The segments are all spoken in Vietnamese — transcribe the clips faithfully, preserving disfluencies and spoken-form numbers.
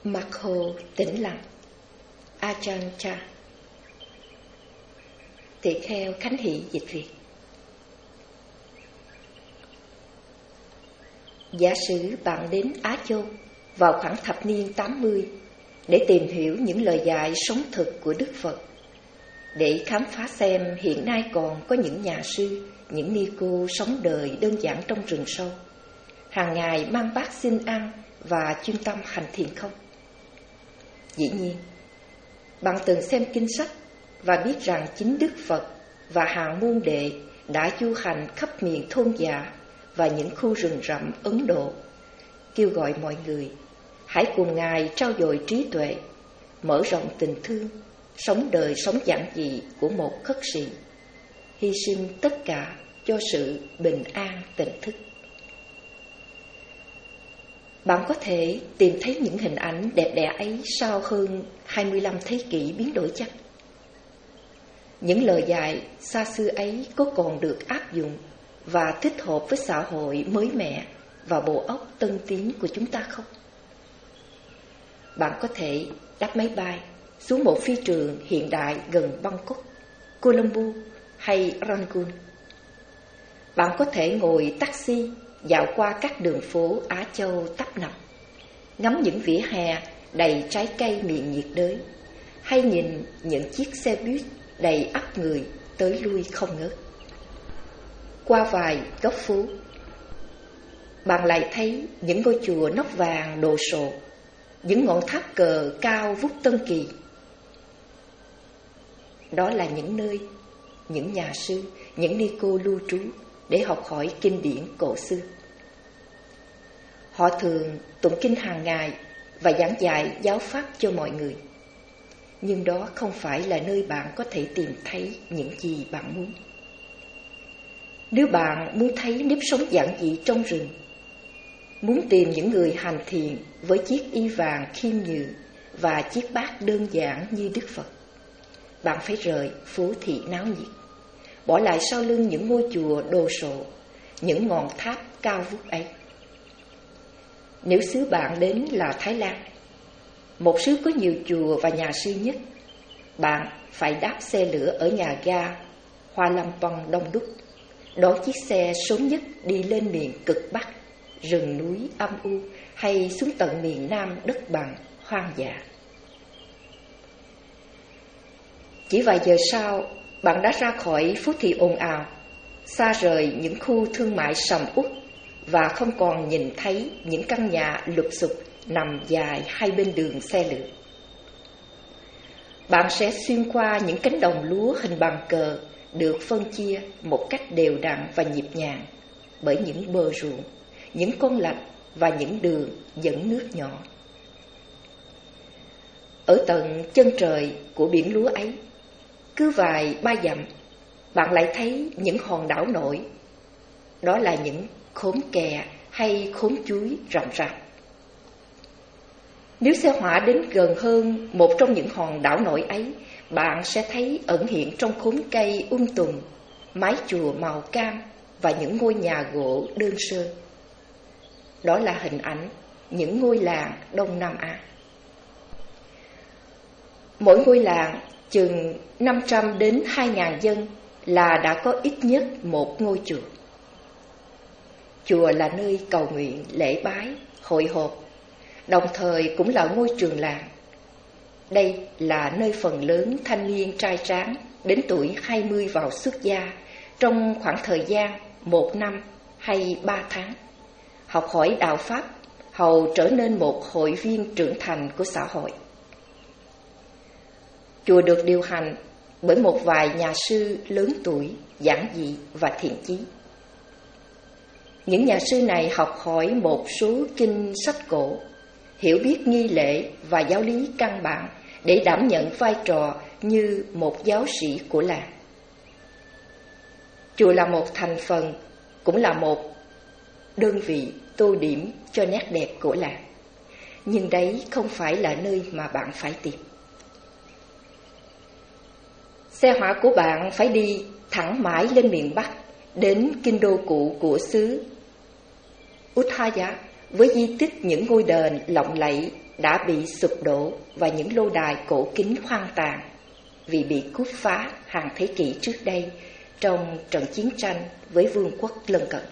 Makho tĩnh lặng. Ajahn Chah. Tỳ kheo Khánh Hỷ dịch Việt. Giả sử bạn đến Á Châu vào khoảng thập niên tám mươi để tìm hiểu những lời dạy sống thực của Đức Phật, để khám phá xem hiện nay còn có những nhà sư, những ni cô sống đời đơn giản trong rừng sâu, hàng ngày mang bát xin ăn và chuyên tâm hành thiền không? Dĩ nhiên, bạn từng xem kinh sách và biết rằng chính Đức Phật và hàng môn đệ đã du hành khắp miền thôn dạ và những khu rừng rậm Ấn Độ, kêu gọi mọi người hãy cùng Ngài trao dồi trí tuệ, mở rộng tình thương, sống đời sống giản dị của một khất sĩ, hy sinh tất cả cho sự bình an tỉnh thức. Bạn có thể tìm thấy những hình ảnh đẹp đẽ ấy sau hơn hai mươi lăm thế kỷ biến đổi chắc. Những lời dạy xa xưa ấy có còn được áp dụng và thích hợp với xã hội mới mẻ và bộ óc tân tiến của chúng ta không? Bạn có thể đáp máy bay xuống một phi trường hiện đại gần Bangkok, Colombo hay Rangoon. Bạn có thể ngồi taxi dạo qua các đường phố Á Châu tấp nập, ngắm những vỉa hè đầy trái cây miền nhiệt đới, hay nhìn những chiếc xe buýt đầy ắp người tới lui không ngớt. Qua vài góc phố, bạn lại thấy những ngôi chùa nóc vàng đồ sộ, những ngọn tháp cờ cao vút tân kỳ. Đó là những nơi những nhà sư, những ni cô lưu trú để học hỏi kinh điển cổ xưa. Họ thường tụng kinh hàng ngày và giảng dạy giáo pháp cho mọi người. Nhưng đó không phải là nơi bạn có thể tìm thấy những gì bạn muốn. Nếu bạn muốn thấy nếp sống giản dị trong rừng, muốn tìm những người hành thiền với chiếc y vàng khiêm nhường và chiếc bát đơn giản như Đức Phật, bạn phải rời phố thị náo nhiệt, bỏ lại sau lưng những ngôi chùa đồ sộ, những ngọn tháp cao vút ấy. Nếu xứ bạn đến là Thái Lan, một xứ có nhiều chùa và nhà sư nhất, bạn phải đáp xe lửa ở nhà ga Hoa Lamphong đông đúc, đón chiếc xe sớm nhất đi lên miền cực Bắc, rừng núi âm u, hay xuống tận miền Nam đất bằng hoang dã. Chỉ vài giờ sau, bạn đã ra khỏi phố thị ồn ào, xa rời những khu thương mại sầm uất và không còn nhìn thấy những căn nhà lụp xụp nằm dài hai bên đường xe lửa. Bạn sẽ xuyên qua những cánh đồng lúa hình bàn cờ được phân chia một cách đều đặn và nhịp nhàng bởi những bờ ruộng, những con lạch và những đường dẫn nước nhỏ. Ở tận chân trời của biển lúa ấy, cứ vài ba dặm, bạn lại thấy những hòn đảo nổi. Đó là những khóm kè hay khóm chuối rậm rạp. Nếu xe hỏa đến gần hơn một trong những hòn đảo nổi ấy, bạn sẽ thấy ẩn hiện trong khóm cây um tùm, mái chùa màu cam và những ngôi nhà gỗ đơn sơ. Đó là hình ảnh những ngôi làng Đông Nam Á. Mỗi ngôi làng chừng năm trăm đến hai nghìn dân là đã có ít nhất một ngôi chùa. Chùa là nơi cầu nguyện, lễ bái, hội họp, đồng thời cũng là ngôi trường làng. Đây là nơi phần lớn thanh niên trai tráng đến tuổi hai mươi vào xuất gia trong khoảng thời gian một năm hay ba tháng, học hỏi đạo Pháp, hầu trở nên một hội viên trưởng thành của xã hội. Chùa được điều hành bởi một vài nhà sư lớn tuổi, giản dị và thiện chí. Những nhà sư này học hỏi một số kinh sách cổ, hiểu biết nghi lễ và giáo lý căn bản để đảm nhận vai trò như một giáo sĩ của làng. Chùa là một thành phần, cũng là một đơn vị tô điểm cho nét đẹp của làng. Nhưng đấy không phải là nơi mà bạn phải tìm. Xe hỏa của bạn phải đi thẳng mãi lên miền Bắc, đến kinh đô cũ của xứ Uttaya với di tích những ngôi đền lộng lẫy đã bị sụp đổ và những lô đài cổ kính hoang tàn vì bị cướp phá hàng thế kỷ trước đây trong trận chiến tranh với vương quốc lân cận.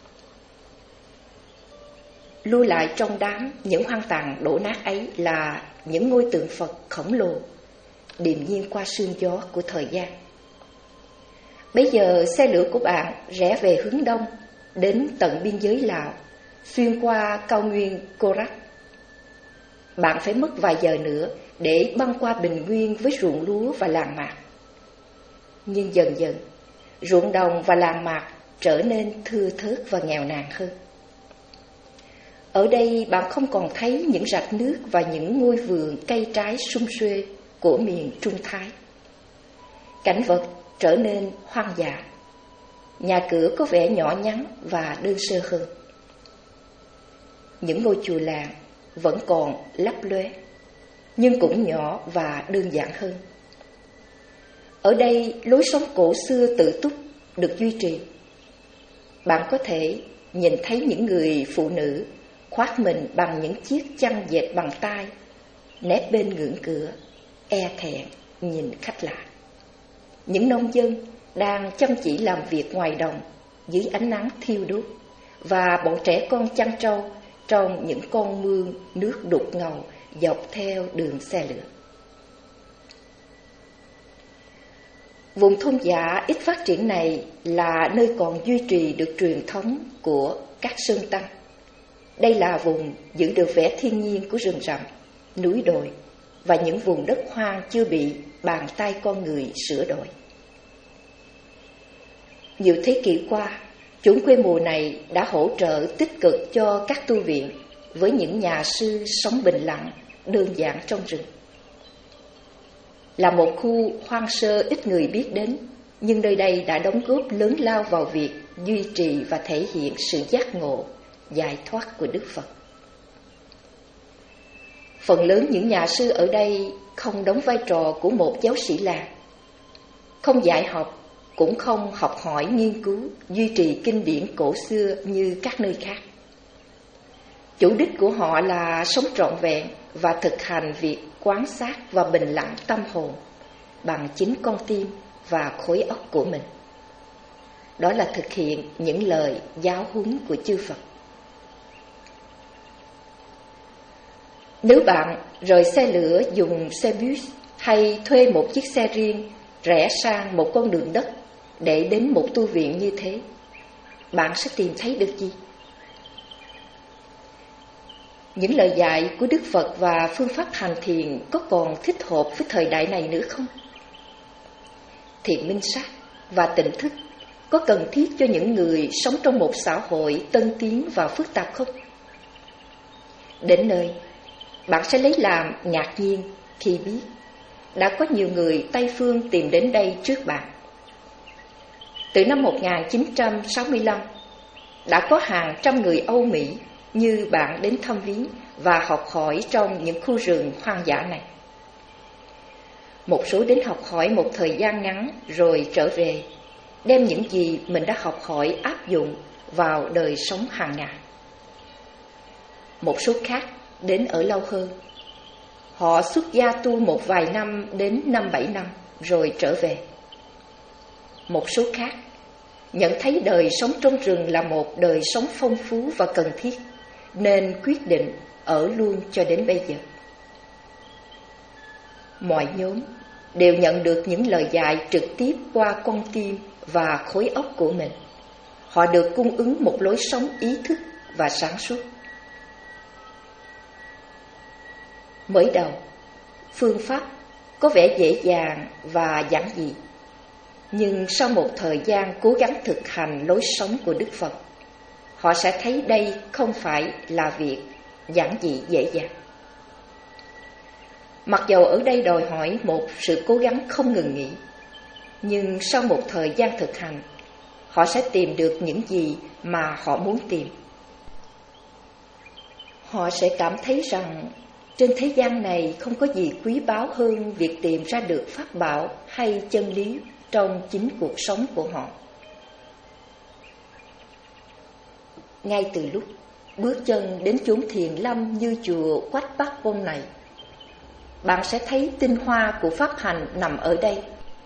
Lưu lại trong đám những hoang tàn đổ nát ấy là những ngôi tượng Phật khổng lồ, điềm nhiên qua sương gió của thời gian. Bây giờ xe lửa của bạn rẽ về hướng đông, đến tận biên giới Lào, xuyên qua cao nguyên Korat. Bạn phải mất vài giờ nữa để băng qua bình nguyên với ruộng lúa và làng mạc. Nhưng dần dần, ruộng đồng và làng mạc trở nên thưa thớt và nghèo nàn hơn. Ở đây bạn không còn thấy những rạch nước và những ngôi vườn cây trái sum xuê của miền Trung Thái. Cảnh vật trở nên hoang dã. Nhà cửa có vẻ nhỏ nhắn và đơn sơ hơn. Những ngôi chùa làng vẫn còn lấp lóe, nhưng cũng nhỏ và đơn giản hơn. Ở đây lối sống cổ xưa tự túc được duy trì. Bạn có thể nhìn thấy những người phụ nữ khoác mình bằng những chiếc chăn dệt bằng tay, nép bên ngưỡng cửa, e thẹn nhìn khách lạ. Những nông dân đang chăm chỉ làm việc ngoài đồng dưới ánh nắng thiêu đốt, và bọn trẻ con chăn trâu trong những con mương nước đục ngầu dọc theo đường xe lửa. Vùng thôn dã ít phát triển này là nơi còn duy trì được truyền thống của các sơn tăng. Đây là vùng giữ được vẻ thiên nhiên của rừng rậm, núi đồi và những vùng đất hoang chưa bị bàn tay con người sửa đổi. Nhiều thế kỷ qua, chốn quê mùa này đã hỗ trợ tích cực cho các tu viện với những nhà sư sống bình lặng, đơn giản trong rừng. Là một khu hoang sơ ít người biết đến, nhưng nơi đây đã đóng góp lớn lao vào việc duy trì và thể hiện sự giác ngộ, giải thoát của Đức Phật. Phần lớn những nhà sư ở đây không đóng vai trò của một giáo sĩ làng, không dạy học, cũng không học hỏi nghiên cứu, duy trì kinh điển cổ xưa như các nơi khác. Chủ đích của họ là sống trọn vẹn và thực hành việc quan sát và bình lặng tâm hồn bằng chính con tim và khối óc của mình. Đó là thực hiện những lời giáo huấn của chư Phật. Nếu bạn rời xe lửa dùng xe bus hay thuê một chiếc xe riêng rẽ sang một con đường đất để đến một tu viện như thế, bạn sẽ tìm thấy được gì? Những lời dạy của Đức Phật và phương pháp hành thiền có còn thích hợp với thời đại này nữa không? Thiền minh sát và tỉnh thức có cần thiết cho những người sống trong một xã hội tân tiến và phức tạp không? Đến nơi, bạn sẽ lấy làm ngạc nhiên khi biết đã có nhiều người Tây phương tìm đến đây trước bạn. Từ năm một nghìn chín trăm sáu mươi lăm, đã có hàng trăm người Âu Mỹ như bạn đến thăm viếng và học hỏi trong những khu rừng hoang dã này. Một số đến học hỏi một thời gian ngắn rồi trở về, đem những gì mình đã học hỏi áp dụng vào đời sống hàng ngày. Một số khác đến ở lâu hơn. Họ xuất gia tu một vài năm đến năm bảy năm rồi trở về. Một số khác nhận thấy đời sống trong rừng là một đời sống phong phú và cần thiết, nên quyết định ở luôn cho đến bây giờ. Mọi nhóm đều nhận được những lời dạy trực tiếp qua con tim và khối óc của mình. Họ được cung ứng một lối sống ý thức và sáng suốt. Mới đầu, phương pháp có vẻ dễ dàng và giản dị. Nhưng sau một thời gian cố gắng thực hành lối sống của Đức Phật, họ sẽ thấy đây không phải là việc giản dị dễ dàng. Mặc dầu ở đây đòi hỏi một sự cố gắng không ngừng nghỉ, nhưng sau một thời gian thực hành, họ sẽ tìm được những gì mà họ muốn tìm. Họ sẽ cảm thấy rằng trên thế gian này không có gì quý báu hơn việc tìm ra được pháp bảo hay chân lý trong chính cuộc sống của họ. Ngay từ lúc bước chân đến chốn thiền lâm như chùa Quách Bắc Pông này, bạn sẽ thấy tinh hoa của pháp hành nằm ở đây.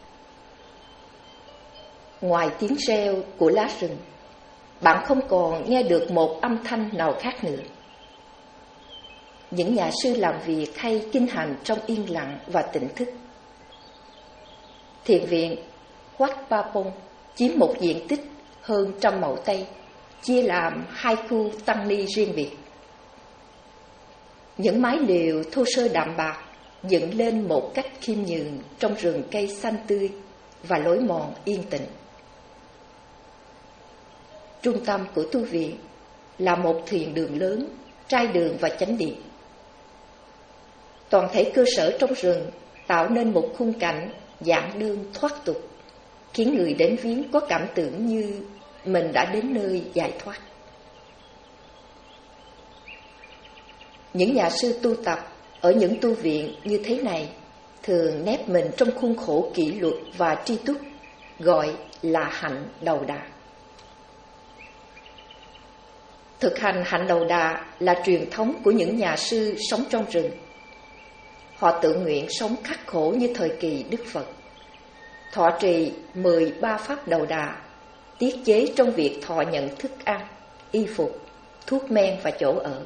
Ngoài tiếng reo của lá rừng, bạn không còn nghe được một âm thanh nào khác nữa. Những nhà sư làm việc hay kinh hành trong yên lặng và tỉnh thức. Thiền viện Wat Pa Pong chiếm một diện tích hơn trăm mẫu Tây, chia làm hai khu tăng ni riêng biệt. Những mái lều thô sơ đạm bạc dựng lên một cách khiêm nhường trong rừng cây xanh tươi và lối mòn yên tĩnh. Trung tâm của tu viện là một thiền đường lớn, trai đường và chánh điện. Toàn thể cơ sở trong rừng tạo nên một khung cảnh giản đơn thoát tục, khiến người đến viếng có cảm tưởng như mình đã đến nơi giải thoát. Những nhà sư tu tập ở những tu viện như thế này thường nép mình trong khuôn khổ kỷ luật và tri túc, gọi là hạnh đầu đà. Thực hành hạnh đầu đà là truyền thống của những nhà sư sống trong rừng. Họ tự nguyện sống khắc khổ như thời kỳ Đức Phật, thọ trì mười ba pháp đầu đà, tiết chế trong việc thọ nhận thức ăn, y phục, thuốc men và chỗ ở.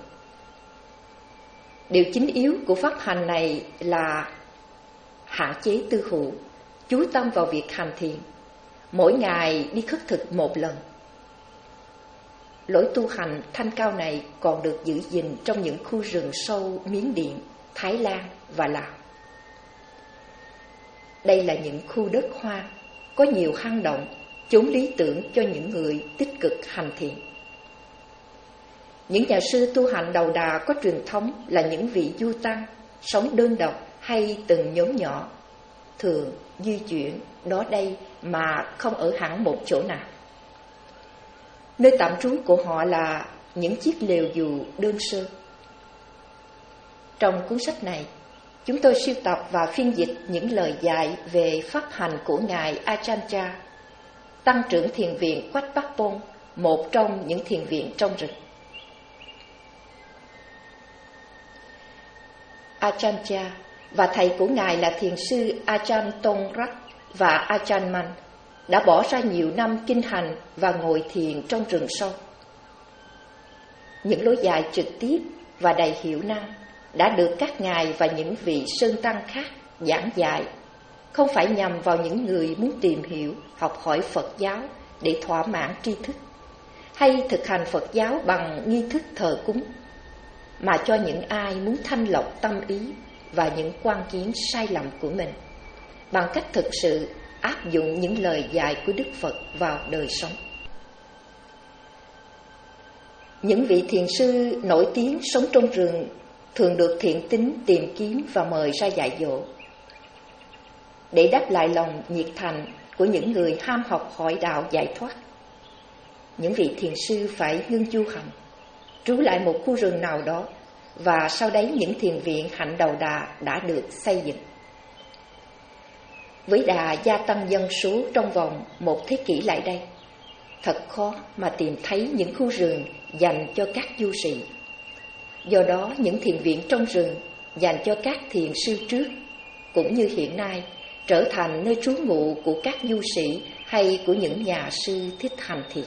Điều chính yếu của pháp hành này là hạn chế tư hữu, chú tâm vào việc hành thiền, mỗi ngày đi khất thực một lần. Lối tu hành thanh cao này còn được giữ gìn trong những khu rừng sâu Miến Điện, Thái Lan và Lào. Đây là những khu đất hoang, có nhiều hang động, chốn lý tưởng cho những người tích cực hành thiền. Những nhà sư tu hành đầu đà có truyền thống là những vị du tăng, sống đơn độc hay từng nhóm nhỏ, thường di chuyển đó đây mà không ở hẳn một chỗ nào. Nơi tạm trú của họ là những chiếc lều dù đơn sơ. Trong cuốn sách này, chúng tôi sưu tập và phiên dịch những lời dạy về pháp hành của Ngài Ajahn Chah, tăng trưởng thiền viện Quách Bắc Pong, một trong những thiền viện trong rừng. Ajahn Chah và thầy của Ngài là thiền sư Ajahn Tongrat và Ajahn Man đã bỏ ra nhiều năm kinh hành và ngồi thiền trong rừng sâu. Những lối dạy trực tiếp và đầy hiệu năng đã được các ngài và những vị sơn tăng khác giảng dạy, không phải nhằm vào những người muốn tìm hiểu, học hỏi Phật giáo để thỏa mãn tri thức, hay thực hành Phật giáo bằng nghi thức thờ cúng, mà cho những ai muốn thanh lọc tâm ý và những quan kiến sai lầm của mình, bằng cách thực sự áp dụng những lời dạy của Đức Phật vào đời sống. Những vị thiền sư nổi tiếng sống trong rừng thường được thiện tín tìm kiếm và mời ra dạy dỗ. Để đáp lại lòng nhiệt thành của những người ham học hỏi đạo giải thoát, những vị thiền sư phải ngưng du hành, trú lại một khu rừng nào đó, và sau đấy những thiền viện hạnh đầu đà đã được xây dựng. Với đà gia tăng dân số trong vòng một thế kỷ lại đây, thật khó mà tìm thấy những khu rừng dành cho các du sĩ. Do đó, những thiền viện trong rừng dành cho các thiền sư trước, cũng như hiện nay, trở thành nơi trú ngụ của các du sĩ hay của những nhà sư thích hành thiền.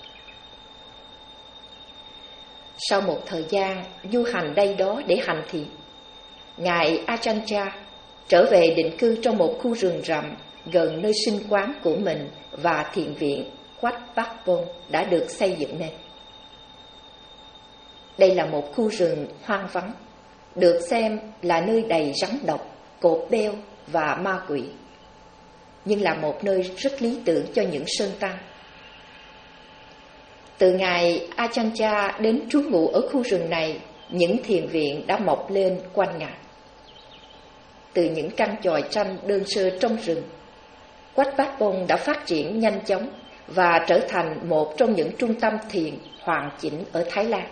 Sau một thời gian du hành đây đó để hành thiền, Ngài Ajahn Chah trở về định cư trong một khu rừng rậm gần nơi sinh quán của mình và thiền viện Quách Bắc Pong đã được xây dựng nên. Đây là một khu rừng hoang vắng, được xem là nơi đầy rắn độc, cột beo và ma quỷ, nhưng là một nơi rất lý tưởng cho những sơn tăng. Từ ngày Ajahn Chah đến trú ngụ ở khu rừng này, những thiền viện đã mọc lên quanh Ngài. Từ những căn chòi tranh đơn sơ trong rừng, Quách Bắc Pong đã phát triển nhanh chóng và trở thành một trong những trung tâm thiền hoàn chỉnh ở Thái Lan.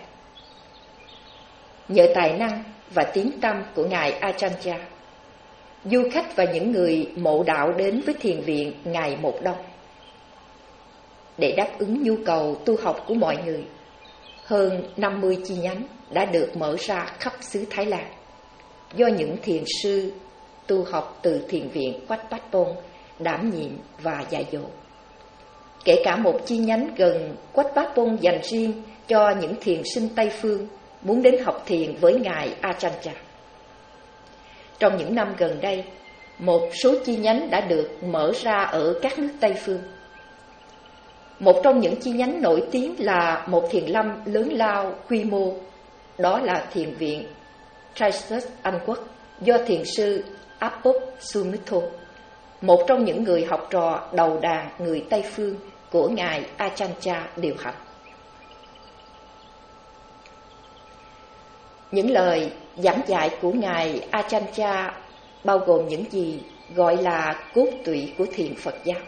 Nhờ tài năng và tiếng tăm của Ngài Ajahn Chah, du khách và những người mộ đạo đến với thiền viện ngày một đông. Để đáp ứng nhu cầu tu học của mọi người, hơn năm mươi chi nhánh đã được mở ra khắp xứ Thái Lan do những thiền sư tu học từ thiền viện Wat Pat Pong đảm nhiệm và dạy dỗ. Kể cả một chi nhánh gần Wat Pat Pong dành riêng cho những thiền sinh Tây phương muốn đến học thiền với ngài Ajahn Chah. Trong những năm gần đây, một số chi nhánh đã được mở ra ở các nước Tây phương. Một trong những chi nhánh nổi tiếng là một thiền lâm lớn lao quy mô, đó là thiền viện Christchurch, Anh Quốc, do thiền sư Apop Sumito, một trong những người học trò đầu đàn người Tây phương của ngài Ajahn Chah điều hành. Những lời giảng dạy của ngài Ajahn Chah bao gồm những gì gọi là cốt tủy của thiền Phật giáo.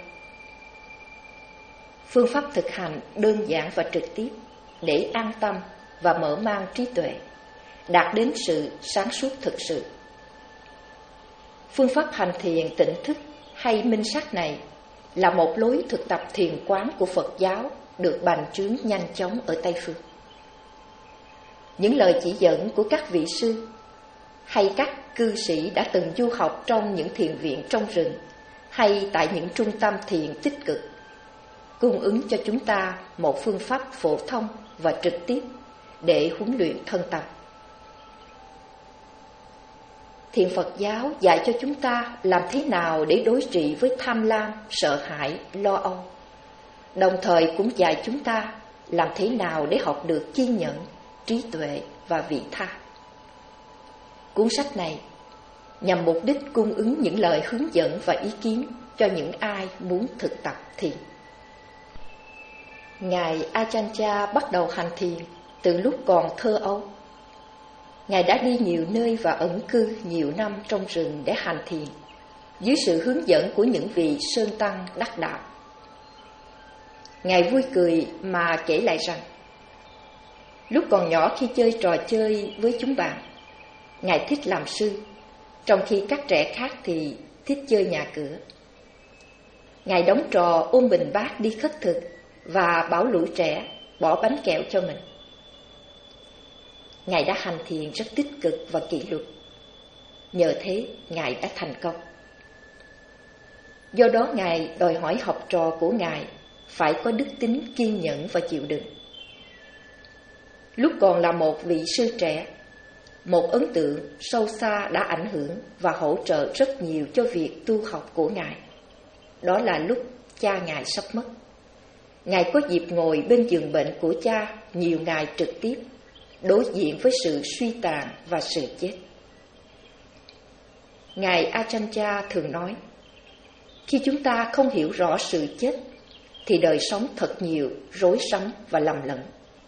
Phương pháp thực hành đơn giản và trực tiếp để an tâm và mở mang trí tuệ, đạt đến sự sáng suốt thực sự. Phương pháp hành thiền tỉnh thức hay minh sát này là một lối thực tập thiền quán của Phật giáo được bành trướng nhanh chóng ở Tây phương. Những lời chỉ dẫn của các vị sư hay các cư sĩ đã từng du học trong những thiền viện trong rừng hay tại những trung tâm thiền tích cực cung ứng cho chúng ta một phương pháp phổ thông và trực tiếp để huấn luyện thân tâm. Thiền Phật giáo dạy cho chúng ta làm thế nào để đối trị với tham lam, sợ hãi, lo âu. Đồng thời cũng dạy chúng ta làm thế nào để học được kiên nhẫn, trí tuệ và vị tha. Cuốn sách này nhằm mục đích cung ứng những lời hướng dẫn và ý kiến cho những ai muốn thực tập thiền. Ngài Ajahn Chah bắt đầu hành thiền từ lúc còn thơ ấu. Ngài đã đi nhiều nơi và ẩn cư nhiều năm trong rừng để hành thiền, dưới sự hướng dẫn của những vị sơn tăng đắc đạo. Ngài vui cười mà kể lại rằng, lúc còn nhỏ khi chơi trò chơi với chúng bạn, Ngài thích làm sư, trong khi các trẻ khác thì thích chơi nhà cửa. Ngài đóng trò ôm bình bát đi khất thực và bảo lũ trẻ bỏ bánh kẹo cho mình. Ngài đã hành thiền rất tích cực và kỷ luật. Nhờ thế, Ngài đã thành công. Do đó, Ngài đòi hỏi học trò của Ngài phải có đức tính kiên nhẫn và chịu đựng. Lúc còn là một vị sư trẻ, một ấn tượng sâu xa đã ảnh hưởng và hỗ trợ rất nhiều cho việc tu học của Ngài. Đó là lúc cha Ngài sắp mất. Ngài có dịp ngồi bên giường bệnh của cha nhiều ngày trực tiếp, đối diện với sự suy tàn và sự chết. Ngài Ajahn Chah thường nói, khi chúng ta không hiểu rõ sự chết, thì đời sống thật nhiều rối rắm và lầm lẫn.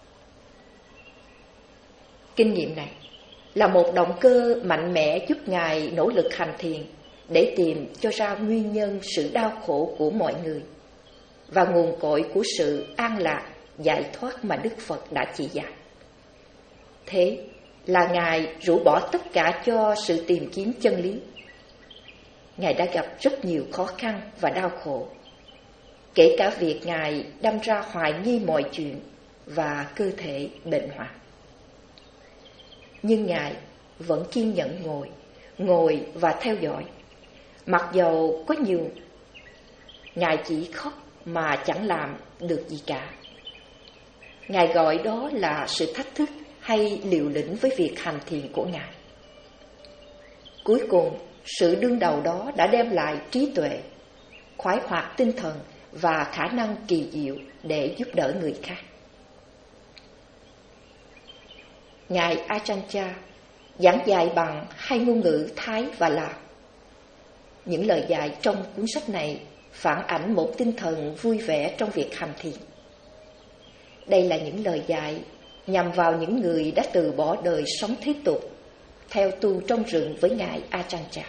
Kinh nghiệm này là một động cơ mạnh mẽ giúp Ngài nỗ lực hành thiền để tìm cho ra nguyên nhân sự đau khổ của mọi người và nguồn cội của sự an lạc, giải thoát mà Đức Phật đã chỉ dạy. Thế là Ngài rũ bỏ tất cả cho sự tìm kiếm chân lý. Ngài đã gặp rất nhiều khó khăn và đau khổ, kể cả việc Ngài đâm ra hoài nghi mọi chuyện và cơ thể bệnh hoạn. Nhưng Ngài vẫn kiên nhẫn ngồi, ngồi và theo dõi. Mặc dầu có nhiều, Ngài chỉ khóc mà chẳng làm được gì cả. Ngài gọi đó là sự thách thức hay liều lĩnh với việc hành thiền của Ngài. Cuối cùng, sự đương đầu đó đã đem lại trí tuệ, khoái hoạt tinh thần và khả năng kỳ diệu để giúp đỡ người khác. Ngài Ajahn Chah giảng dạy bằng hai ngôn ngữ Thái và Lào. Những lời dạy trong cuốn sách này phản ảnh một tinh thần vui vẻ trong việc hành thiền. Đây là những lời dạy nhằm vào những người đã từ bỏ đời sống thế tục, theo tu trong rừng với Ngài Ajahn Chah.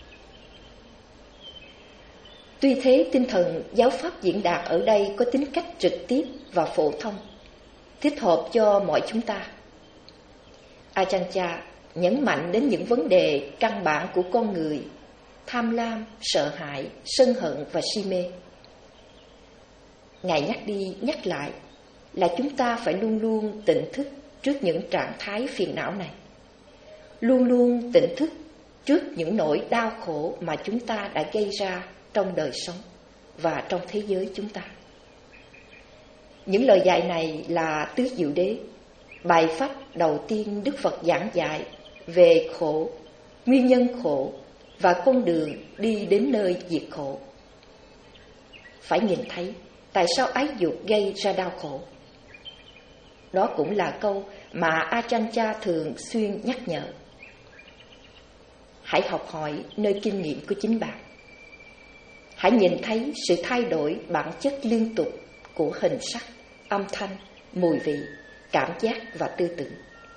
Tuy thế, tinh thần giáo pháp diễn đạt ở đây có tính cách trực tiếp và phổ thông, thích hợp cho mọi chúng ta. Ajahn Chah nhấn mạnh đến những vấn đề căn bản của con người: tham lam, sợ hãi, sân hận và si mê. Ngài nhắc đi nhắc lại là chúng ta phải luôn luôn tỉnh thức trước những trạng thái phiền não này, luôn luôn tỉnh thức trước những nỗi đau khổ mà chúng ta đã gây ra trong đời sống và trong thế giới chúng ta. Những lời dạy này là Tứ Diệu Đế, bài pháp đầu tiên Đức Phật giảng dạy về khổ, nguyên nhân khổ và con đường đi đến nơi diệt khổ. Phải nhìn thấy tại sao ái dục gây ra đau khổ. Đó cũng là câu mà Ajahn Chah thường xuyên nhắc nhở. Hãy học hỏi nơi kinh nghiệm của chính bạn. Hãy nhìn thấy sự thay đổi bản chất liên tục của hình sắc, âm thanh, mùi vị, cảm giác và tư tưởng.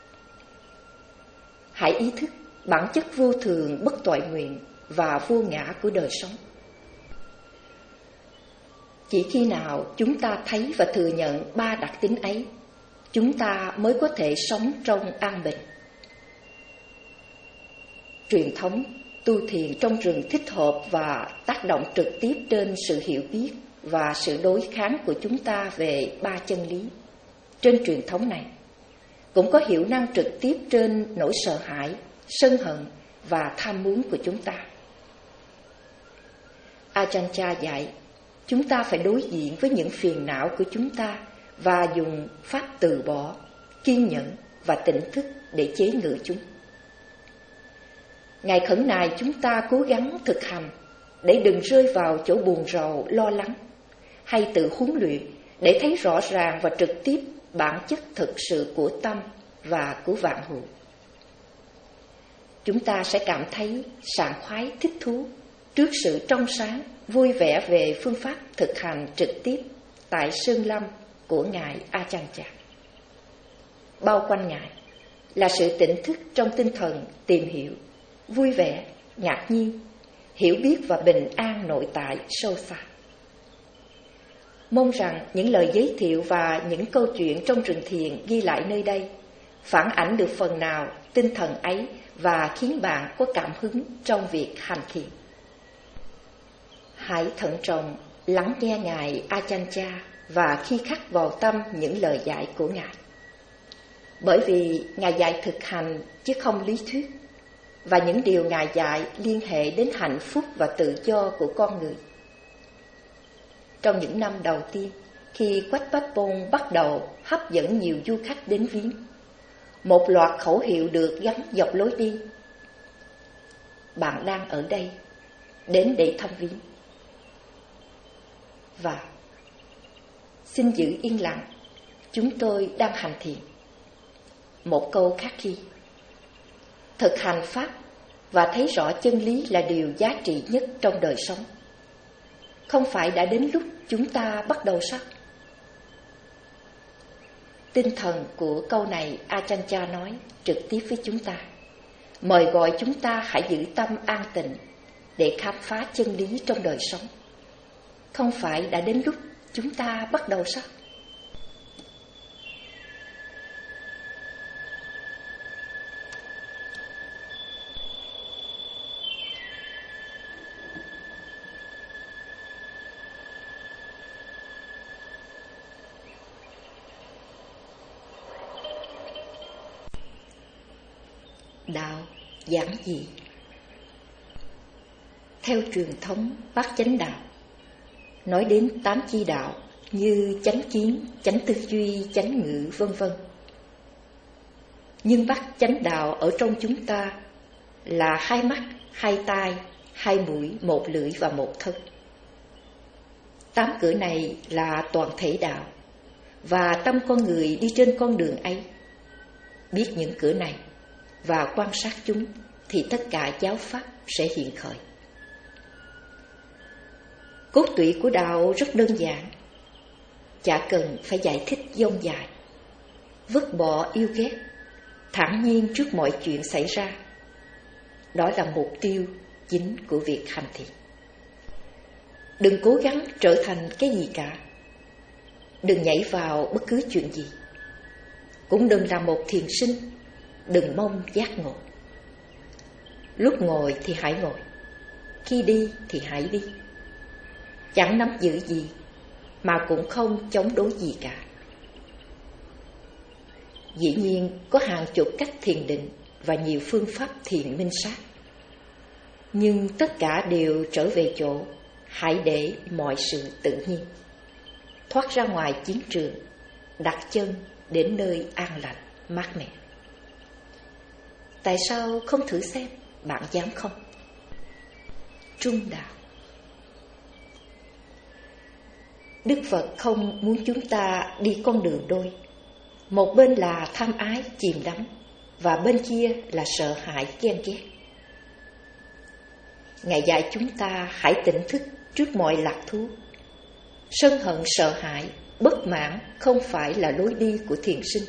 Hãy ý thức bản chất vô thường, bất toại nguyện và vô ngã của đời sống. Chỉ khi nào chúng ta thấy và thừa nhận ba đặc tính ấy, chúng ta mới có thể sống trong an bình. Truyền thống tu thiền trong rừng thích hợp và tác động trực tiếp trên sự hiểu biết và sự đối kháng của chúng ta về ba chân lý. Trên truyền thống này cũng có hiệu năng trực tiếp trên nỗi sợ hãi, sân hận và tham muốn của chúng ta. Ajahn Chah dạy chúng ta phải đối diện với những phiền não của chúng ta và dùng pháp từ bỏ, kiên nhẫn và tỉnh thức để chế ngự chúng. Ngài khẩn nài chúng ta cố gắng thực hành để đừng rơi vào chỗ buồn rầu, lo lắng, hay tự huấn luyện để thấy rõ ràng và trực tiếp bản chất thực sự của tâm và của vạn hữu. Chúng ta sẽ cảm thấy sảng khoái, thích thú trước sự trong sáng, vui vẻ về phương pháp thực hành trực tiếp tại Sơn Lâm của Ngài Ajahn Chah. Bao quanh Ngài là sự tỉnh thức trong tinh thần tìm hiểu, vui vẻ, ngạc nhiên, hiểu biết và bình an nội tại sâu xa. Mong rằng những lời giới thiệu và những câu chuyện trong rừng thiền ghi lại nơi đây phản ảnh được phần nào tinh thần ấy và khiến bạn có cảm hứng trong việc hành thiền. Hãy thận trọng lắng nghe Ngài Ajahn Chah và khi khắc vào tâm những lời dạy của Ngài. Bởi vì Ngài dạy thực hành chứ không lý thuyết, và những điều Ngài dạy liên hệ đến hạnh phúc và tự do của con người. Trong những năm đầu tiên, khi Quách Bách Tôn bắt đầu hấp dẫn nhiều du khách đến viếng, một loạt khẩu hiệu được gắn dọc lối đi. Bạn đang ở đây, đến để thăm viếng. Và xin giữ yên lặng, chúng tôi đang hành thiền. Một câu khác ghi: thực hành pháp và thấy rõ chân lý là điều giá trị nhất trong đời sống. Không phải đã đến lúc chúng ta bắt đầu sao? Tinh thần của câu này Ajahn Chah nói trực tiếp với chúng ta, mời gọi chúng ta hãy giữ tâm an tịnh để khám phá chân lý trong đời sống. Không phải đã đến lúc chúng ta bắt đầu sao? Đạo giản dị. Theo truyền thống Bát Chánh Đạo, nói đến tám chi đạo như chánh kiến, chánh tư duy, chánh ngữ, vân vân. Nhưng Bát Chánh Đạo ở trong chúng ta là hai mắt, hai tai, hai mũi, một lưỡi và một thân. Tám cửa này là toàn thể đạo, và tâm con người đi trên con đường ấy. Biết những cửa này và quan sát chúng thì tất cả giáo pháp sẽ hiện khởi. Cốt tủy của đạo rất đơn giản, chả cần phải giải thích dông dài. Vứt bỏ yêu ghét, thản nhiên trước mọi chuyện xảy ra. Đó là mục tiêu chính của việc hành thiền. Đừng cố gắng trở thành cái gì cả. Đừng nhảy vào bất cứ chuyện gì. Cũng đừng làm một thiền sinh. Đừng mong giác ngộ. Lúc ngồi thì hãy ngồi, khi đi thì hãy đi. Chẳng nắm giữ gì, mà cũng không chống đối gì cả. Dĩ nhiên có hàng chục cách thiền định và nhiều phương pháp thiền minh sát. Nhưng tất cả đều trở về chỗ hãy để mọi sự tự nhiên. Thoát ra ngoài chiến trường, đặt chân đến nơi an lành, mát mẻ. Tại sao không thử xem, bạn dám không? Trung đạo. Đức Phật không muốn chúng ta đi con đường đôi. Một bên là tham ái chìm đắm, và bên kia là sợ hãi ghen ghét. Ngài dạy chúng ta hãy tỉnh thức trước mọi lạc thú. Sân hận, sợ hãi, bất mãn không phải là lối đi của thiền sinh.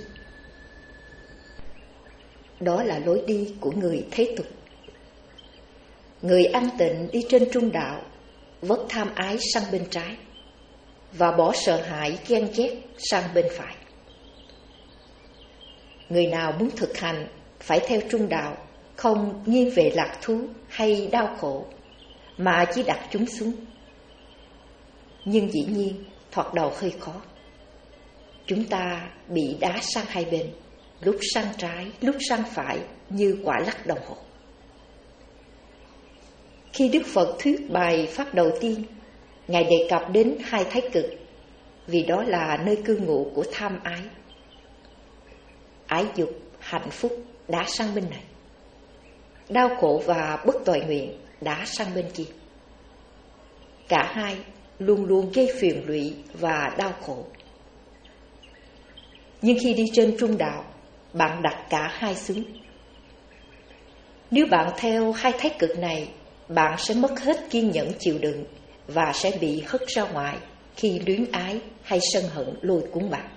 Đó là lối đi của người thế tục. Người an tịnh đi trên trung đạo, vất tham ái sang bên trái, và bỏ sợ hãi ghen ghét sang bên phải. Người nào muốn thực hành phải theo trung đạo, không nghiêng về lạc thú hay đau khổ, mà chỉ đặt chúng xuống. Nhưng dĩ nhiên thoạt đầu hơi khó. Chúng ta bị đá sang hai bên, lúc sang trái, lúc sang phải, như quả lắc đồng hồ. Khi Đức Phật thuyết bài pháp đầu tiên, Ngài đề cập đến hai thái cực, vì đó là nơi cư ngụ của tham ái. Ái dục, hạnh phúc đá sang bên này, đau khổ và bất toại nguyện đá sang bên kia. Cả hai luôn luôn gây phiền lụy và đau khổ. Nhưng khi đi trên trung đạo, bạn đặt cả hai xuống. Nếu bạn theo hai thái cực này, bạn sẽ mất hết kiên nhẫn chịu đựng và sẽ bị hất ra ngoài khi luyến ái hay sân hận lôi cuốn bạn.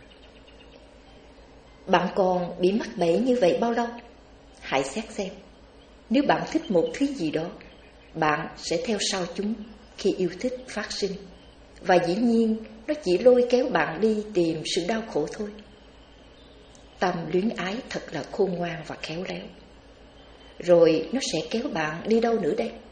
Bạn còn bị mắc bẫy như vậy bao lâu? Hãy xét xem. Nếu bạn thích một thứ gì đó, bạn sẽ theo sau chúng khi yêu thích phát sinh. Và dĩ nhiên nó chỉ lôi kéo bạn đi tìm sự đau khổ thôi. Tâm luyến ái thật là khôn ngoan và khéo léo. Rồi nó sẽ kéo bạn đi đâu nữa đây?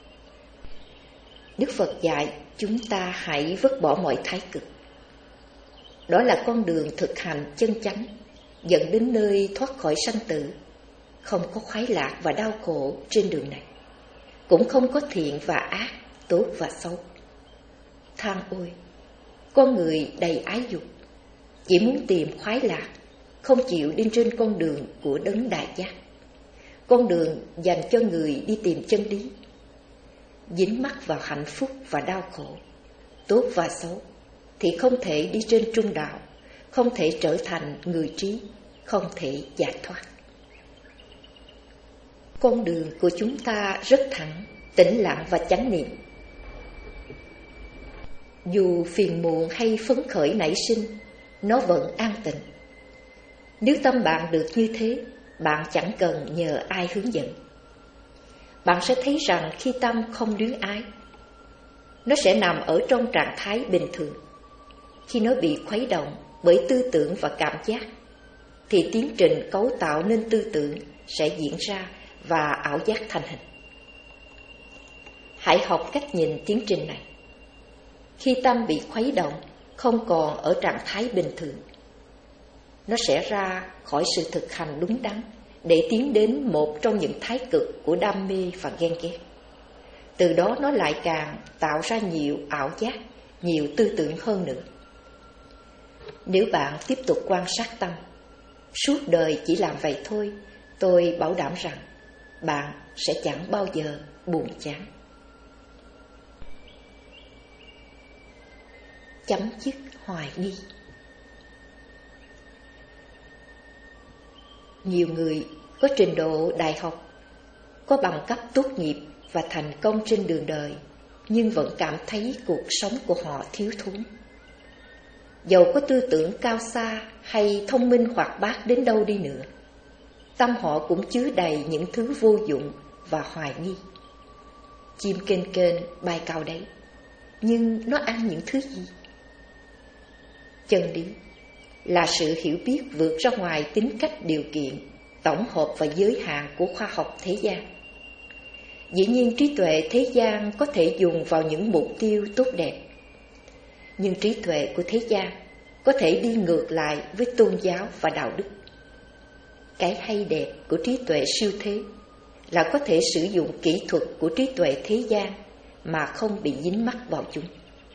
Đức Phật dạy chúng ta hãy vứt bỏ mọi thái cực. Đó là con đường thực hành chân chánh, dẫn đến nơi thoát khỏi sanh tử. Không có khoái lạc và đau khổ trên đường này. Cũng không có thiện và ác, tốt và xấu. Than ôi, con người đầy ái dục, chỉ muốn tìm khoái lạc, không chịu đi trên con đường của đấng đại giác, con đường dành cho người đi tìm chân lý. Dính mắc vào hạnh phúc và đau khổ, tốt và xấu, thì không thể đi trên trung đạo, không thể trở thành người trí, không thể giải thoát. Con đường của chúng ta rất thẳng, tĩnh lặng và chánh niệm. Dù phiền muộn hay phấn khởi nảy sinh, nó vẫn an tịnh. Nếu tâm bạn được như thế, bạn chẳng cần nhờ ai hướng dẫn. Bạn sẽ thấy rằng khi tâm không luyến ái, nó sẽ nằm ở trong trạng thái bình thường. Khi nó bị khuấy động bởi tư tưởng và cảm giác, thì tiến trình cấu tạo nên tư tưởng sẽ diễn ra và ảo giác thành hình. Hãy học cách nhìn tiến trình này. Khi tâm bị khuấy động, không còn ở trạng thái bình thường, nó sẽ ra khỏi sự thực hành đúng đắn để tiến đến một trong những thái cực của đam mê và ghen ghét. Từ đó nó lại càng tạo ra nhiều ảo giác, nhiều tư tưởng hơn nữa. Nếu bạn tiếp tục quan sát tâm, suốt đời chỉ làm vậy thôi, tôi bảo đảm rằng bạn sẽ chẳng bao giờ buồn chán. Chấm dứt hoài nghi. Nhiều người có trình độ đại học, có bằng cấp tốt nghiệp và thành công trên đường đời, nhưng vẫn cảm thấy cuộc sống của họ thiếu thốn. Dầu có tư tưởng cao xa hay thông minh hoạt bát đến đâu đi nữa, tâm họ cũng chứa đầy những thứ vô dụng và hoài nghi. Chim kênh kênh bay cao đấy, nhưng nó ăn những thứ gì? Chân lý là sự hiểu biết vượt ra ngoài tính cách điều kiện, tổng hợp và giới hạn của khoa học thế gian. Dĩ nhiên trí tuệ thế gian có thể dùng vào những mục tiêu tốt đẹp, nhưng trí tuệ của thế gian có thể đi ngược lại với tôn giáo và đạo đức. Cái hay đẹp của trí tuệ siêu thế là có thể sử dụng kỹ thuật của trí tuệ thế gian mà không bị dính mắc vào chúng.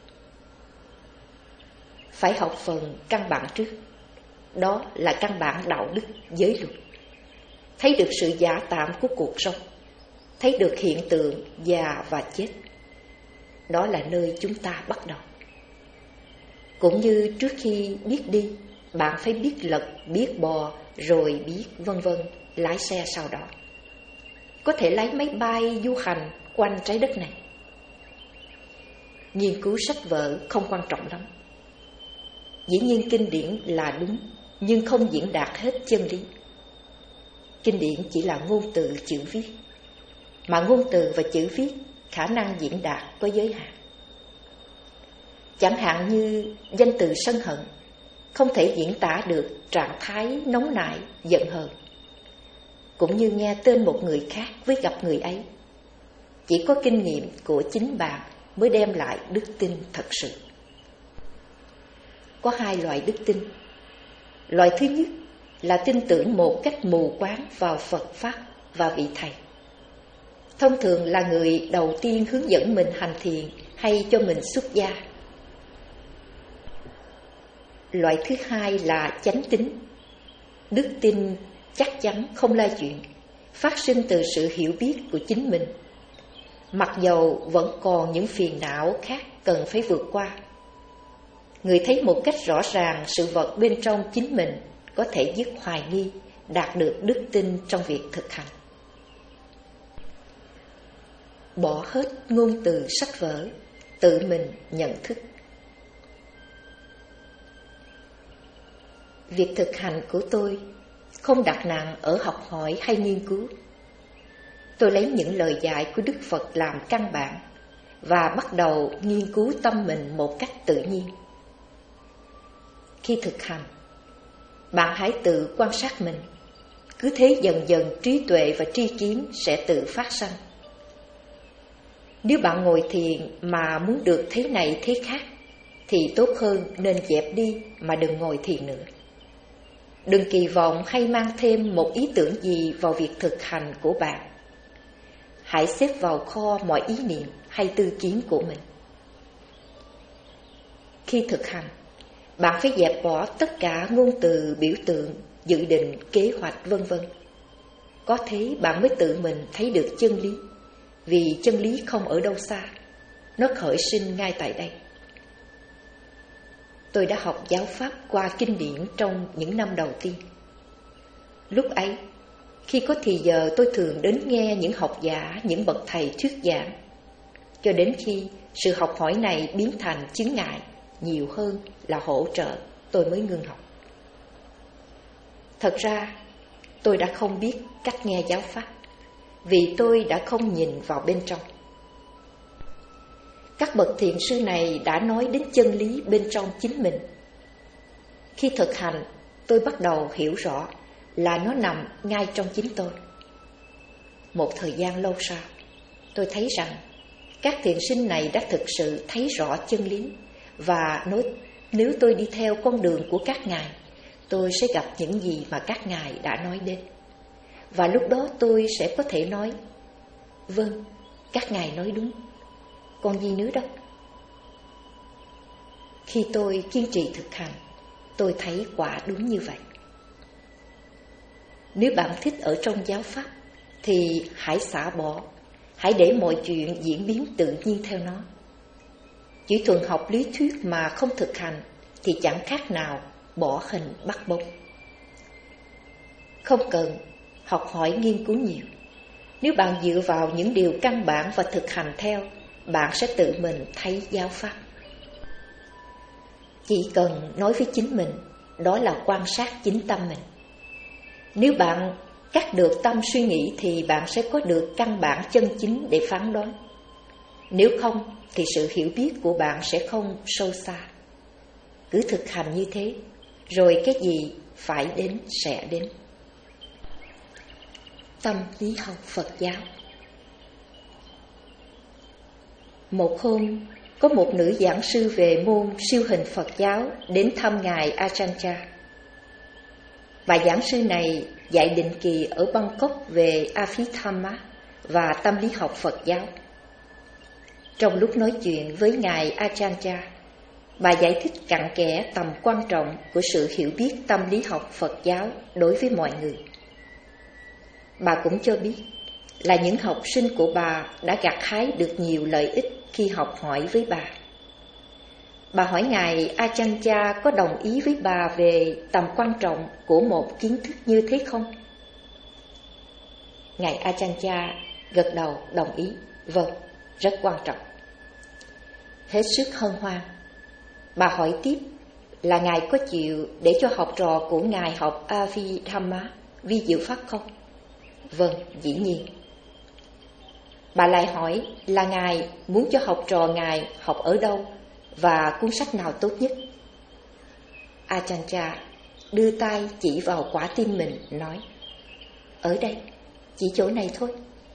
Phải học phần căn bản trước, đó là căn bản đạo đức giới luật. Thấy được sự giả tạm của cuộc sống, thấy được hiện tượng già và chết. Đó là nơi chúng ta bắt đầu. Cũng như trước khi biết đi, bạn phải biết lật, biết bò, rồi biết vân vân, lái xe sau đó. Có thể lái máy bay du hành quanh trái đất này. Nghiên cứu sách vở không quan trọng lắm. Dĩ nhiên kinh điển là đúng, nhưng không diễn đạt hết chân lý. Kinh điển chỉ là ngôn từ chữ viết, mà ngôn từ và chữ viết khả năng diễn đạt có giới hạn. Chẳng hạn như danh từ sân hận không thể diễn tả được trạng thái nóng nảy, giận hờn. Cũng như nghe tên một người khác với gặp người ấy, chỉ có kinh nghiệm của chính bạn mới đem lại đức tin thật sự. Có hai loại đức tin. Loại thứ nhất là tin tưởng một cách mù quáng vào Phật Pháp và vị Thầy. Thông thường là người đầu tiên hướng dẫn mình hành thiền hay cho mình xuất gia. Loại thứ hai là chánh tín. Đức tin chắc chắn không lai chuyện, phát sinh từ sự hiểu biết của chính mình, mặc dầu vẫn còn những phiền não khác cần phải vượt qua. Người thấy một cách rõ ràng sự vật bên trong chính mình có thể dứt hoài nghi, đạt được đức tin trong việc thực hành. Bỏ hết ngôn từ sách vở, tự mình nhận thức. Việc thực hành của tôi không đặt nặng ở học hỏi hay nghiên cứu. Tôi lấy những lời dạy của Đức Phật làm căn bản và bắt đầu nghiên cứu tâm mình một cách tự nhiên. Khi thực hành, bạn hãy tự quan sát mình. Cứ thế dần dần trí tuệ và tri kiến sẽ tự phát sanh. Nếu bạn ngồi thiền mà muốn được thế này thế khác, thì tốt hơn nên dẹp đi mà đừng ngồi thiền nữa. Đừng kỳ vọng hay mang thêm một ý tưởng gì vào việc thực hành của bạn. Hãy xếp vào kho mọi ý niệm hay tư kiến của mình. Khi thực hành, bạn phải dẹp bỏ tất cả ngôn từ, biểu tượng, dự định, kế hoạch vân vân. Có thế bạn mới tự mình thấy được chân lý, vì chân lý không ở đâu xa, nó khởi sinh ngay tại đây. Tôi đã học giáo pháp qua kinh điển trong những năm đầu tiên. Lúc ấy, khi có thì giờ tôi thường đến nghe những học giả, những bậc thầy thuyết giảng, cho đến khi sự học hỏi này biến thành chướng ngại nhiều hơn là hỗ trợ, tôi mới ngưng học. Thật ra, tôi đã không biết cách nghe giáo pháp, vì tôi đã không nhìn vào bên trong. Các bậc thiền sư này đã nói đến chân lý bên trong chính mình. Khi thực hành, tôi bắt đầu hiểu rõ là nó nằm ngay trong chính tôi. Một thời gian lâu sau, tôi thấy rằng các thiền sinh này đã thực sự thấy rõ chân lý, và nói nếu tôi đi theo con đường của các ngài, tôi sẽ gặp những gì mà các ngài đã nói đến. Và lúc đó tôi sẽ có thể nói, vâng, các ngài nói đúng, còn gì nữa đâu. Khi tôi kiên trì thực hành, tôi thấy quả đúng như vậy. Nếu bạn thích ở trong giáo pháp, thì hãy xả bỏ, hãy để mọi chuyện diễn biến tự nhiên theo nó. Chỉ thuần học lý thuyết mà không thực hành thì chẳng khác nào bỏ hình bắt bóng. Không cần học hỏi nghiên cứu nhiều. Nếu bạn dựa vào những điều căn bản và thực hành theo, bạn sẽ tự mình thấy giáo pháp. Chỉ cần nói với chính mình, đó là quan sát chính tâm mình. Nếu bạn cắt được tâm suy nghĩ thì bạn sẽ có được căn bản chân chính để phán đoán. Nếu không thì sự hiểu biết của bạn sẽ không sâu xa. Cứ thực hành như thế, rồi cái gì phải đến sẽ đến. Tâm lý học Phật giáo. Một hôm, có một nữ giảng sư về môn siêu hình Phật giáo đến thăm Ngài Ajahn Chah. Bà giảng sư này dạy định kỳ ở Bangkok về Abhidhamma và tâm lý học Phật giáo. Trong lúc nói chuyện với Ngài Ajahn Chah, bà giải thích cặn kẽ tầm quan trọng của sự hiểu biết tâm lý học Phật giáo đối với mọi người. Bà cũng cho biết là những học sinh của bà đã gặt hái được nhiều lợi ích khi học hỏi với bà. Bà hỏi Ngài Ajahn Chah có đồng ý với bà về tầm quan trọng của một kiến thức như thế không? Ngài Ajahn Chah gật đầu đồng ý. Vâng, rất quan trọng. Hết sức hân hoan, bà hỏi tiếp là Ngài có chịu để cho học trò của Ngài học Abhidhamma vi diệu pháp không? Vâng, dĩ nhiên. Bà lại hỏi là Ngài muốn cho học trò Ngài học ở đâu và cuốn sách nào tốt nhất? Ajahn Chah đưa tay chỉ vào quả tim mình, nói: ở đây, chỉ chỗ này thôi.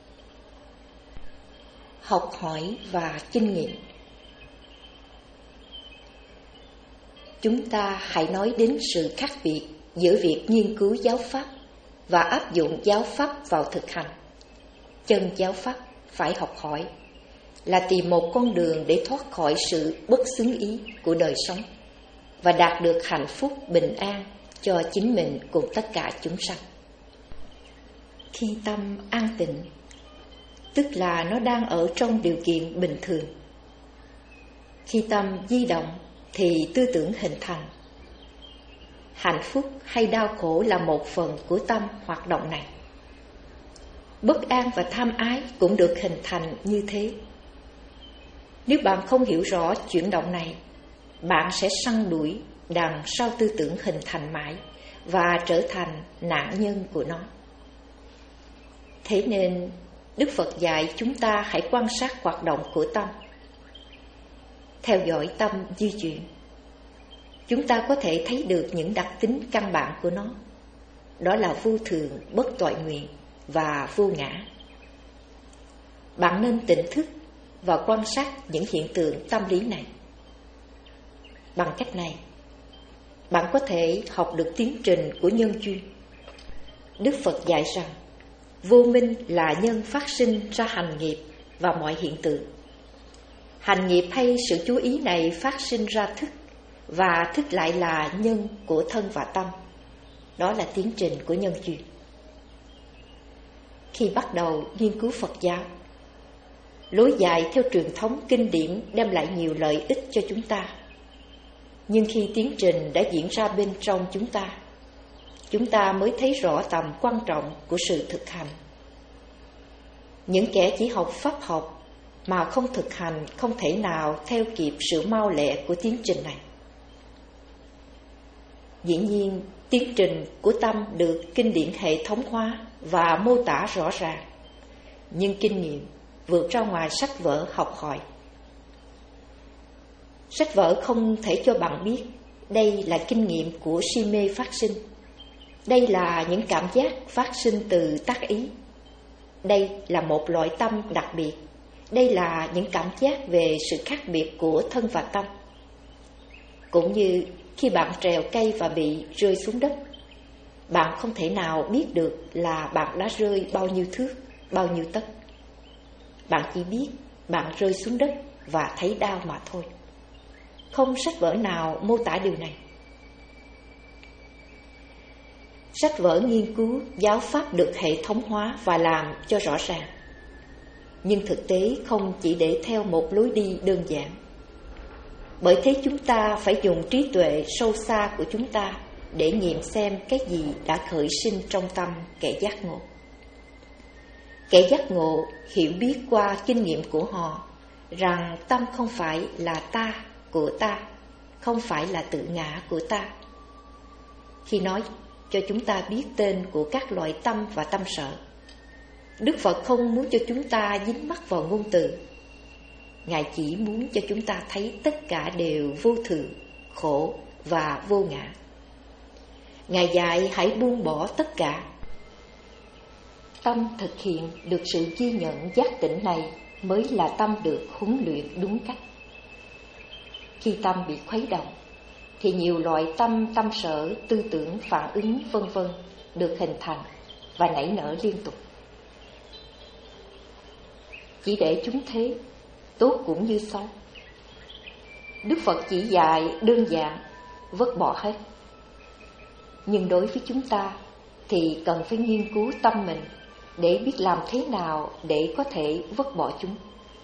Học hỏi và kinh nghiệm. Chúng ta hãy nói đến sự khác biệt giữa việc nghiên cứu giáo pháp và áp dụng giáo pháp vào thực hành. Chân giáo pháp phải học hỏi là tìm một con đường để thoát khỏi sự bất xứng ý của đời sống và đạt được hạnh phúc bình an cho chính mình cùng tất cả chúng sanh. Khi tâm an tịnh, tức là nó đang ở trong điều kiện bình thường. Khi tâm di động thì tư tưởng hình thành. Hạnh phúc hay đau khổ là một phần của tâm hoạt động này. Bất an và tham ái cũng được hình thành như thế. Nếu bạn không hiểu rõ chuyển động này, bạn sẽ săn đuổi đằng sau tư tưởng hình thành mãi và trở thành nạn nhân của nó. Thế nên Đức Phật dạy chúng ta hãy quan sát hoạt động của tâm, theo dõi tâm di chuyển. Chúng ta có thể thấy được những đặc tính căn bản của nó, đó là vô thường, bất toại nguyện và vô ngã. Bạn nên tỉnh thức và quan sát những hiện tượng tâm lý này. Bằng cách này, bạn có thể học được tiến trình của nhân duyên. Đức Phật dạy rằng vô minh là nhân phát sinh ra hành nghiệp và mọi hiện tượng. Hành nghiệp hay sự chú ý này phát sinh ra thức, và thức lại là nhân của thân và tâm. Đó là tiến trình của nhân duyên. Khi bắt đầu nghiên cứu Phật giáo, lối dạy theo truyền thống kinh điển đem lại nhiều lợi ích cho chúng ta. Nhưng khi tiến trình đã diễn ra bên trong chúng ta, chúng ta mới thấy rõ tầm quan trọng của sự thực hành. Những kẻ chỉ học pháp học mà không thực hành không thể nào theo kịp sự mau lẹ của tiến trình này. Dĩ nhiên, tiến trình của tâm được kinh điển hệ thống hóa và mô tả rõ ràng, nhưng kinh nghiệm vượt ra ngoài sách vở học hỏi. Sách vở không thể cho bạn biết đây là kinh nghiệm của si mê phát sinh, đây là những cảm giác phát sinh từ tác ý, đây là một loại tâm đặc biệt, đây là những cảm giác về sự khác biệt của thân và tâm. Cũng như khi bạn trèo cây và bị rơi xuống đất, bạn không thể nào biết được là bạn đã rơi bao nhiêu thước, bao nhiêu tấc. Bạn chỉ biết bạn rơi xuống đất và thấy đau mà thôi. Không sách vở nào mô tả điều này. Sách vở nghiên cứu giáo pháp được hệ thống hóa và làm cho rõ ràng. Nhưng thực tế không chỉ để theo một lối đi đơn giản. Bởi thế chúng ta phải dùng trí tuệ sâu xa của chúng ta để nghiệm xem cái gì đã khởi sinh trong tâm kẻ giác ngộ. Kẻ giác ngộ hiểu biết qua kinh nghiệm của họ rằng tâm không phải là ta, của ta, không phải là tự ngã của ta. Khi nói cho chúng ta biết tên của các loại tâm và tâm sở, Đức Phật không muốn cho chúng ta dính mắc vào ngôn từ. Ngài chỉ muốn cho chúng ta thấy tất cả đều vô thường, khổ và vô ngã. Ngài dạy hãy buông bỏ tất cả. Tâm thực hiện được sự ghi nhận giác tỉnh này mới là tâm được huấn luyện đúng cách. Khi tâm bị khuấy động thì nhiều loại tâm, tâm sở, tư tưởng, phản ứng vân vân được hình thành và nảy nở liên tục. Chỉ để chúng thế, tốt cũng như xấu. Đức Phật chỉ dạy đơn giản, vứt bỏ hết. Nhưng đối với chúng ta thì cần phải nghiên cứu tâm mình để biết làm thế nào để có thể vứt bỏ chúng.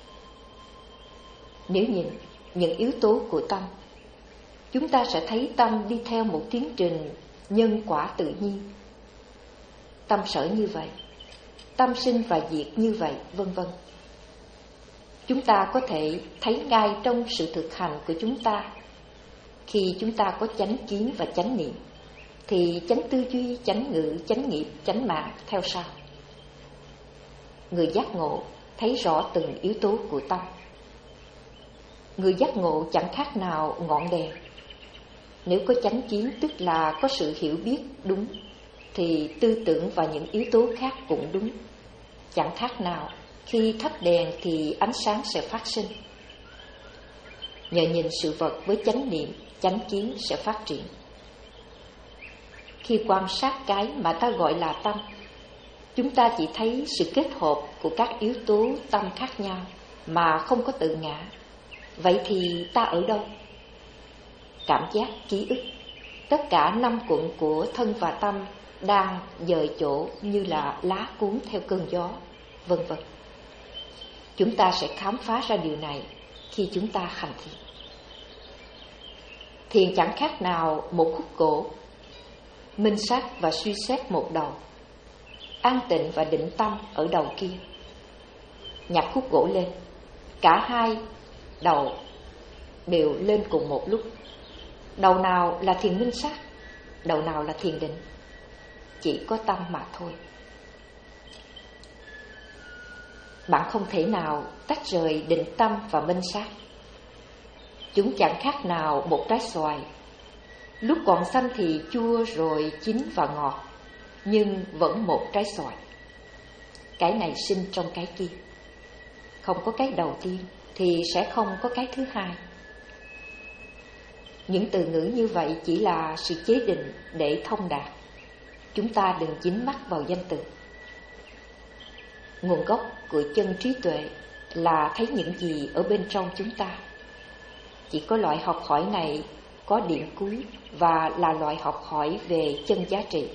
Nếu nhìn những yếu tố của tâm, chúng ta sẽ thấy tâm đi theo một tiến trình nhân quả tự nhiên. Tâm sở như vậy, tâm sinh và diệt như vậy, vân vân. Chúng ta có thể thấy ngay trong sự thực hành của chúng ta. Khi chúng ta có chánh kiến và chánh niệm thì chánh tư duy, chánh ngữ, chánh nghiệp, chánh mạng theo sau. Người giác ngộ thấy rõ từng yếu tố của tâm. Người giác ngộ chẳng khác nào ngọn đèn. Nếu có chánh kiến, tức là có sự hiểu biết đúng, thì tư tưởng và những yếu tố khác cũng đúng. Chẳng khác nào khi thắp đèn thì ánh sáng sẽ phát sinh. Nhờ nhìn sự vật với chánh niệm, chánh kiến sẽ phát triển. Khi quan sát cái mà ta gọi là tâm, chúng ta chỉ thấy sự kết hợp của các yếu tố tâm khác nhau mà không có tự ngã. Vậy thì ta ở đâu? Cảm giác, ký ức, tất cả năm cuộn của thân và tâm đang dời chỗ như là lá cuốn theo cơn gió, vân vân. Chúng ta sẽ khám phá ra điều này khi chúng ta hành thiền. Thiền chẳng khác nào một khúc gỗ, minh sát và suy xét một đầu, an tịnh và định tâm ở đầu kia. Nhặt khúc gỗ lên, cả hai đầu đều lên cùng một lúc. Đầu nào là thiền minh sát, đầu nào là thiền định, chỉ có tâm mà thôi. Bạn không thể nào tách rời định tâm và minh sát. Chúng chẳng khác nào một trái xoài, lúc còn xanh thì chua rồi chín và ngọt, nhưng vẫn một trái xoài. Cái này sinh trong cái kia. Không có cái đầu tiên thì sẽ không có cái thứ hai. Những từ ngữ như vậy chỉ là sự chế định để thông đạt. Chúng ta đừng dính mắc vào danh từ. Nguồn gốc của chân trí tuệ là thấy những gì ở bên trong chúng ta. Chỉ có loại học hỏi này có điểm cuối và là loại học hỏi về chân giá trị.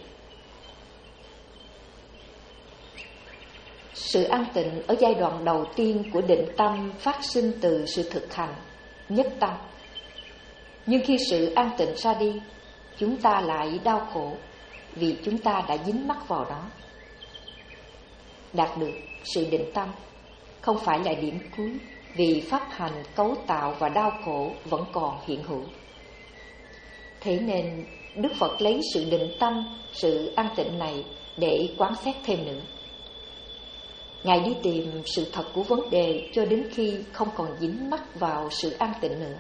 Sự an tịnh ở giai đoạn đầu tiên của định tâm phát sinh từ sự thực hành nhất tâm. Nhưng khi sự an tịnh ra đi, chúng ta lại đau khổ vì chúng ta đã dính mắc vào đó. Đạt được sự định tâm không phải là điểm cuối, vì pháp hành, cấu tạo và đau khổ vẫn còn hiện hữu. Thế nên Đức Phật lấy sự định tâm, sự an tịnh này để quán xét thêm nữa. Ngài đi tìm sự thật của vấn đề cho đến khi không còn dính mắc vào sự an tịnh nữa.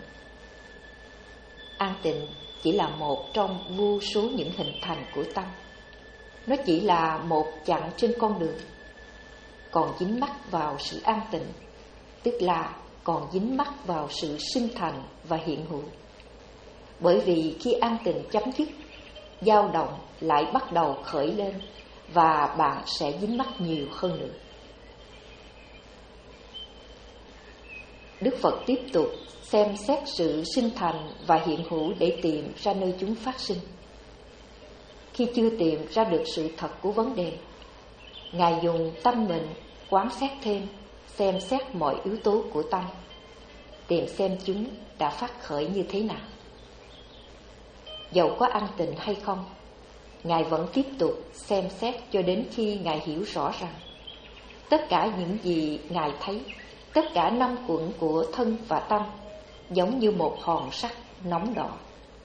An tịnh chỉ là một trong vô số những hình thành của tâm. Nó chỉ là một chặng trên con đường. Còn dính mắc vào sự an tịnh, tức là còn dính mắc vào sự sinh thành và hiện hữu. Bởi vì khi an tịnh chấm dứt, dao động lại bắt đầu khởi lên và bạn sẽ dính mắc nhiều hơn nữa. Đức Phật tiếp tục xem xét sự sinh thành và hiện hữu để tìm ra nơi chúng phát sinh. Khi chưa tìm ra được sự thật của vấn đề, Ngài dùng tâm mình quán xét thêm, xem xét mọi yếu tố của tâm, tìm xem chúng đã phát khởi như thế nào. Dầu có an tịnh hay không, Ngài vẫn tiếp tục xem xét cho đến khi Ngài hiểu rõ rằng tất cả những gì Ngài thấy, tất cả năm cuộn của thân và tâm giống như một hòn sắt nóng đỏ.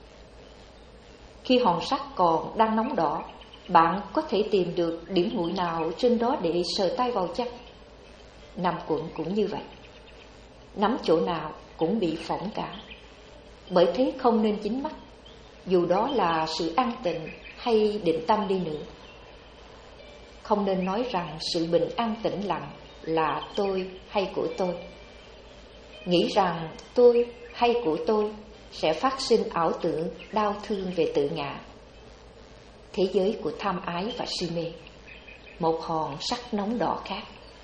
Khi hòn sắt còn đang nóng đỏ, bạn có thể tìm được điểm nguội nào trên đó để sờ tay vào chăng? Năm cuộn cũng như vậy, nắm chỗ nào cũng bị phỏng cả. Bởi thế không nên dính mắc, dù đó là sự an tịnh hay định tâm đi nữa. Không nên nói rằng sự bình an tĩnh lặng là tôi hay của tôi. Nghĩ rằng tôi hay của tôi sẽ phát sinh ảo tưởng đau thương về tự ngã. Thế giới của tham ái và si mê, một hòn sắt nóng đỏ khác.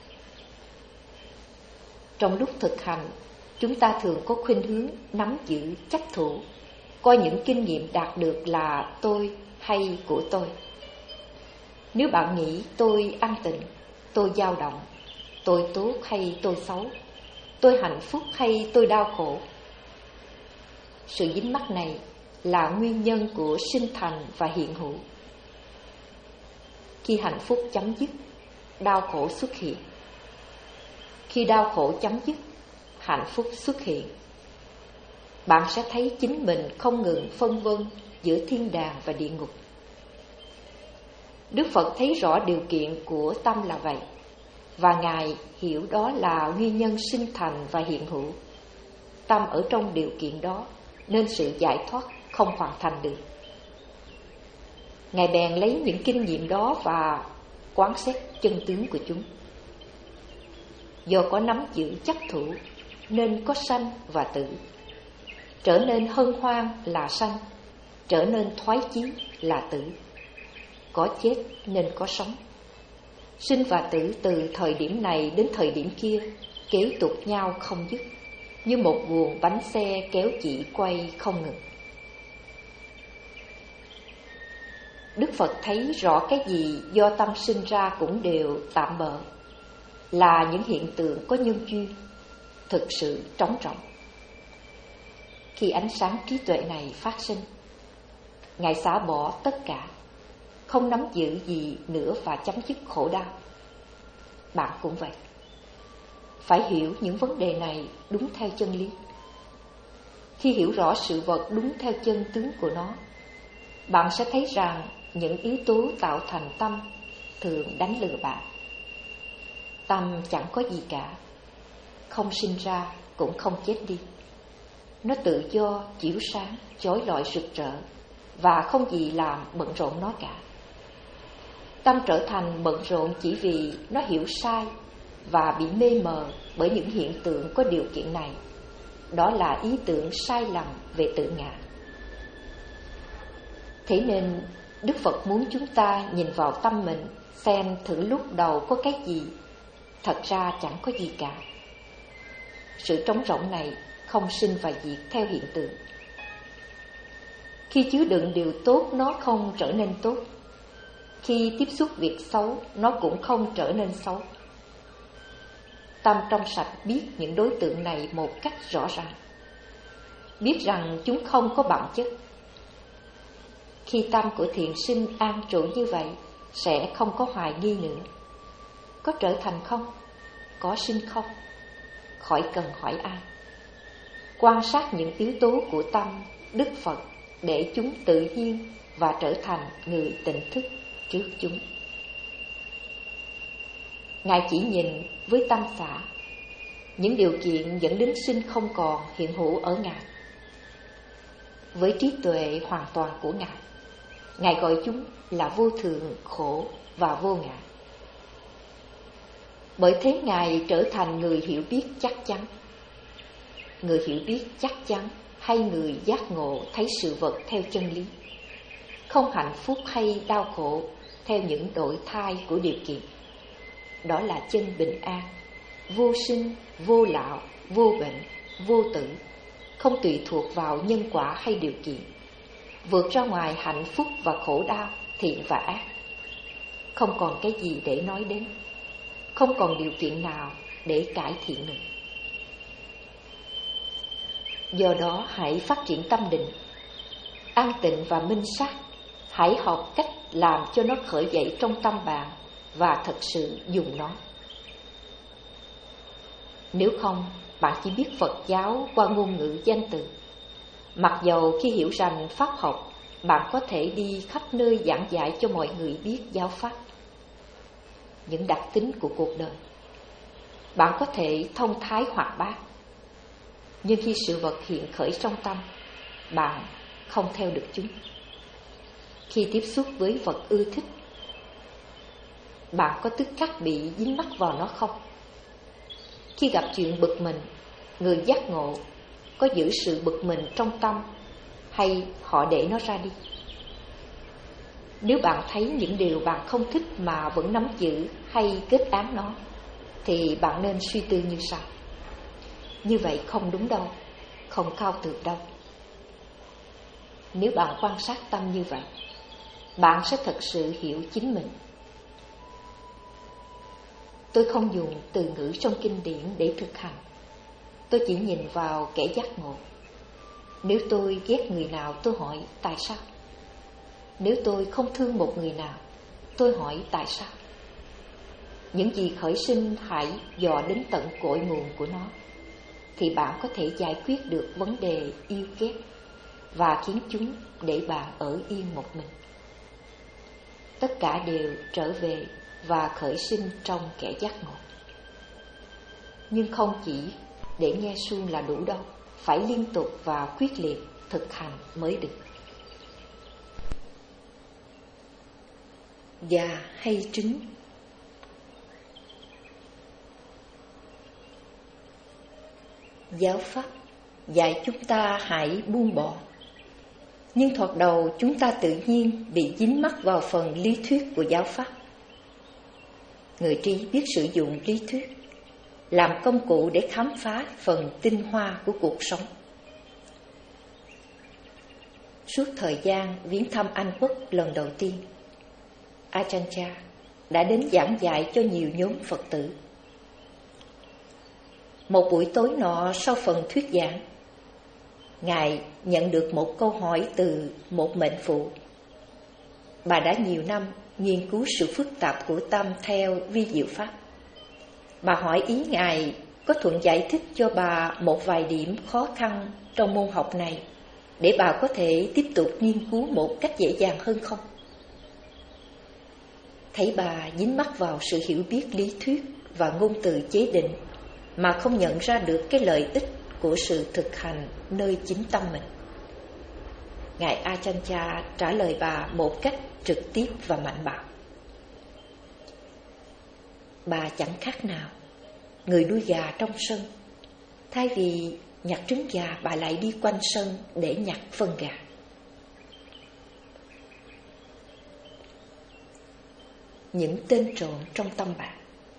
Trong lúc thực hành, chúng ta thường có khuynh hướng nắm giữ, chấp thủ, coi những kinh nghiệm đạt được là tôi hay của tôi. Nếu bạn nghĩ tôi an tịnh, tôi dao động, tôi tốt hay tôi xấu, tôi hạnh phúc hay tôi đau khổ, sự dính mắc này là nguyên nhân của sinh thành và hiện hữu. Khi hạnh phúc chấm dứt, đau khổ xuất hiện. Khi đau khổ chấm dứt, hạnh phúc xuất hiện. Bạn sẽ thấy chính mình không ngừng phân vân giữa thiên đàng và địa ngục. Đức Phật thấy rõ điều kiện của tâm là vậy, và Ngài hiểu đó là nguyên nhân sinh thành và hiện hữu. Tâm ở trong điều kiện đó, nên sự giải thoát không hoàn thành được. Ngài bèn lấy những kinh nghiệm đó và quán xét chân tướng của chúng. Do có nắm giữ chấp thủ, nên có sanh và tử. Trở nên hân hoan là sanh, trở nên thoái chí là tử. Có chết nên có sống. Sinh và tử từ thời điểm này đến thời điểm kia kéo tục nhau không dứt, như một guồng bánh xe kéo chỉ quay không ngừng. Đức Phật thấy rõ cái gì do tâm sinh ra cũng đều tạm bợ, là những hiện tượng có nhân duyên, thực sự trống rỗng. Khi ánh sáng trí tuệ này phát sinh, Ngài xả bỏ tất cả, không nắm giữ gì nữa và chấm dứt khổ đau. Bạn cũng vậy. Phải hiểu những vấn đề này đúng theo chân lý. Khi hiểu rõ sự vật đúng theo chân tướng của nó, bạn sẽ thấy rằng những yếu tố tạo thành tâm thường đánh lừa bạn. Tâm chẳng có gì cả, không sinh ra cũng không chết đi. Nó tự do, chiếu sáng, chói lọi rực rỡ, và không gì làm bận rộn nó cả. Tâm trở thành bận rộn chỉ vì nó hiểu sai và bị mê mờ bởi những hiện tượng có điều kiện này. Đó là ý tưởng sai lầm về tự ngã. Thế nên Đức Phật muốn chúng ta nhìn vào tâm mình, xem thử lúc đầu có cái gì. Thật ra chẳng có gì cả. Sự trống rỗng này không sinh và diệt theo hiện tượng. Khi chứa đựng điều tốt, nó không trở nên tốt. Khi tiếp xúc việc xấu, nó cũng không trở nên xấu. Tâm trong sạch biết những đối tượng này một cách rõ ràng, biết rằng chúng không có bản chất. Khi tâm của thiện sinh an trụ như vậy, sẽ không có hoài nghi nữa. Có trở thành không? Có sinh không? Khỏi cần hỏi ai. Quan sát những yếu tố của tâm, Đức Phật, để chúng tự nhiên và trở thành người tỉnh thức trước chúng. Ngài chỉ nhìn với tâm xả những điều kiện dẫn đến sinh không còn hiện hữu ở Ngài. Với trí tuệ hoàn toàn của Ngài, Ngài gọi chúng là vô thường, khổ và vô ngã. Bởi thế Ngài trở thành người hiểu biết chắc chắn. Người hiểu biết chắc chắn hay người giác ngộ thấy sự vật theo chân lý, không hạnh phúc hay đau khổ theo những đổi thay của điều kiện. Đó là chân bình an, vô sinh, vô lão, vô bệnh, vô tử, không tùy thuộc vào nhân quả hay điều kiện, vượt ra ngoài hạnh phúc và khổ đau, thiện và ác. Không còn cái gì để nói đến, không còn điều kiện nào để cải thiện nữa. Do đó hãy phát triển tâm định, an tịnh và minh sát. Hãy học cách làm cho nó khởi dậy trong tâm bạn và thật sự dùng nó. Nếu không, bạn chỉ biết Phật giáo qua ngôn ngữ danh từ. Mặc dầu khi hiểu rằng pháp học, bạn có thể đi khắp nơi giảng dạy cho mọi người biết giáo pháp, những đặc tính của cuộc đời. Bạn có thể thông thái hoạt bát, nhưng khi sự vật hiện khởi trong tâm, bạn không theo được chúng. Khi tiếp xúc với vật ưa thích, bạn có tức khắc bị dính mắc vào nó không? Khi gặp chuyện bực mình, người giác ngộ có giữ sự bực mình trong tâm, hay họ để nó ra đi? Nếu bạn thấy những điều bạn không thích mà vẫn nắm giữ hay kết án nó, thì bạn nên suy tư như sau: như vậy không đúng đâu, không cao thượng đâu. Nếu bạn quan sát tâm như vậy, bạn sẽ thật sự hiểu chính mình. Tôi không dùng từ ngữ trong kinh điển để thực hành. Tôi chỉ nhìn vào kẻ giác ngộ. Nếu tôi ghét người nào, tôi hỏi tại sao. Nếu tôi không thương một người nào, tôi hỏi tại sao. Những gì khởi sinh hãy dò đến tận cội nguồn của nó, thì bạn có thể giải quyết được vấn đề yêu ghét và khiến chúng để bạn ở yên một mình. Tất cả đều trở về và khởi sinh trong kẻ giác ngộ. Nhưng không chỉ để nghe suông là đủ đâu, phải liên tục và quyết liệt thực hành mới được. Gà hay trứng? Giáo pháp dạy chúng ta hãy buông bỏ. Nhưng thoạt đầu chúng ta tự nhiên bị dính mắc vào phần lý thuyết của giáo pháp. Người trí biết sử dụng lý thuyết làm công cụ để khám phá phần tinh hoa của cuộc sống. Suốt thời gian viếng thăm Anh Quốc lần đầu tiên, Ajahn Chah đã đến giảng dạy cho nhiều nhóm Phật tử. Một buổi tối nọ, sau phần thuyết giảng, Ngài nhận được một câu hỏi từ một mệnh phụ. Bà đã nhiều năm nghiên cứu sự phức tạp của tâm theo vi diệu pháp. Bà hỏi ý Ngài có thuận giải thích cho bà một vài điểm khó khăn trong môn học này, để bà có thể tiếp tục nghiên cứu một cách dễ dàng hơn không? Thấy bà dính mắc vào sự hiểu biết lý thuyết và ngôn từ chế định mà không nhận ra được cái lợi ích của sự thực hành nơi chính tâm mình, Ngài Ajahn Chah trả lời bà một cách trực tiếp và mạnh bạo. Bà chẳng khác nào người nuôi gà trong sân. Thay vì nhặt trứng gà, bà lại đi quanh sân để nhặt phân gà. Những tên trộm trong tâm bạn.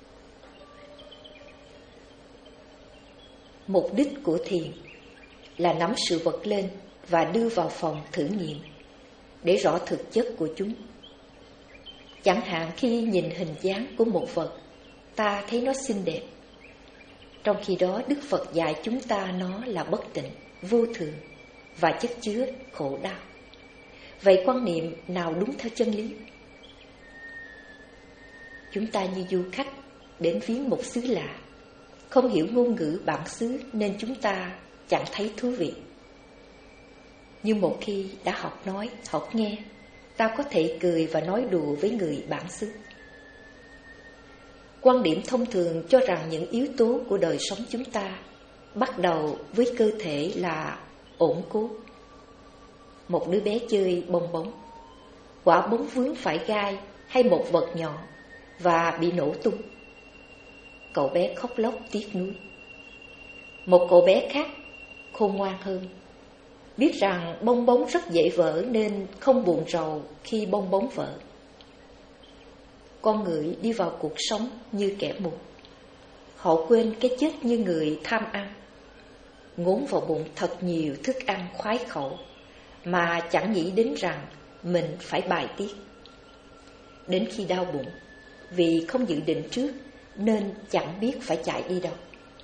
Mục đích của thiền là nắm sự vật lên và đưa vào phòng thử nghiệm để rõ thực chất của chúng. Chẳng hạn khi nhìn hình dáng của một vật, ta thấy nó xinh đẹp. Trong khi đó Đức Phật dạy chúng ta nó là bất tịnh, vô thường và chất chứa khổ đau. Vậy quan niệm nào đúng theo chân lý? Chúng ta như du khách đến viếng một xứ lạ, không hiểu ngôn ngữ bản xứ nên chúng ta chẳng thấy thú vị. Nhưng một khi đã học nói, học nghe, ta có thể cười và nói đùa với người bản xứ. Quan điểm thông thường cho rằng những yếu tố của đời sống chúng ta bắt đầu với cơ thể là ổn cố. Một đứa bé chơi bong bóng, quả bóng vướng phải gai hay một vật nhỏ và bị nổ tung. Cậu bé khóc lóc tiếc nuối. Một cậu bé khác khôn ngoan hơn, biết rằng bong bóng rất dễ vỡ nên không buồn rầu khi bong bóng vỡ. Con người đi vào cuộc sống như kẻ mù. Họ quên cái chết như người tham ăn, ngốn vào bụng thật nhiều thức ăn khoái khẩu mà chẳng nghĩ đến rằng mình phải bài tiết. Đến khi đau bụng vì không dự định trước nên chẳng biết phải chạy đi đâu.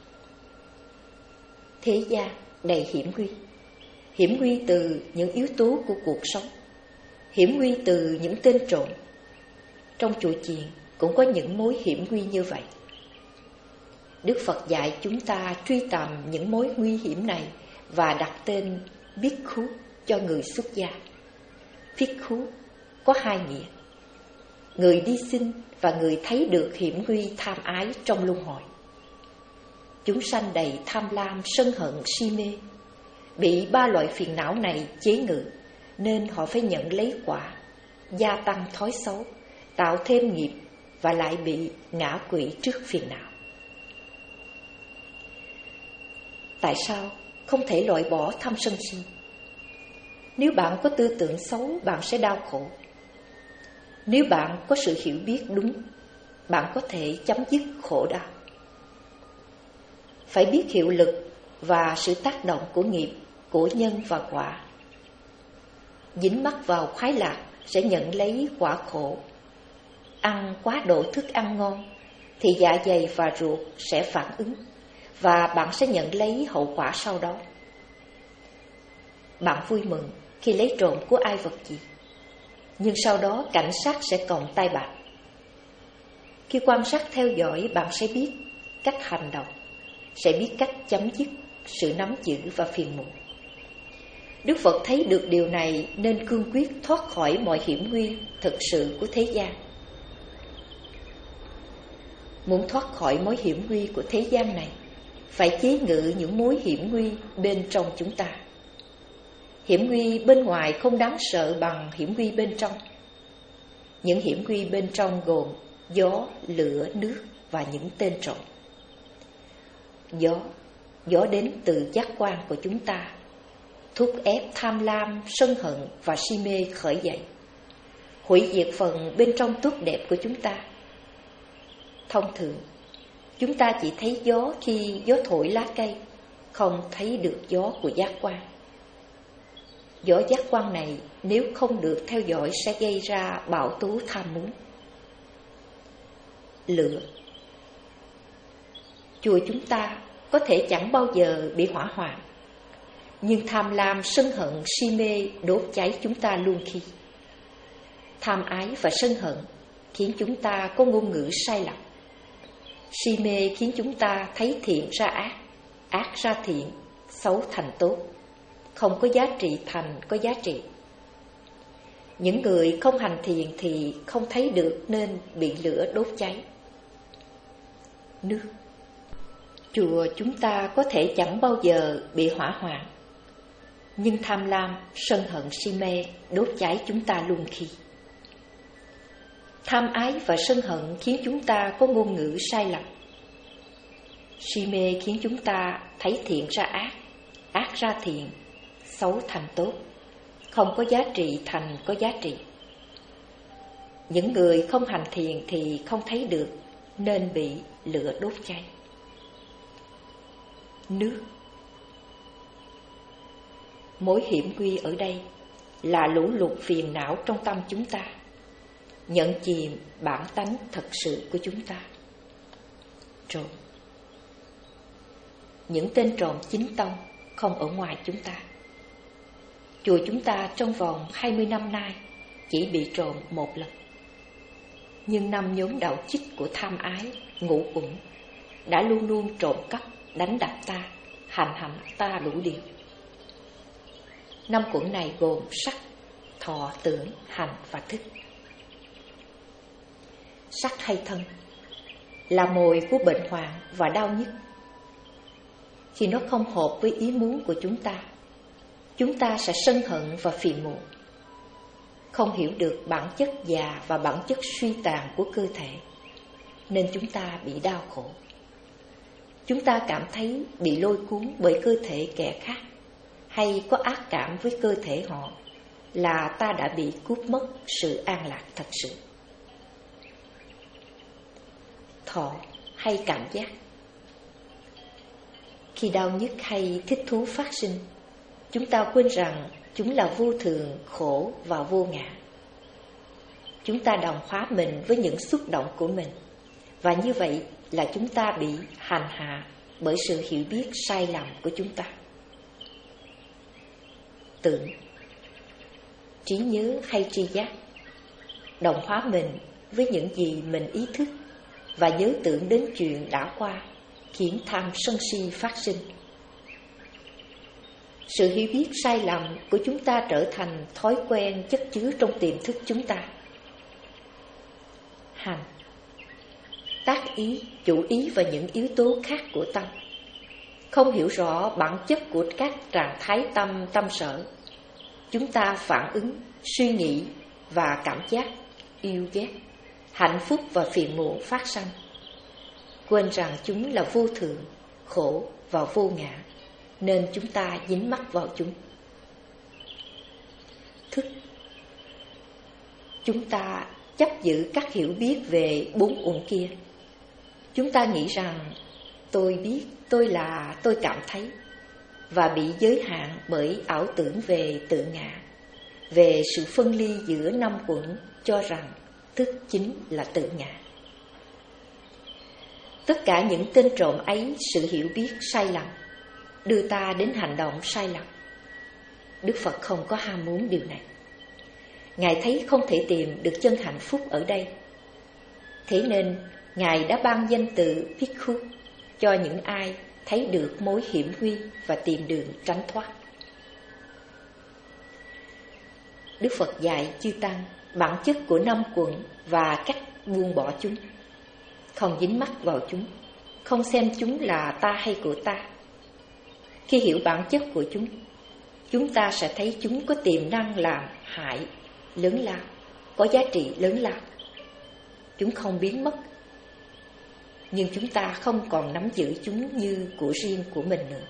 Thế gian đầy hiểm nguy. Hiểm nguy từ những yếu tố của cuộc sống, hiểm nguy từ những tên trộm. Trong chùa chiền cũng có những mối hiểm nguy như vậy. Đức Phật dạy chúng ta truy tầm những mối nguy hiểm này và đặt tên Bhikkhu cho người xuất gia. Bhikkhu có hai nghĩa: người đi xin và người thấy được hiểm nguy tham ái trong luân hồi. Chúng sanh đầy tham lam, sân hận, si mê, bị ba loại phiền não này chế ngự, nên họ phải nhận lấy quả, gia tăng thói xấu, tạo thêm nghiệp và lại bị ngã quỵ trước phiền não. Tại sao không thể loại bỏ tham sân si. Nếu bạn có tư tưởng xấu, bạn sẽ đau khổ. Nếu bạn có sự hiểu biết đúng, bạn có thể chấm dứt khổ đau. Phải biết hiệu lực và sự tác động của nghiệp, của nhân và quả. Dính mắc vào khoái lạc sẽ nhận lấy quả khổ. Ăn quá độ thức ăn ngon thì dạ dày và ruột sẽ phản ứng, và bạn sẽ nhận lấy hậu quả sau đó. Bạn vui mừng khi lấy trộm của ai vật gì, nhưng sau đó cảnh sát sẽ còng tay bạn. Khi quan sát theo dõi, bạn sẽ biết cách hành động, sẽ biết cách chấm dứt sự nắm giữ và phiền muộn. Đức Phật thấy được điều này nên cương quyết thoát khỏi mọi hiểm nguy thực sự của thế gian. Muốn thoát khỏi mối hiểm nguy của thế gian này, phải chế ngự những mối hiểm nguy bên trong chúng ta. Hiểm nguy bên ngoài không đáng sợ bằng hiểm nguy bên trong. Những hiểm nguy bên trong gồm gió, lửa, nước và những tên trộm. Gió, gió đến từ giác quan của chúng ta, thúc ép tham lam, sân hận và si mê khởi dậy, hủy diệt phần bên trong tốt đẹp của chúng ta. Thông thường, chúng ta chỉ thấy gió khi gió thổi lá cây, không thấy được gió của giác quan. Gió giác quan này nếu không được theo dõi sẽ gây ra bão tố tham muốn. Lửa. Chùa chúng ta có thể chẳng bao giờ bị hỏa hoạn, nhưng tham lam, sân hận, si mê đốt cháy chúng ta luôn khi. Tham ái và sân hận khiến chúng ta có ngôn ngữ sai lầm. Si mê khiến chúng ta thấy thiện ra ác, ác ra thiện, xấu thành tốt, không có giá trị thành có giá trị. Những người không hành thiền thì không thấy được nên bị lửa đốt cháy. Nước. Chùa chúng ta có thể chẳng bao giờ bị hỏa hoạn, nhưng tham lam, sân hận, si mê đốt cháy chúng ta luôn khi. Tham ái và sân hận khiến chúng ta có ngôn ngữ sai lầm. Si mê khiến chúng ta thấy thiện ra ác, ác ra thiện, xấu thành tốt, không có giá trị thành có giá trị. Những người không hành thiền thì không thấy được nên bị lửa đốt cháy. Nước. Mối hiểm nguy ở đây là lũ lụt phiền não trong tâm chúng ta, nhận chìm bản tánh thật sự của chúng ta. Trộm. Những tên trộm chính tông không ở ngoài chúng ta. Chùa chúng ta trong vòng hai mươi năm nay chỉ bị trộm một lần. Nhưng năm nhóm đạo chích của tham ái, ngũ uẩn đã luôn luôn trộm cắp, đánh đập ta, hành hạ ta đủ điều. Năm uẩn này gồm sắc, thọ, tưởng, hành và thức. Sắc hay thân là mồi của bệnh hoạn và đau nhức. Khi nó không hợp với ý muốn của chúng ta, chúng ta sẽ sân hận và phiền muộn. Không hiểu được bản chất già và bản chất suy tàn của cơ thể, nên chúng ta bị đau khổ. Chúng ta cảm thấy bị lôi cuốn bởi cơ thể kẻ khác, hay có ác cảm với cơ thể họ, là ta đã bị cướp mất sự an lạc thật sự. Thọ hay cảm giác. Khi đau nhức hay thích thú phát sinh, chúng ta quên rằng chúng là vô thường, khổ và vô ngã. Chúng ta đồng hóa mình với những xúc động của mình, và như vậy là chúng ta bị hành hạ bởi sự hiểu biết sai lầm của chúng ta. Tưởng. Trí nhớ hay tri giác đồng hóa mình với những gì mình ý thức và nhớ tưởng đến chuyện đã qua, khiến tham sân si phát sinh. Sự hiểu biết sai lầm của chúng ta trở thành thói quen chất chứa trong tiềm thức chúng ta. Hành. Tác ý, chủ ý và những yếu tố khác của tâm. Không hiểu rõ bản chất của các trạng thái tâm, tâm sở, chúng ta phản ứng, suy nghĩ và cảm giác yêu ghét, hạnh phúc và phiền muộn phát sinh. Quên rằng chúng là vô thường, khổ và vô ngã, nên chúng ta dính mắc vào chúng. Thức, chúng ta chấp giữ các hiểu biết về bốn uẩn kia. Chúng ta nghĩ rằng tôi biết, tôi là, tôi cảm thấy, và bị giới hạn bởi ảo tưởng về tự ngã, về sự phân ly giữa năm uẩn, cho rằng thức chính là tự ngã. Tất cả những tên trộm ấy, sự hiểu biết sai lầm, đưa ta đến hành động sai lầm. Đức Phật không có ham muốn điều này. Ngài thấy không thể tìm được chân hạnh phúc ở đây. Thế nên Ngài đã ban danh từ Bhikkhu cho những ai thấy được mối hiểm nguy và tìm đường tránh thoát. Đức Phật dạy chư tăng bản chất của năm quẩn và cách buông bỏ chúng, không dính mắc vào chúng, không xem chúng là ta hay của ta. Khi hiểu bản chất của chúng, chúng ta sẽ thấy chúng có tiềm năng làm hại lớn lao, có giá trị lớn lao. Chúng không biến mất, nhưng chúng ta không còn nắm giữ chúng như của riêng của mình nữa.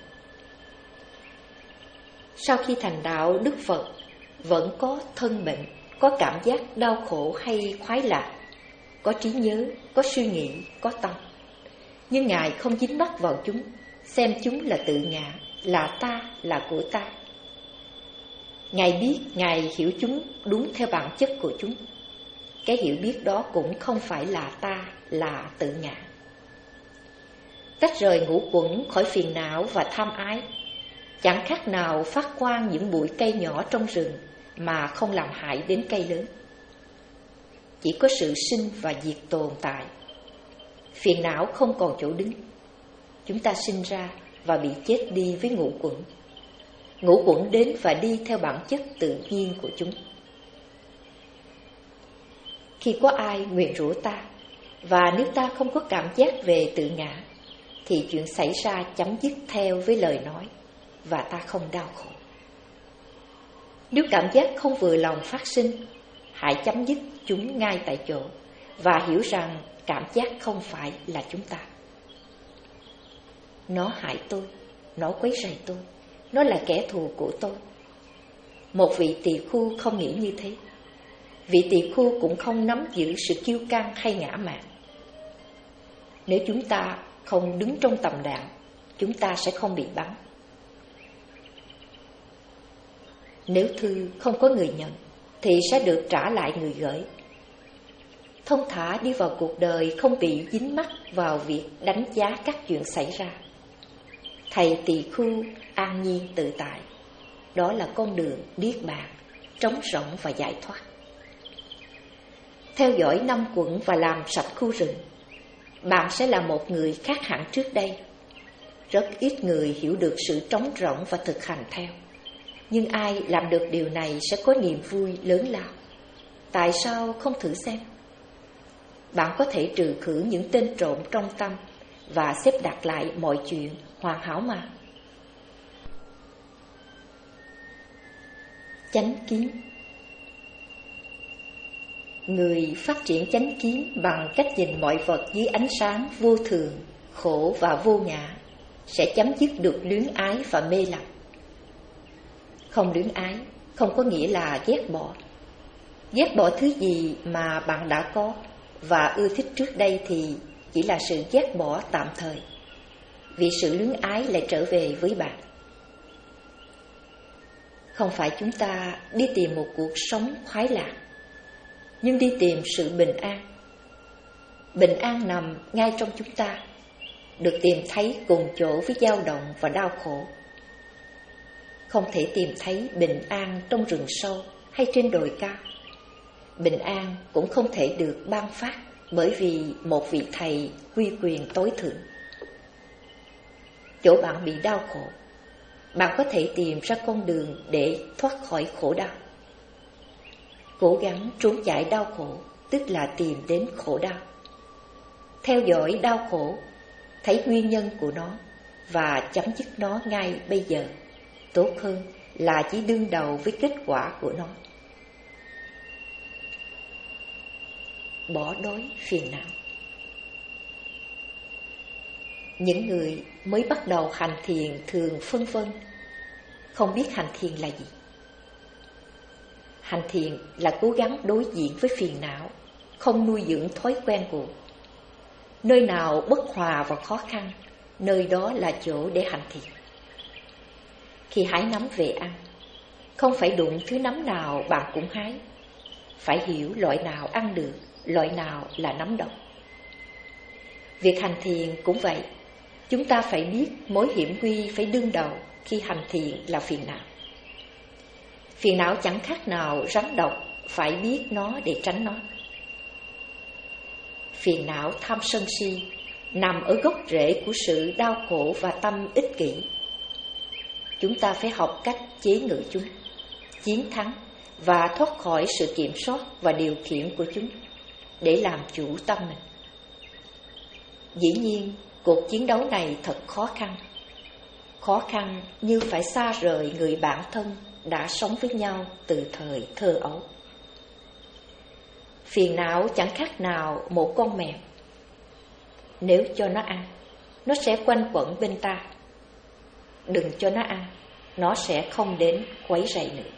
Sau khi thành đạo, Đức Phật vẫn có thân bệnh, có cảm giác đau khổ hay khoái lạc, có trí nhớ, có suy nghĩ, có tâm. Nhưng Ngài không dính mắc vào chúng, xem chúng là tự ngã, là ta, là của ta. Ngài biết, Ngài hiểu chúng đúng theo bản chất của chúng. Cái hiểu biết đó cũng không phải là ta, là tự ngã. Tách rời ngũ quẩn khỏi phiền não và tham ái, chẳng khác nào phát quang những bụi cây nhỏ trong rừng mà không làm hại đến cây lớn. Chỉ có sự sinh và diệt tồn tại. Phiền não không còn chỗ đứng. Chúng ta sinh ra và bị chết đi với ngũ quẩn. Ngũ quẩn đến và đi theo bản chất tự nhiên của chúng. Khi có ai nguyền rủa ta, và nếu ta không có cảm giác về tự ngã, thì chuyện xảy ra chấm dứt theo với lời nói, và ta không đau khổ. Nếu cảm giác không vừa lòng phát sinh, hãy chấm dứt chúng ngay tại chỗ, và hiểu rằng cảm giác không phải là chúng ta. Nó hại tôi, nó quấy rầy tôi, nó là kẻ thù của tôi. Một vị tỳ khưu không nghĩ như thế. Vị tỳ khưu cũng không nắm giữ sự kiêu căng hay ngã mạn. Nếu chúng ta không đứng trong tầm đạo, chúng ta sẽ không bị bắn. Nếu thư không có người nhận, thì sẽ được trả lại người gửi. Thông thả đi vào cuộc đời, không bị dính mắc vào việc đánh giá các chuyện xảy ra. Thầy tỳ khưu an nhiên tự tại, đó là con đường niết bàn, trống rỗng và giải thoát. Theo dõi năm quẩn và làm sạch khu rừng, bạn sẽ là một người khác hẳn trước đây. Rất ít người hiểu được sự trống rỗng và thực hành theo. Nhưng ai làm được điều này sẽ có niềm vui lớn lao. Tại sao không thử xem? Bạn có thể trừ khử những tên trộm trong tâm và xếp đặt lại mọi chuyện hoàn hảo mà. Chánh kiến. Người phát triển chánh kiến bằng cách nhìn mọi vật dưới ánh sáng vô thường, khổ và vô ngã sẽ chấm dứt được luyến ái và mê lầm. Không luyến ái không có nghĩa là ghét bỏ. Ghét bỏ thứ gì mà bạn đã có và ưa thích trước đây thì chỉ là sự ghét bỏ tạm thời, vì sự luyến ái lại trở về với bạn. Không phải chúng ta đi tìm một cuộc sống khoái lạc, nhưng đi tìm sự bình an. Bình an nằm ngay trong chúng ta, được tìm thấy cùng chỗ với dao động và đau khổ. Không thể tìm thấy bình an trong rừng sâu hay trên đồi cao. Bình an cũng không thể được ban phát bởi vì một vị thầy uy quyền tối thượng. Chỗ bạn bị đau khổ, bạn có thể tìm ra con đường để thoát khỏi khổ đau. Cố gắng trốn chạy đau khổ tức là tìm đến khổ đau. Theo dõi đau khổ, thấy nguyên nhân của nó và chấm dứt nó ngay bây giờ, tốt hơn là chỉ đương đầu với kết quả của nó. Bỏ đói phiền não. Những người mới bắt đầu hành thiền thường phân vân, không biết hành thiền là gì. Hành thiền là cố gắng đối diện với phiền não, không nuôi dưỡng thói quen cũ. Nơi nào bất hòa và khó khăn, nơi đó là chỗ để hành thiền. Khi hái nấm về ăn, không phải đụng thứ nấm nào bạn cũng hái, phải hiểu loại nào ăn được, loại nào là nấm độc. Việc hành thiền cũng vậy, chúng ta phải biết mối hiểm nguy phải đương đầu khi hành thiền là phiền não. Phiền não chẳng khác nào rắn độc, phải biết nó để tránh nó. Phiền não tham sân si nằm ở gốc rễ của sự đau khổ và tâm ích kỷ. Chúng ta phải học cách chế ngự chúng, chiến thắng và thoát khỏi sự kiểm soát và điều khiển của chúng để làm chủ tâm mình. Dĩ nhiên, cuộc chiến đấu này thật khó khăn. Khó khăn như phải xa rời người bạn thân đã sống với nhau từ thời thơ ấu. Phiền não chẳng khác nào một con mèo. Nếu cho nó ăn, nó sẽ quanh quẩn bên ta. Đừng cho nó ăn, nó sẽ không đến quấy rầy nữa.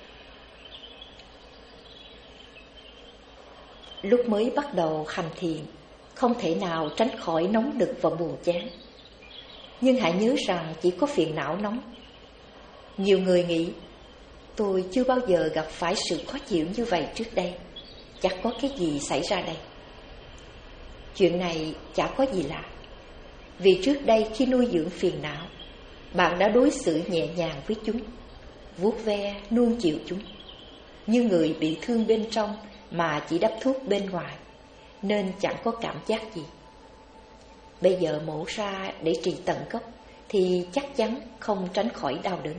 Lúc mới bắt đầu hành thiền, không thể nào tránh khỏi nóng nực và buồn chán. Nhưng hãy nhớ rằng chỉ có phiền não nóng. Nhiều người nghĩ, tôi chưa bao giờ gặp phải sự khó chịu như vậy trước đây, chắc có cái gì xảy ra đây. Chuyện này chả có gì lạ, vì trước đây khi nuôi dưỡng phiền não, bạn đã đối xử nhẹ nhàng với chúng, vuốt ve, nuông chiều chúng, như người bị thương bên trong mà chỉ đắp thuốc bên ngoài, nên chẳng có cảm giác gì. Bây giờ mổ ra để trị tận gốc thì chắc chắn không tránh khỏi đau đớn.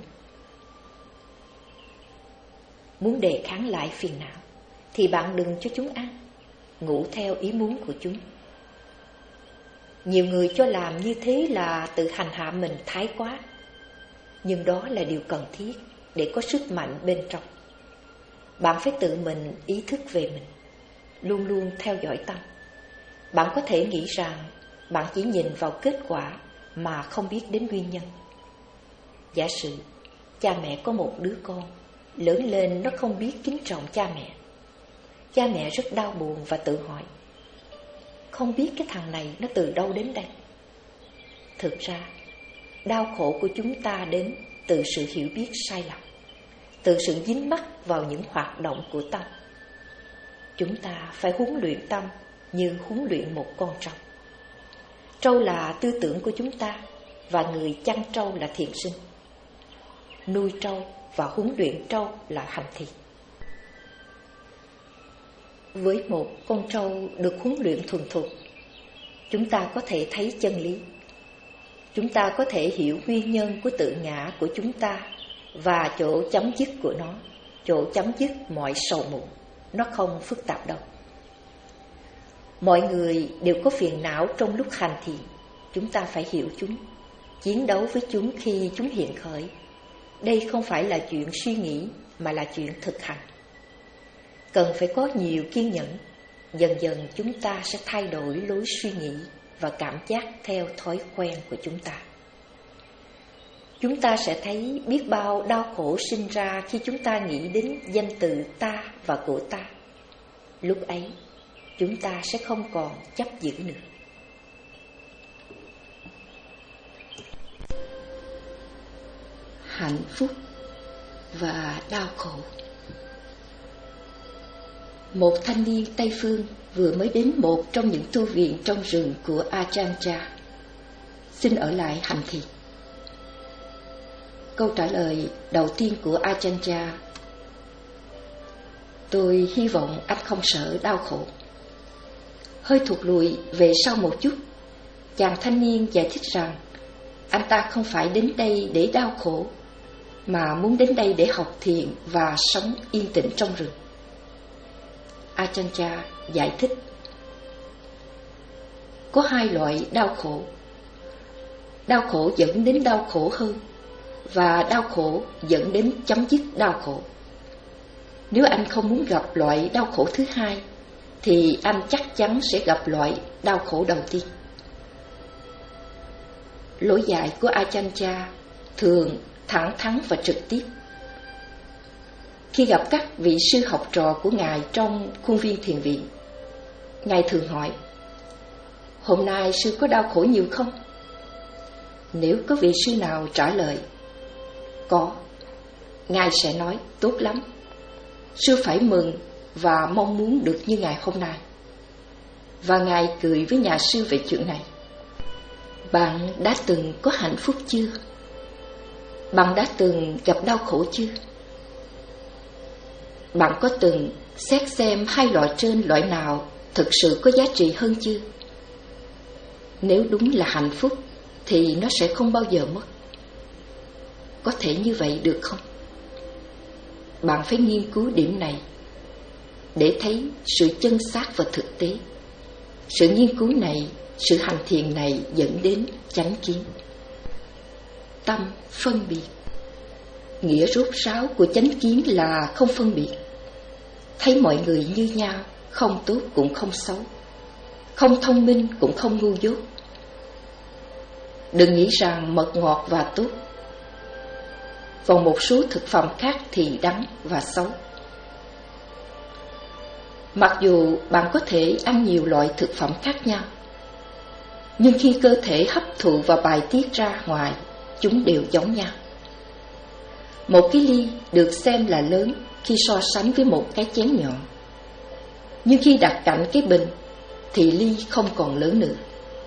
Muốn đề kháng lại phiền não thì bạn đừng cho chúng ăn, ngủ theo ý muốn của chúng. Nhiều người cho làm như thế là tự hành hạ mình thái quá, nhưng đó là điều cần thiết để có sức mạnh bên trong. Bạn phải tự mình ý thức về mình, luôn luôn theo dõi tâm. Bạn có thể nghĩ rằng bạn chỉ nhìn vào kết quả mà không biết đến nguyên nhân. Giả sử cha mẹ có một đứa con, lớn lên nó không biết kính trọng cha mẹ. Cha mẹ rất đau buồn và tự hỏi, không biết cái thằng này nó từ đâu đến đây. Thực ra, đau khổ của chúng ta đến từ sự hiểu biết sai lầm, từ sự dính mắc vào những hoạt động của tâm. Chúng ta phải huấn luyện tâm như huấn luyện một con trâu. Trâu là tư tưởng của chúng ta, và người chăn trâu là thiền sinh. Nuôi trâu và huấn luyện trâu là hành thiền. Với một con trâu được huấn luyện thuần thục, chúng ta có thể thấy chân lý. Chúng ta có thể hiểu nguyên nhân của tự ngã của chúng ta và chỗ chấm dứt của nó, chỗ chấm dứt mọi sầu muộn. Nó không phức tạp đâu. Mọi người đều có phiền não trong lúc hành thiền. Chúng ta phải hiểu chúng, chiến đấu với chúng khi chúng hiện khởi. Đây không phải là chuyện suy nghĩ mà là chuyện thực hành. Cần phải có nhiều kiên nhẫn. Dần dần chúng ta sẽ thay đổi lối suy nghĩ và cảm giác theo thói quen của chúng ta. Chúng ta sẽ thấy biết bao đau khổ sinh ra khi chúng ta nghĩ đến danh từ ta và của ta. Lúc ấy, chúng ta sẽ không còn chấp giữ nữa. Hạnh phúc và đau khổ. Một thanh niên Tây Phương vừa mới đến một trong những tu viện trong rừng của Ajahn Chah, xin ở lại hành thiền. Câu trả lời đầu tiên của Ajahn Chah: tôi hy vọng anh không sợ đau khổ. Hơi thụt lùi về sau một chút, chàng thanh niên giải thích rằng anh ta không phải đến đây để đau khổ, mà muốn đến đây để học thiền và sống yên tĩnh trong rừng. Ajahn Chah giải thích: có hai loại đau khổ. Đau khổ dẫn đến đau khổ hơn, và đau khổ dẫn đến chấm dứt đau khổ. Nếu anh không muốn gặp loại đau khổ thứ hai, thì anh chắc chắn sẽ gặp loại đau khổ đầu tiên. lối dạy của Ajahn Chah thường thẳng thắn và trực tiếp. Khi gặp các vị sư học trò của Ngài trong khuôn viên thiền viện, Ngài thường hỏi: hôm nay sư có đau khổ nhiều không? Nếu có vị sư nào trả lời có, Ngài sẽ nói: tốt lắm, sư phải mừng và mong muốn được như Ngài hôm nay. Và Ngài cười với nhà sư về chuyện này. Bạn đã từng có hạnh phúc chưa? Bạn đã từng gặp đau khổ chưa? Bạn có từng xét xem hai loại trên loại nào thực sự có giá trị hơn chưa? Nếu đúng là hạnh phúc thì nó sẽ không bao giờ mất. Có thể như vậy được không? Bạn phải nghiên cứu điểm này để thấy sự chân xác và thực tế. Sự nghiên cứu này, sự hành thiền này dẫn đến chánh kiến. Tâm phân biệt. Nghĩa rốt ráo của chánh kiến là không phân biệt. Thấy mọi người như nhau, không tốt cũng không xấu, không thông minh cũng không ngu dốt. Đừng nghĩ rằng mật ngọt và tốt, còn một số thực phẩm khác thì đắng và xấu. Mặc dù bạn có thể ăn nhiều loại thực phẩm khác nhau, nhưng khi cơ thể hấp thụ và bài tiết ra ngoài, chúng đều giống nhau. Một cái ly được xem là lớn khi so sánh với một cái chén nhỏ, nhưng khi đặt cạnh cái bình thì ly không còn lớn nữa.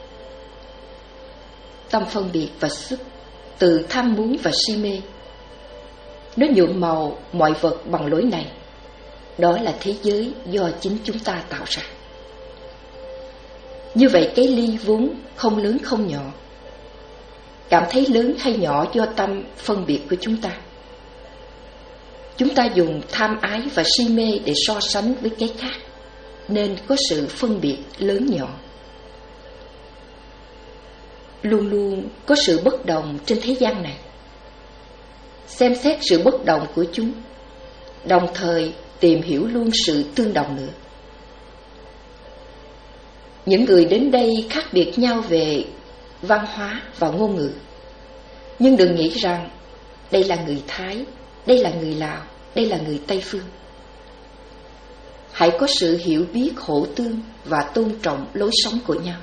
Tâm phân biệt và xuất từ tham muốn và si mê. Nó nhuộm màu mọi vật bằng lối này. Đó là thế giới do chính chúng ta tạo ra. Như vậy cái ly vốn không lớn không nhỏ. Cảm thấy lớn hay nhỏ do tâm phân biệt của chúng ta. Chúng ta dùng tham ái và si mê để so sánh với cái khác, nên có sự phân biệt lớn nhỏ. Luôn luôn có sự bất đồng trên thế gian này. Xem xét sự bất đồng của chúng, đồng thời tìm hiểu luôn sự tương đồng nữa. Những người đến đây khác biệt nhau về văn hóa và ngôn ngữ, nhưng đừng nghĩ rằng đây là người Thái, đây là người Lào, đây là người Tây Phương. Hãy có sự hiểu biết hỗ tương và tôn trọng lối sống của nhau.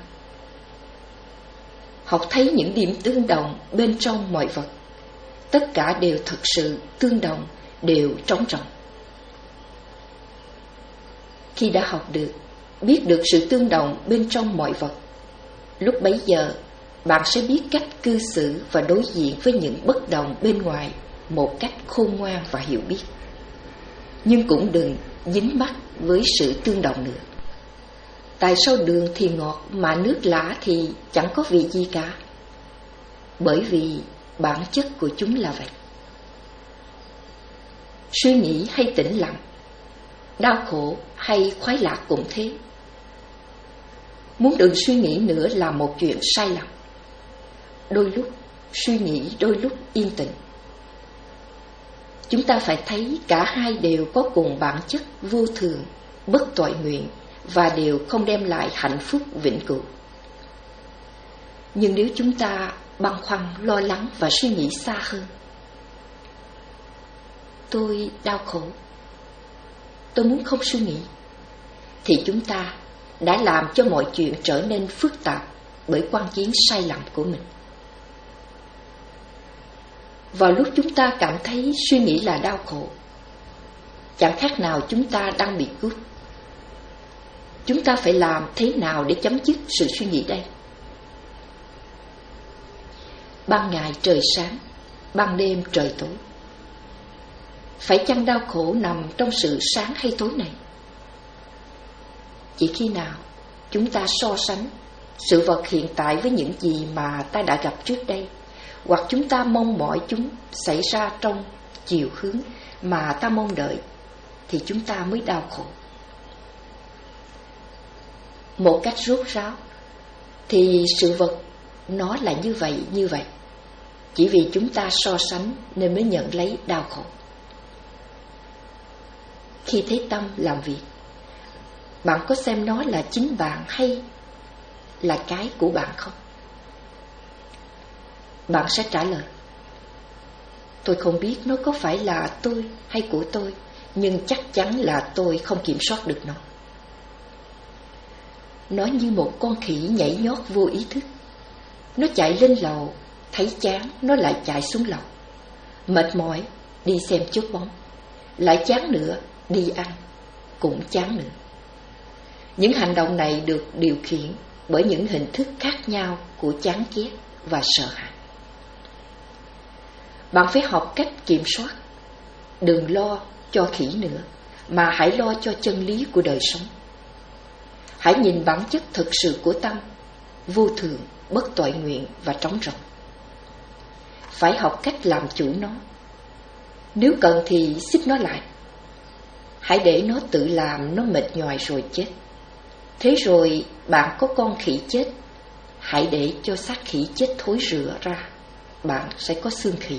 Học thấy những điểm tương đồng bên trong mọi vật. Tất cả đều thực sự tương đồng, đều trống rỗng. Khi đã học được, biết được sự tương đồng bên trong mọi vật, lúc bấy giờ bạn sẽ biết cách cư xử và đối diện với những bất đồng bên ngoài một cách khôn ngoan và hiểu biết. Nhưng cũng đừng dính mắc với sự tương đồng nữa. Tại sao đường thì ngọt mà nước lã thì chẳng có vị gì cả? Bởi vì bản chất của chúng là vậy. Suy nghĩ hay tĩnh lặng, đau khổ hay khoái lạc cũng thế. Muốn đừng suy nghĩ nữa là một chuyện sai lầm. Đôi lúc suy nghĩ, đôi lúc yên tĩnh. Chúng ta phải thấy cả hai đều có cùng bản chất vô thường, bất toại nguyện và đều không đem lại hạnh phúc vĩnh cửu. Nhưng nếu chúng ta băn khoăn, lo lắng và suy nghĩ xa hơn, tôi đau khổ, tôi muốn không suy nghĩ, thì chúng ta đã làm cho mọi chuyện trở nên phức tạp bởi quan kiến sai lầm của mình. Vào lúc chúng ta cảm thấy suy nghĩ là đau khổ, chẳng khác nào chúng ta đang bị cướp. Chúng ta phải làm thế nào để chấm dứt sự suy nghĩ đây? Ban ngày trời sáng, ban đêm trời tối. Phải chăng đau khổ nằm trong sự sáng hay tối này? Chỉ khi nào chúng ta so sánh sự vật hiện tại với những gì mà ta đã gặp trước đây, hoặc chúng ta mong mỏi chúng xảy ra trong chiều hướng mà ta mong đợi, thì chúng ta mới đau khổ. Một cách rốt ráo thì sự vật nó là như vậy như vậy, chỉ vì chúng ta so sánh nên mới nhận lấy đau khổ. Khi thấy tâm làm việc, bạn có xem nó là chính bạn hay là cái của bạn không? Bạn sẽ trả lời: tôi không biết nó có phải là tôi hay của tôi, nhưng chắc chắn là tôi không kiểm soát được nó. Nó như một con khỉ nhảy nhót vô ý thức. Nó chạy lên lầu, thấy chán nó lại chạy xuống lầu. Mệt mỏi, đi xem chốt bóng. Lại chán nữa, đi ăn, cũng chán nữa. Những hành động này được điều khiển bởi những hình thức khác nhau của chán ghét và sợ hãi. Bạn phải học cách kiểm soát. Đừng lo cho khỉ nữa, mà hãy lo cho chân lý của đời sống. Hãy nhìn bản chất thực sự của tâm, vô thường, bất toại nguyện và trống rỗng. Phải học cách làm chủ nó. Nếu cần thì xích nó lại. Hãy để nó tự làm, nó mệt nhoài rồi chết. Thế rồi bạn có con khỉ chết, hãy để cho xác khỉ chết thối rữa ra, bạn sẽ có xương khỉ.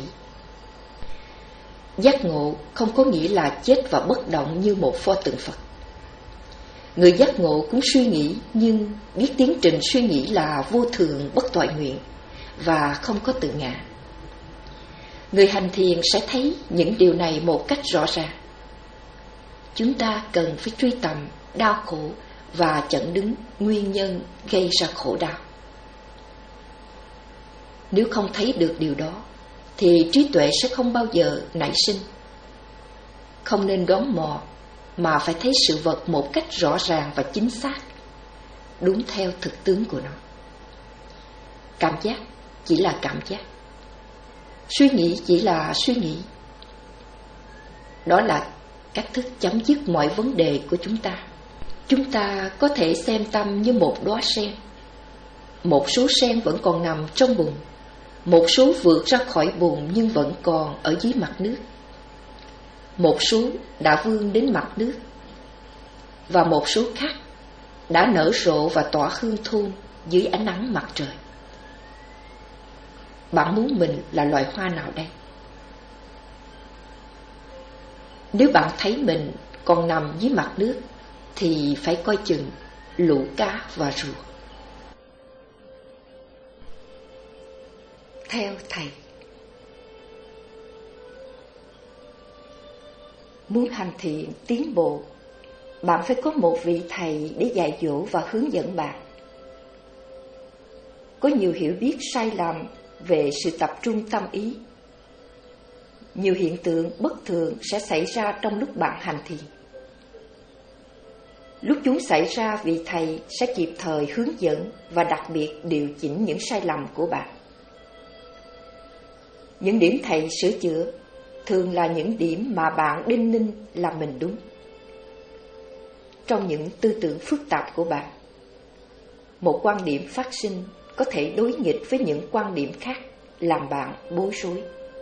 Giác ngộ không có nghĩa là chết và bất động như một pho tượng Phật. Người giác ngộ cũng suy nghĩ, nhưng biết tiến trình suy nghĩ là vô thường, bất toại nguyện và không có tự ngã. Người hành thiền sẽ thấy những điều này một cách rõ ràng. Chúng ta cần phải truy tầm đau khổ và chẩn đứng nguyên nhân gây ra khổ đau. Nếu không thấy được điều đó, thì trí tuệ sẽ không bao giờ nảy sinh. Không nên đoán mò, mà phải thấy sự vật một cách rõ ràng và chính xác, đúng theo thực tướng của nó. Cảm giác chỉ là cảm giác, suy nghĩ chỉ là suy nghĩ. Đó là cách thức chấm dứt mọi vấn đề của chúng ta. Chúng ta có thể xem tâm như một đóa sen. Một số sen vẫn còn nằm trong bùn, một số vượt ra khỏi bùn nhưng vẫn còn ở dưới mặt nước. Một số đã vươn đến mặt nước, và một số khác đã nở rộ và tỏa hương thơm dưới ánh nắng mặt trời. Bạn muốn mình là loài hoa nào đây? Nếu bạn thấy mình còn nằm dưới mặt nước, thì phải coi chừng lũ cá và rùa. Theo thầy. Muốn hành thiện tiến bộ, bạn phải có một vị thầy để dạy dỗ và hướng dẫn bạn. Có nhiều hiểu biết sai lầm về sự tập trung tâm ý. Nhiều hiện tượng bất thường sẽ xảy ra trong lúc bạn hành thiền. Lúc chúng xảy ra, vị thầy sẽ kịp thời hướng dẫn và đặc biệt điều chỉnh những sai lầm của bạn. Những điểm thầy sửa chữa thường là những điểm mà bạn đinh ninh là mình đúng. Trong những tư tưởng phức tạp của bạn, một quan điểm phát sinh có thể đối nghịch với những quan điểm khác, làm bạn bối rối.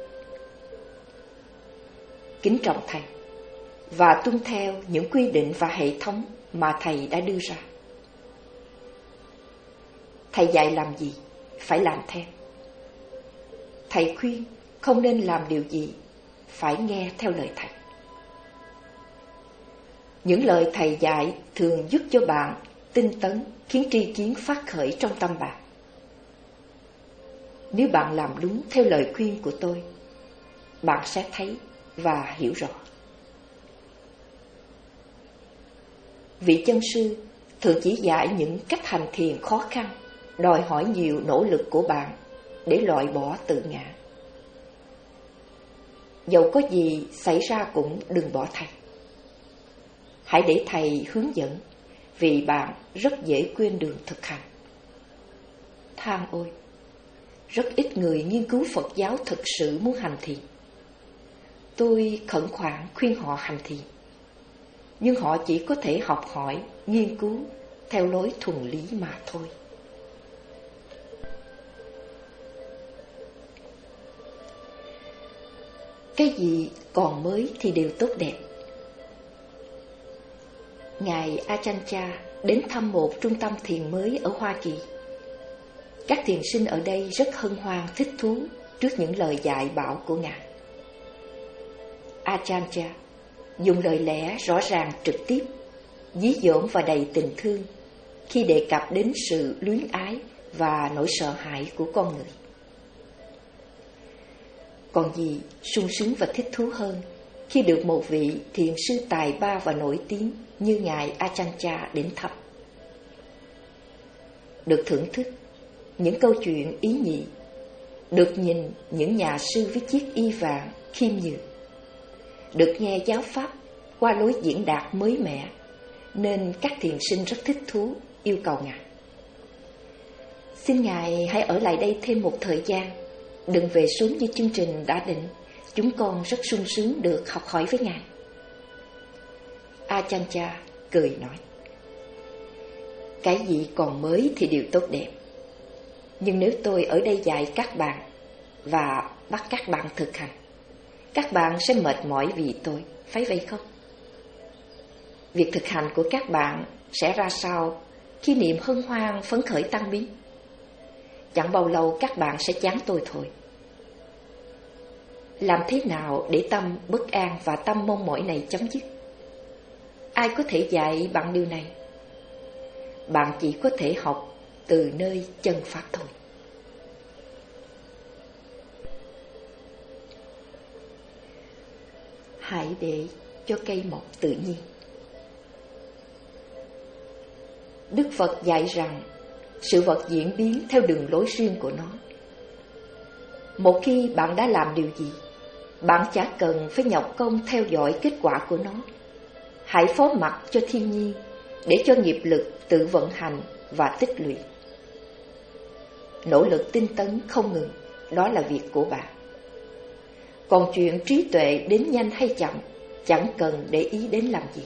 Kính trọng thầy và tuân theo những quy định và hệ thống mà thầy đã đưa ra. Thầy dạy làm gì, phải làm theo. Thầy khuyên không nên làm điều gì, phải nghe theo lời thầy. Những lời thầy dạy thường giúp cho bạn tinh tấn, khiến tri kiến phát khởi trong tâm bạn. Nếu bạn làm đúng theo lời khuyên của tôi, bạn sẽ thấy và hiểu rõ. Vị chân sư thường chỉ dạy những cách hành thiền khó khăn, đòi hỏi nhiều nỗ lực của bạn để loại bỏ tự ngã. Dẫu có gì xảy ra cũng đừng bỏ thầy. Hãy để thầy hướng dẫn, vì bạn rất dễ quên đường thực hành. Than ôi, rất ít người nghiên cứu Phật giáo thực sự muốn hành thiền. Tôi khẩn khoản khuyên họ hành thiền, nhưng họ chỉ có thể học hỏi, nghiên cứu theo lối thuần lý mà thôi. Cái gì còn mới thì đều tốt đẹp. Ngài Ajahn Chah đến thăm một trung tâm thiền mới ở Hoa Kỳ. Các thiền sinh ở đây rất hân hoan thích thú trước những lời dạy bảo của Ngài. Ajahn Chah dùng lời lẽ rõ ràng trực tiếp, dí dỏm và đầy tình thương khi đề cập đến sự luyến ái và nỗi sợ hãi của con người. Còn gì sung sướng và thích thú hơn khi được một vị thiền sư tài ba và nổi tiếng như Ngài Ajahn Chah đến thăm. Được thưởng thức những câu chuyện ý nhị, được nhìn những nhà sư với chiếc y vàng khiêm nhường, được nghe giáo pháp qua lối diễn đạt mới mẻ, nên các thiền sinh rất thích thú, yêu cầu Ngài. Xin Ngài hãy ở lại đây thêm một thời gian, đừng về sớm như chương trình đã định, chúng con rất sung sướng được học hỏi với Ngài. Ajahn Chah cười nói, cái gì còn mới thì đều tốt đẹp, nhưng nếu tôi ở đây dạy các bạn và bắt các bạn thực hành, các bạn sẽ mệt mỏi vì tôi, phải vậy không? Việc thực hành của các bạn sẽ ra sao khi niềm hân hoan phấn khởi tăng biến? Chẳng bao lâu các bạn sẽ chán tôi thôi. Làm thế nào để tâm bất an và tâm mong mỏi này chấm dứt? Ai có thể dạy bạn điều này? Bạn chỉ có thể học từ nơi chân pháp thôi. Hãy để cho cây mọc tự nhiên. Đức Phật dạy rằng sự vật diễn biến theo đường lối riêng của nó. Một khi bạn đã làm điều gì, bạn chả cần phải nhọc công theo dõi kết quả của nó. Hãy phó mặc cho thiên nhiên để cho nghiệp lực tự vận hành và tích lũy. Nỗ lực tinh tấn không ngừng, đó là việc của bạn. Còn chuyện trí tuệ đến nhanh hay chậm, chẳng cần để ý đến làm gì.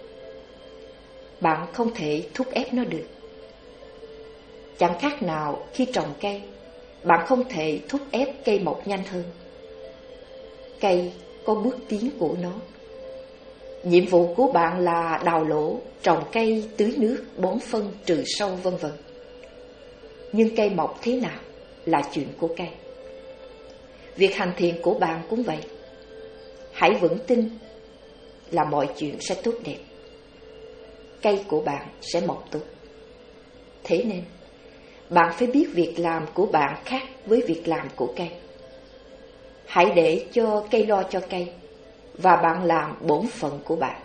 Bạn không thể thúc ép nó được. Chẳng khác nào khi trồng cây, bạn không thể thúc ép cây mọc nhanh hơn. Cây có bước tiến của nó. Nhiệm vụ của bạn là đào lỗ, trồng cây, tưới nước, bón phân, trừ sâu, vân vân. Nhưng cây mọc thế nào là chuyện của cây. Việc hành thiền của bạn cũng vậy. Hãy vững tin là mọi chuyện sẽ tốt đẹp. Cây của bạn sẽ mọc tốt. Thế nên, bạn phải biết việc làm của bạn khác với việc làm của cây. Hãy để cho cây lo cho cây, và bạn làm bổn phận của bạn.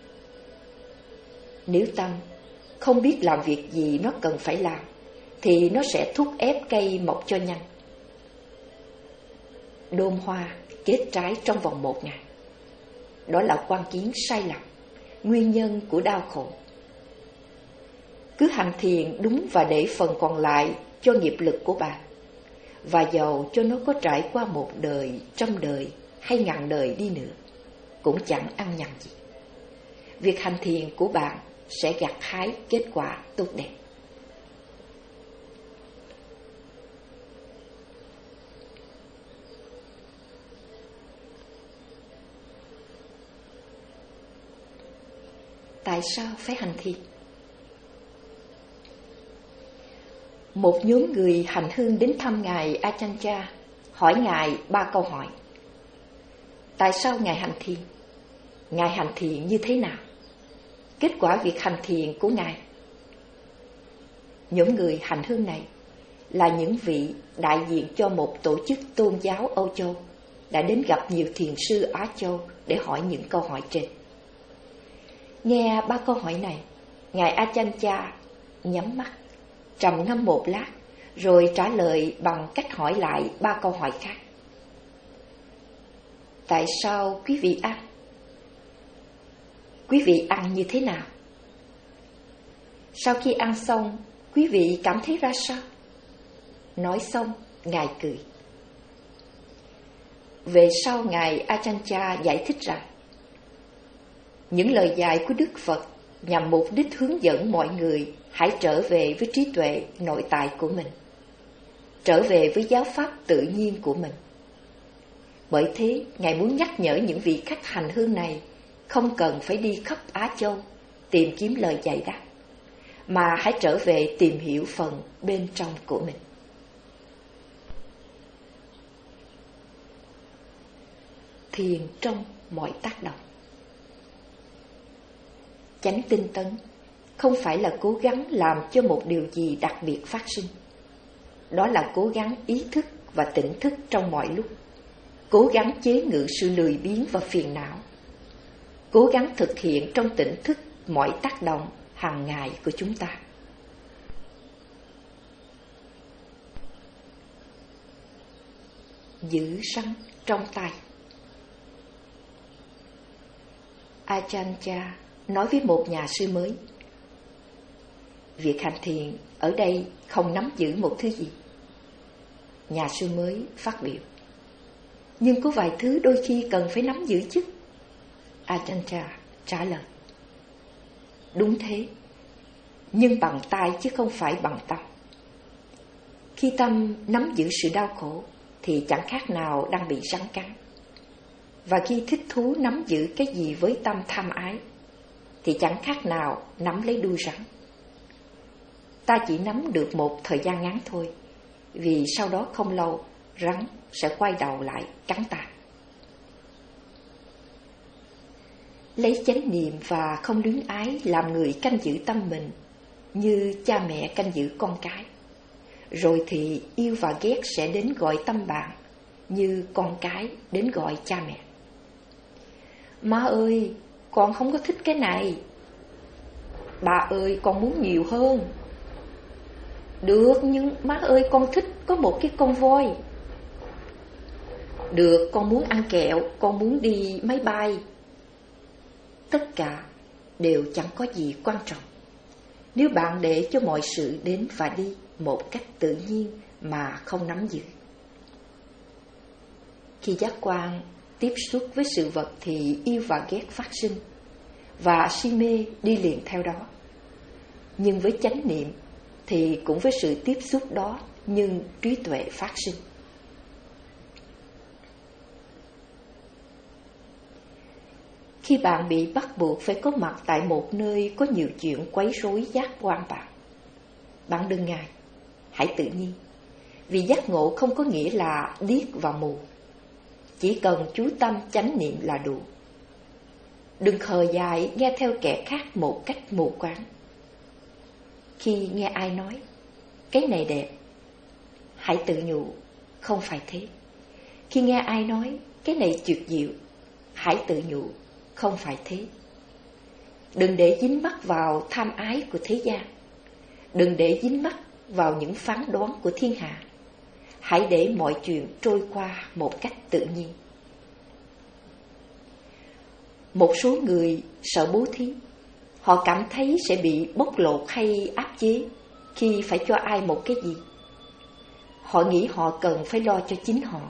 Nếu tâm không biết làm việc gì nó cần phải làm, thì nó sẽ thúc ép cây mọc cho nhanh. Đơm hoa kết trái trong vòng một ngày. Đó là quan kiến sai lầm, nguyên nhân của đau khổ. Cứ hành thiền đúng và để phần còn lại cho nghiệp lực của bạn. Và dầu cho nó có trải qua một đời, trăm đời hay ngàn đời đi nữa, cũng chẳng ăn nhằn gì. Việc hành thiền của bạn sẽ gặt hái kết quả tốt đẹp. Tại sao phải hành thiền? Một nhóm người hành hương đến thăm Ngài Ajahn Chah, hỏi Ngài ba câu hỏi. Tại sao Ngài hành thiền? Ngài hành thiền như thế nào? Kết quả việc hành thiền của Ngài. Những người hành hương này là những vị đại diện cho một tổ chức tôn giáo Âu Châu, đã đến gặp nhiều thiền sư Á Châu để hỏi những câu hỏi trên. Nghe ba câu hỏi này, Ngài Ajahn Chah nhắm mắt, trầm ngâm một lát, rồi trả lời bằng cách hỏi lại ba câu hỏi khác. Tại sao quý vị ăn? Quý vị ăn như thế nào? Sau khi ăn xong, quý vị cảm thấy ra sao? Nói xong, Ngài cười. Về sau, Ngài Ajahn Chah giải thích rằng những lời dạy của Đức Phật nhằm mục đích hướng dẫn mọi người hãy trở về với trí tuệ nội tại của mình, trở về với giáo pháp tự nhiên của mình. Bởi thế, Ngài muốn nhắc nhở những vị khách hành hương này không cần phải đi khắp Á Châu tìm kiếm lời dạy đáp, mà hãy trở về tìm hiểu phần bên trong của mình. Thiền trong mọi tác động. Chánh tinh tấn không phải là cố gắng làm cho một điều gì đặc biệt phát sinh. Đó là cố gắng ý thức và tỉnh thức trong mọi lúc. cố gắng chế ngự sự lười biếng và phiền não, cố gắng thực hiện trong tỉnh thức mọi tác động hàng ngày của chúng ta. Giữ răng trong tay. Ajahn Chah nói với một nhà sư mới, việc hành thiền ở đây không nắm giữ một thứ gì. Nhà sư mới phát biểu, nhưng có vài thứ đôi khi cần phải nắm giữ chứ. Ajahn Chah trả lời, đúng thế, nhưng bằng tay chứ không phải bằng tâm. Khi tâm nắm giữ sự đau khổ thì chẳng khác nào đang bị rắn cắn. Và khi thích thú nắm giữ cái gì với tâm tham ái thì chẳng khác nào nắm lấy đuôi rắn. Ta chỉ nắm được một thời gian ngắn thôi, vì sau đó không lâu rắn sẽ quay đầu lại cắn ta. Lấy chánh niệm và không luyến ái làm người canh giữ tâm mình, như cha mẹ canh giữ con cái. Rồi thì yêu và ghét sẽ đến gọi tâm bạn, như con cái đến gọi cha mẹ. Má ơi, con không có thích cái này. Bà ơi, con muốn nhiều hơn. Được, nhưng má ơi, con thích có một cái con voi. Được, con muốn ăn kẹo, con muốn đi máy bay. Tất cả đều chẳng có gì quan trọng nếu bạn để cho mọi sự đến và đi một cách tự nhiên mà không nắm giữ. Khi giác quan tiếp xúc với sự vật thì yêu và ghét phát sinh, và si mê đi liền theo đó. Nhưng với chánh niệm thì cũng với sự tiếp xúc đó, nhưng trí tuệ phát sinh. Khi bạn bị bắt buộc phải có mặt tại một nơi có nhiều chuyện quấy rối giác quan bạn, bạn đừng ngại, hãy tự nhiên. Vì giác ngộ không có nghĩa là điếc và mù. Chỉ cần chú tâm chánh niệm là đủ. Đừng khờ dại nghe theo kẻ khác một cách mù quáng. Khi nghe ai nói cái này đẹp, hãy tự nhủ không phải thế. Khi nghe ai nói cái này tuyệt diệu, hãy tự nhủ không phải thế. Đừng để dính mắc vào tham ái của thế gian. Đừng để dính mắc vào những phán đoán của thiên hạ. Hãy để mọi chuyện trôi qua một cách tự nhiên. Một số người sợ bố thí. Họ cảm thấy sẽ bị bóc lột hay áp chế khi phải cho ai một cái gì. Họ nghĩ họ cần phải lo cho chính họ.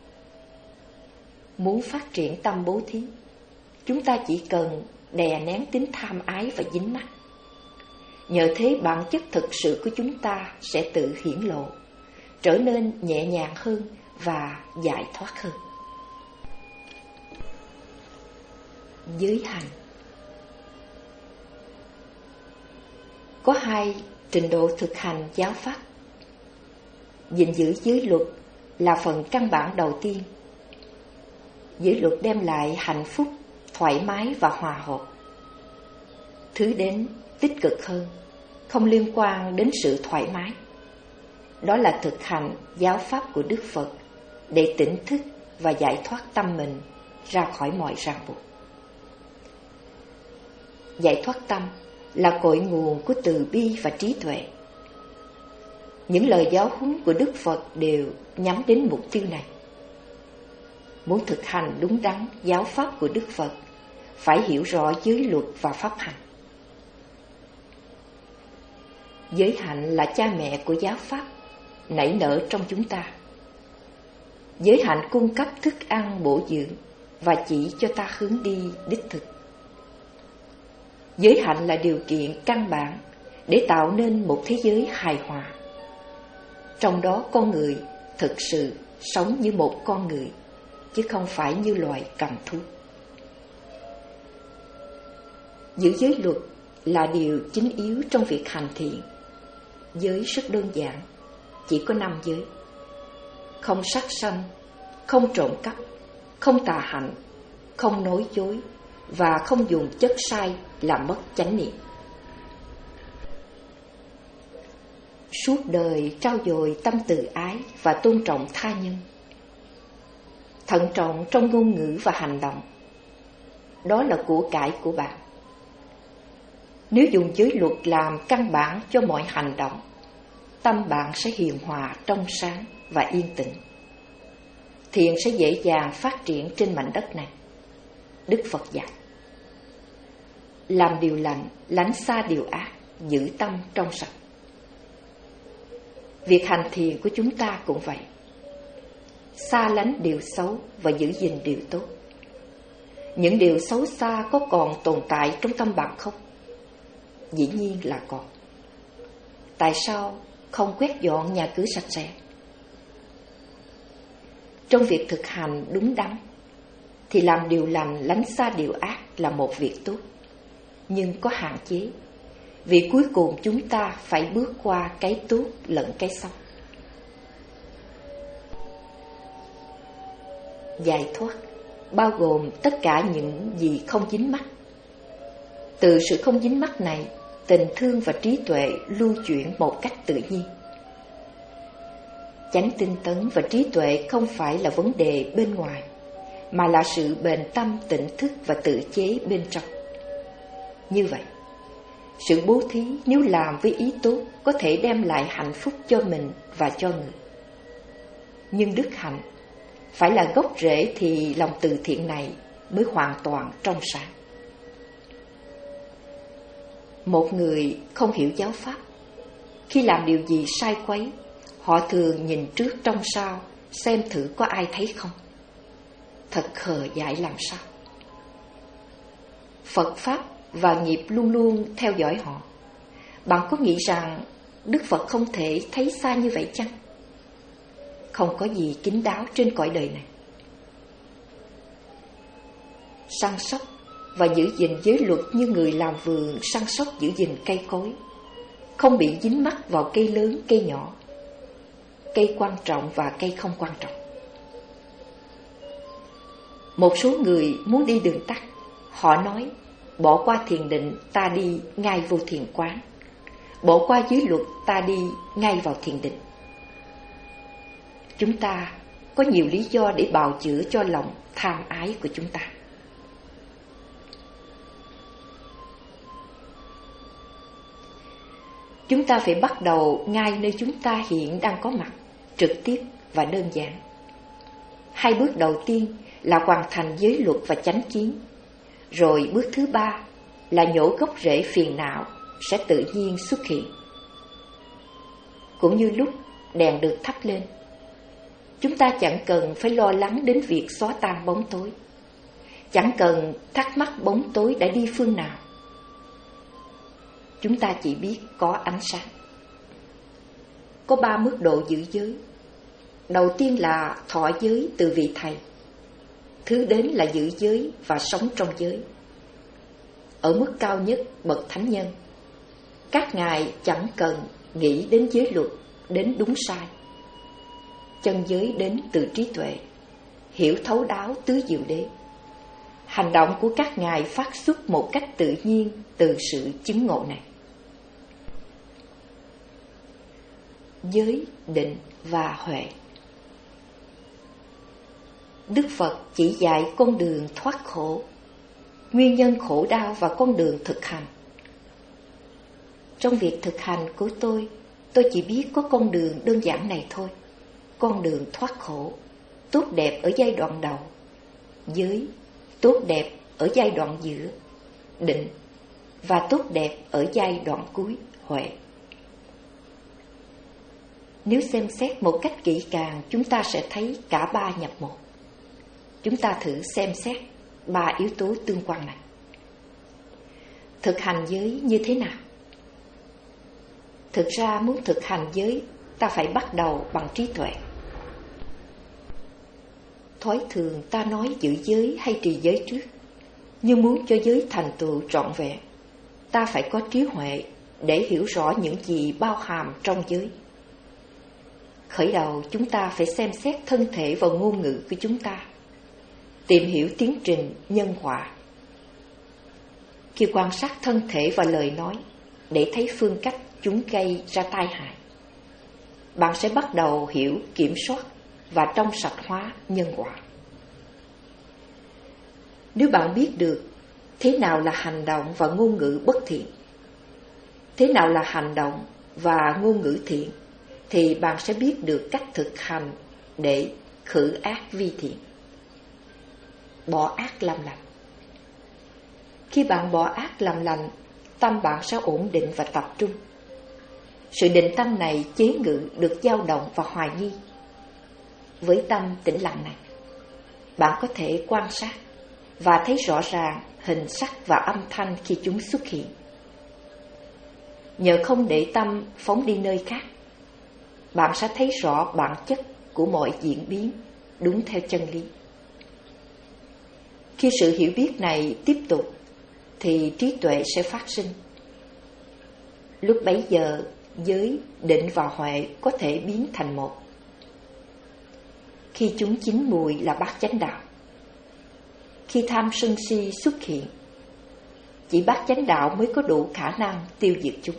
Muốn phát triển tâm bố thí, chúng ta chỉ cần đè nén tính tham ái và dính mắc. Nhờ thế bản chất thực sự của chúng ta sẽ tự hiển lộ, trở nên nhẹ nhàng hơn và giải thoát hơn. Giới hành. Có hai trình độ thực hành giáo pháp. Gìn giữ giới luật là phần căn bản đầu tiên. Giới luật đem lại hạnh phúc, thoải mái và hòa hợp. Thứ đến tích cực hơn, không liên quan đến sự thoải mái. Đó là thực hành giáo pháp của Đức Phật để tỉnh thức và giải thoát tâm mình ra khỏi mọi ràng buộc. Giải thoát tâm là cội nguồn của từ bi và trí tuệ. Những lời giáo huấn của Đức Phật đều nhắm đến mục tiêu này. Muốn thực hành đúng đắn giáo pháp của Đức Phật, phải hiểu rõ giới luật và pháp hành. Giới hạnh là cha mẹ của giáo pháp, nảy nở trong chúng ta. Giới hạnh cung cấp thức ăn bổ dưỡng và chỉ cho ta hướng đi đích thực. Giới hạnh là điều kiện căn bản để tạo nên một thế giới hài hòa. Trong đó con người thực sự sống như một con người, chứ không phải như loài cầm thú. Giữ giới luật là điều chính yếu trong việc hành thiện. Giới rất đơn giản, chỉ có năm giới: không sát sanh, không trộm cắp, không tà hạnh, không nói dối và không dùng chất sai làm mất chánh niệm. Suốt đời trau dồi tâm từ ái và tôn trọng tha nhân. thận trọng trong ngôn ngữ và hành động. Đó là của cải của bạn. Nếu dùng giới luật làm căn bản cho mọi hành động, tâm bạn sẽ hiền hòa, trong sáng và yên tĩnh. Thiện sẽ dễ dàng phát triển trên mảnh đất này. Đức Phật dạy: làm điều lành, lánh xa điều ác, giữ tâm trong sạch. Việc hành thiền của chúng ta cũng vậy. Xa lánh điều xấu và giữ gìn điều tốt. Những điều xấu xa có còn tồn tại trong tâm bạn không? Dĩ nhiên là còn. Tại sao không quét dọn nhà cửa sạch sẽ? Trong việc thực hành đúng đắn thì làm điều lành, lánh xa điều ác là một việc tốt, nhưng có hạn chế, vì cuối cùng chúng ta phải bước qua cái tốt lẫn cái xấu. Giải thoát bao gồm tất cả những gì không dính mắc. Từ sự không dính mắc này, tình thương và trí tuệ lưu chuyển một cách tự nhiên. Chánh tinh tấn và trí tuệ không phải là vấn đề bên ngoài, mà là sự bền tâm, tỉnh thức và tự chế bên trong. Như vậy, sự bố thí nếu làm với ý tốt có thể đem lại hạnh phúc cho mình và cho người. Nhưng đức hạnh phải là gốc rễ thì lòng từ thiện này mới hoàn toàn trong sáng. Một người không hiểu giáo pháp, khi làm điều gì sai quấy, họ thường nhìn trước trông sau, xem thử có ai thấy không. Thật khờ dại làm sao. Phật Pháp và nghiệp luôn luôn theo dõi họ. Bạn có nghĩ rằng Đức Phật không thể thấy xa như vậy chăng? Không có gì kín đáo trên cõi đời này. Săn sóc và giữ gìn giới luật như người làm vườn săn sóc giữ gìn cây cối, không bị dính mắc vào cây lớn, cây nhỏ, cây quan trọng và cây không quan trọng. Một số người muốn đi đường tắt, họ nói: bỏ qua thiền định, ta đi ngay vô thiền quán. Bỏ qua giới luật, ta đi ngay vào thiền định. Chúng ta có nhiều lý do để bào chữa cho lòng tham ái của chúng ta. Chúng ta phải bắt đầu ngay nơi chúng ta hiện đang có mặt, trực tiếp và đơn giản. Hai bước đầu tiên là hoàn thành giới luật và chánh kiến. Rồi bước thứ ba là nhổ gốc rễ phiền não sẽ tự nhiên xuất hiện. Cũng như lúc đèn được thắp lên, chúng ta chẳng cần phải lo lắng đến việc xóa tan bóng tối, chẳng cần thắc mắc bóng tối đã đi phương nào. Chúng ta chỉ biết có ánh sáng. Có ba mức độ giữ giới. Đầu tiên là thọ giới từ vị thầy. Thứ đến là giữ giới và sống trong giới. Ở mức cao nhất, bậc thánh nhân, các ngài chẳng cần nghĩ đến giới luật, đến đúng sai. Chân giới đến từ trí tuệ, hiểu thấu đáo tứ diệu đế. Hành động của các ngài phát xuất một cách tự nhiên từ sự chứng ngộ này. Giới, định và huệ. Đức Phật chỉ dạy con đường thoát khổ, nguyên nhân khổ đau và con đường thực hành. Trong việc thực hành của tôi, tôi chỉ biết có con đường đơn giản này thôi. Con đường thoát khổ, tốt đẹp ở giai đoạn đầu. Giới, tốt đẹp ở giai đoạn giữa. Định, và tốt đẹp ở giai đoạn cuối, huệ. Nếu xem xét một cách kỹ càng, chúng ta sẽ thấy cả ba nhập một. Chúng ta thử xem xét ba yếu tố tương quan này. Thực hành giới như thế nào? Thực ra muốn thực hành giới, ta phải bắt đầu bằng trí tuệ. Thói thường ta nói giữ giới hay trì giới trước, nhưng muốn cho giới thành tựu trọn vẹn, ta phải có trí huệ để hiểu rõ những gì bao hàm trong giới. Khởi đầu chúng ta phải xem xét thân thể và ngôn ngữ của chúng ta, tìm hiểu tiến trình nhân quả. Khi quan sát thân thể và lời nói để thấy phương cách chúng gây ra tai hại, bạn sẽ bắt đầu hiểu, kiểm soát và trong sạch hóa nhân quả. Nếu bạn biết được thế nào là hành động và ngôn ngữ bất thiện, thế nào là hành động và ngôn ngữ thiện, thì bạn sẽ biết được cách thực hành để khử ác vi thiện, bỏ ác làm lành. Khi bạn bỏ ác làm lành, tâm bạn sẽ ổn định và tập trung. Sự định tâm này chế ngự được dao động và hoài nghi. Với tâm tĩnh lặng này, bạn có thể quan sát và thấy rõ ràng hình sắc và âm thanh khi chúng xuất hiện. Nhờ không để tâm phóng đi nơi khác, bạn sẽ thấy rõ bản chất của mọi diễn biến đúng theo chân lý. Khi sự hiểu biết này tiếp tục, thì trí tuệ sẽ phát sinh. Lúc bấy giờ, giới, định và huệ có thể biến thành một. Khi chúng chín mùi là bát chánh đạo. Khi tham sân si xuất hiện, chỉ bát chánh đạo mới có đủ khả năng tiêu diệt chúng.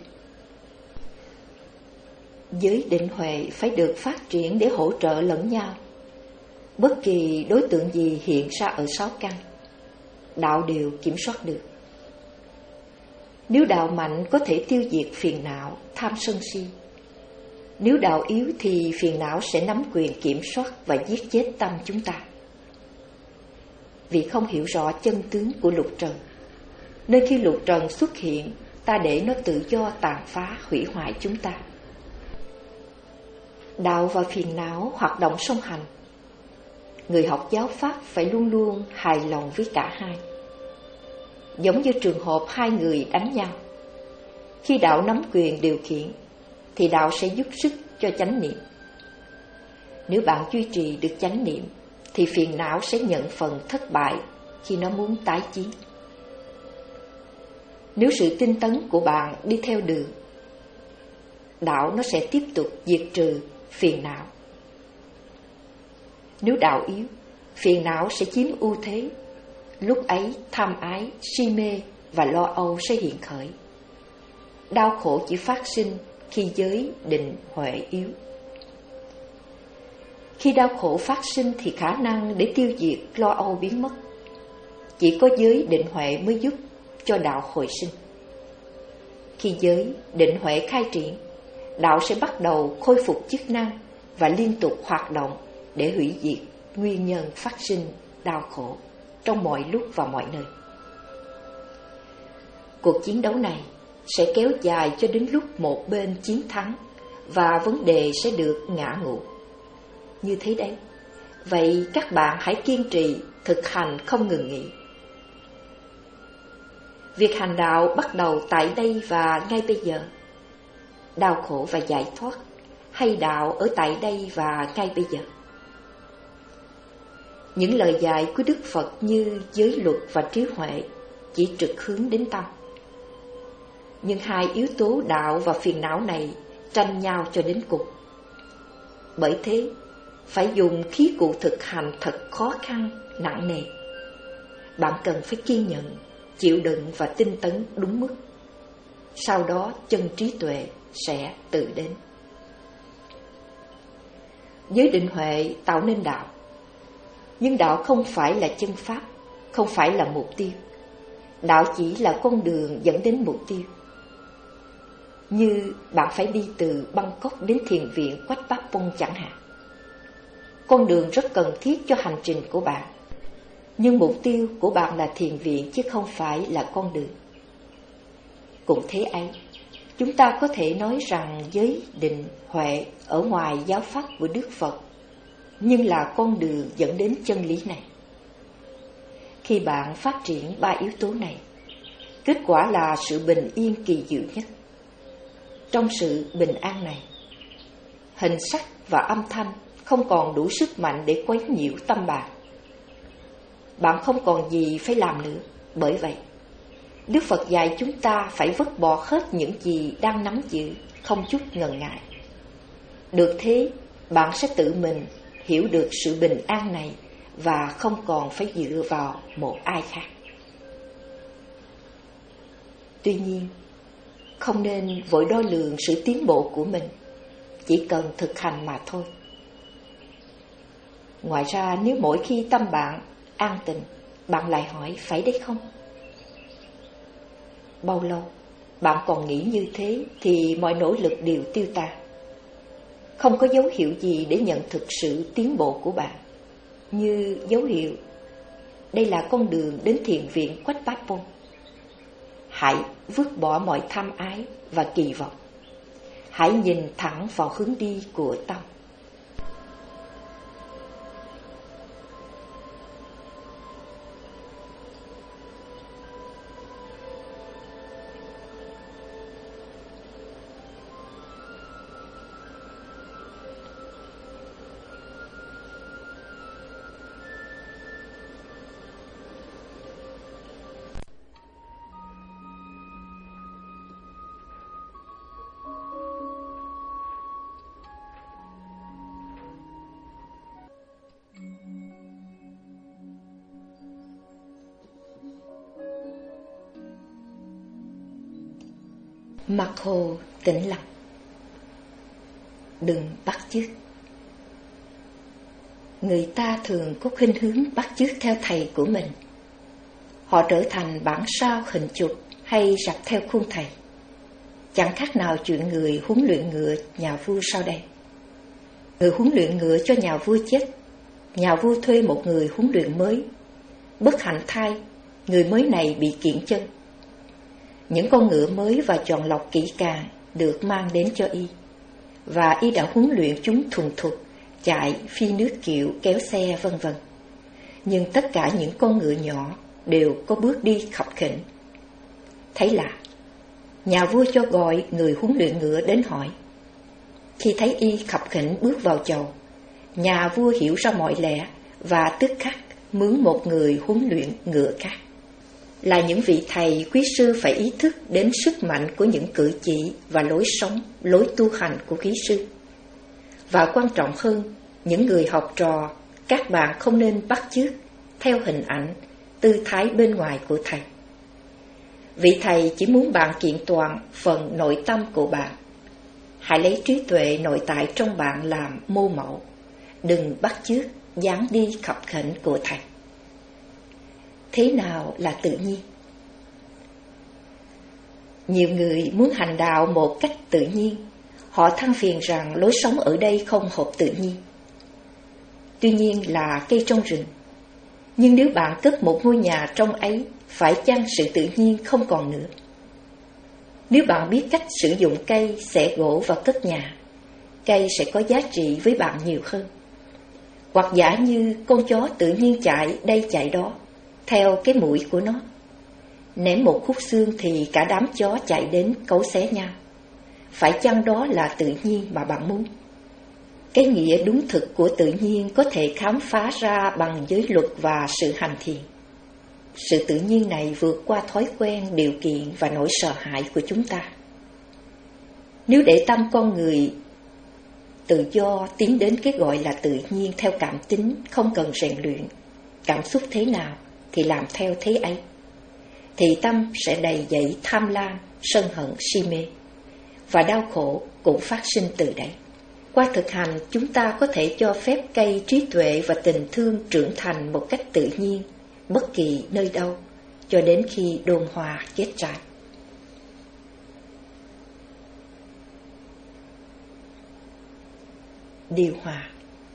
Giới định huệ phải được phát triển để hỗ trợ lẫn nhau. Bất kỳ đối tượng gì hiện ra ở sáu căn, đạo đều kiểm soát được. Nếu đạo mạnh có thể tiêu diệt phiền não, tham sân si. Nếu đạo yếu thì phiền não sẽ nắm quyền kiểm soát và giết chết tâm chúng ta. Vì không hiểu rõ chân tướng của lục trần, nên khi lục trần xuất hiện, ta để nó tự do tàn phá hủy hoại chúng ta. Đạo và phiền não hoạt động song hành. Người học giáo pháp phải luôn luôn hài lòng với cả hai. Giống như trường hợp hai người đánh nhau, khi đạo nắm quyền điều khiển, thì đạo sẽ giúp sức cho chánh niệm. Nếu bạn duy trì được chánh niệm, thì phiền não sẽ nhận phần thất bại khi nó muốn tái chiến. Nếu sự tinh tấn của bạn đi theo đường, đạo nó sẽ tiếp tục diệt trừ phiền não. Nếu đạo yếu, phiền não sẽ chiếm ưu thế. Lúc ấy tham ái, si mê và lo âu sẽ hiện khởi. Đau khổ chỉ phát sinh khi giới, định, huệ yếu. Khi đau khổ phát sinh thì khả năng để tiêu diệt lo âu biến mất. Chỉ có giới, định, huệ mới giúp cho đạo hồi sinh. Khi giới, định, huệ khai triển, đạo sẽ bắt đầu khôi phục chức năng và liên tục hoạt động để hủy diệt nguyên nhân phát sinh đau khổ trong mọi lúc và mọi nơi. Cuộc chiến đấu này sẽ kéo dài cho đến lúc một bên chiến thắng và vấn đề sẽ được ngã ngũ. Như thế đấy. Vậy các bạn hãy kiên trì thực hành không ngừng nghỉ. Việc hành đạo bắt đầu tại đây và ngay bây giờ. Đau khổ và giải thoát, hay đạo ở tại đây và ngay bây giờ. Những lời dạy của Đức Phật như giới luật và trí huệ chỉ trực hướng đến tâm. Nhưng hai yếu tố đạo và phiền não này tranh nhau cho đến cùng. Bởi thế, phải dùng khí cụ thực hành thật khó khăn, nặng nề. Bạn cần phải kiên nhẫn, chịu đựng và tinh tấn đúng mức. Sau đó chân trí tuệ sẽ tự đến. Giới định huệ tạo nên đạo. Nhưng đạo không phải là chân pháp, không phải là mục tiêu. Đạo chỉ là con đường dẫn đến mục tiêu. Như bạn phải đi từ Bangkok đến thiền viện Quách Bát Pông chẳng hạn. Con đường rất cần thiết cho hành trình của bạn. Nhưng mục tiêu của bạn là thiền viện chứ không phải là con đường. Cũng thế ấy, chúng ta có thể nói rằng giới, định, huệ ở ngoài giáo pháp của Đức Phật, nhưng là con đường dẫn đến chân lý này. Khi bạn phát triển ba yếu tố này, kết quả là sự bình yên kỳ diệu nhất. Trong sự bình an này, hình sắc và âm thanh không còn đủ sức mạnh để quấy nhiễu tâm bạn. Bạn không còn gì phải làm nữa. Bởi vậy, Đức Phật dạy chúng ta phải vứt bỏ hết những gì đang nắm giữ, không chút ngần ngại. Được thế, bạn sẽ tự mình hiểu được sự bình an này và không còn phải dựa vào một ai khác. Tuy nhiên, không nên vội đo lường sự tiến bộ của mình, chỉ cần thực hành mà thôi. Ngoài ra, nếu mỗi khi tâm bạn an tịnh, Bạn lại hỏi, phải đấy không? Bao lâu bạn còn nghĩ như thế thì mọi nỗ lực đều tiêu tan. Không có dấu hiệu gì để nhận thực sự tiến bộ của bạn, như dấu hiệu đây là con đường đến thiền viện Quách Bát Pôn. Hãy vứt bỏ mọi tham ái và kỳ vọng. Hãy nhìn thẳng vào hướng đi của tâm. Mặt hồ tĩnh lặng. Đừng bắt chước. Người ta thường có khuynh hướng bắt chước theo thầy của mình. Họ trở thành bản sao hình chụp hay rập theo khuôn thầy. Chẳng khác nào chuyện người huấn luyện ngựa nhà vua sau đây. Người huấn luyện ngựa cho nhà vua chết, nhà vua thuê một người huấn luyện mới. Bất hạnh thay, người mới này bị kiễng chân. Những con ngựa mới và chọn lọc kỹ càng được mang đến cho y, và y đã huấn luyện chúng thuần thục chạy, phi nước kiệu, kéo xe vân vân. Nhưng tất cả những con ngựa nhỏ đều có bước đi khập khiễng. Thấy lạ, nhà vua cho gọi người huấn luyện ngựa đến hỏi. Khi thấy y khập khiễng bước vào chầu, nhà vua hiểu ra mọi lẽ và tức khắc mướn một người huấn luyện ngựa khác. Là những vị thầy, quý sư phải ý thức đến sức mạnh của những cử chỉ và lối sống, lối tu hành của quý sư. Và quan trọng hơn, những người học trò, các bạn không nên bắt chước theo hình ảnh, tư thái bên ngoài của thầy. Vị thầy chỉ muốn bạn kiện toàn phần nội tâm của bạn. Hãy lấy trí tuệ nội tại trong bạn làm mô mẫu. Đừng bắt chước dáng đi khập khiễng của thầy. Thế nào là tự nhiên? Nhiều người muốn hành đạo một cách tự nhiên. Họ than phiền rằng lối sống ở đây không hợp tự nhiên. Tuy nhiên là cây trong rừng. Nhưng nếu bạn cất một ngôi nhà trong ấy, phải chăng sự tự nhiên không còn nữa? Nếu bạn biết cách sử dụng cây, xẻ gỗ và cất nhà, cây sẽ có giá trị với bạn nhiều hơn. Hoặc giả như con chó tự nhiên chạy đây chạy đó, theo cái mũi của nó. Ném một khúc xương thì cả đám chó chạy đến cấu xé nhau. Phải chăng đó là tự nhiên mà bạn muốn? Cái nghĩa đúng thực của tự nhiên có thể khám phá ra bằng giới luật và sự hành thiền. Sự tự nhiên này vượt qua thói quen, điều kiện và nỗi sợ hãi của chúng ta. Nếu để tâm con người tự do tiến đến cái gọi là tự nhiên theo cảm tính, không cần rèn luyện, cảm xúc thế nào thì làm theo thế ấy, thì tâm sẽ đầy dẫy tham lam, sân hận, si mê, và đau khổ cũng phát sinh từ đấy. Qua thực hành, chúng ta có thể cho phép cây trí tuệ và tình thương trưởng thành một cách tự nhiên, bất kỳ nơi đâu, cho đến khi đồn hoa kết trái. Điều hòa.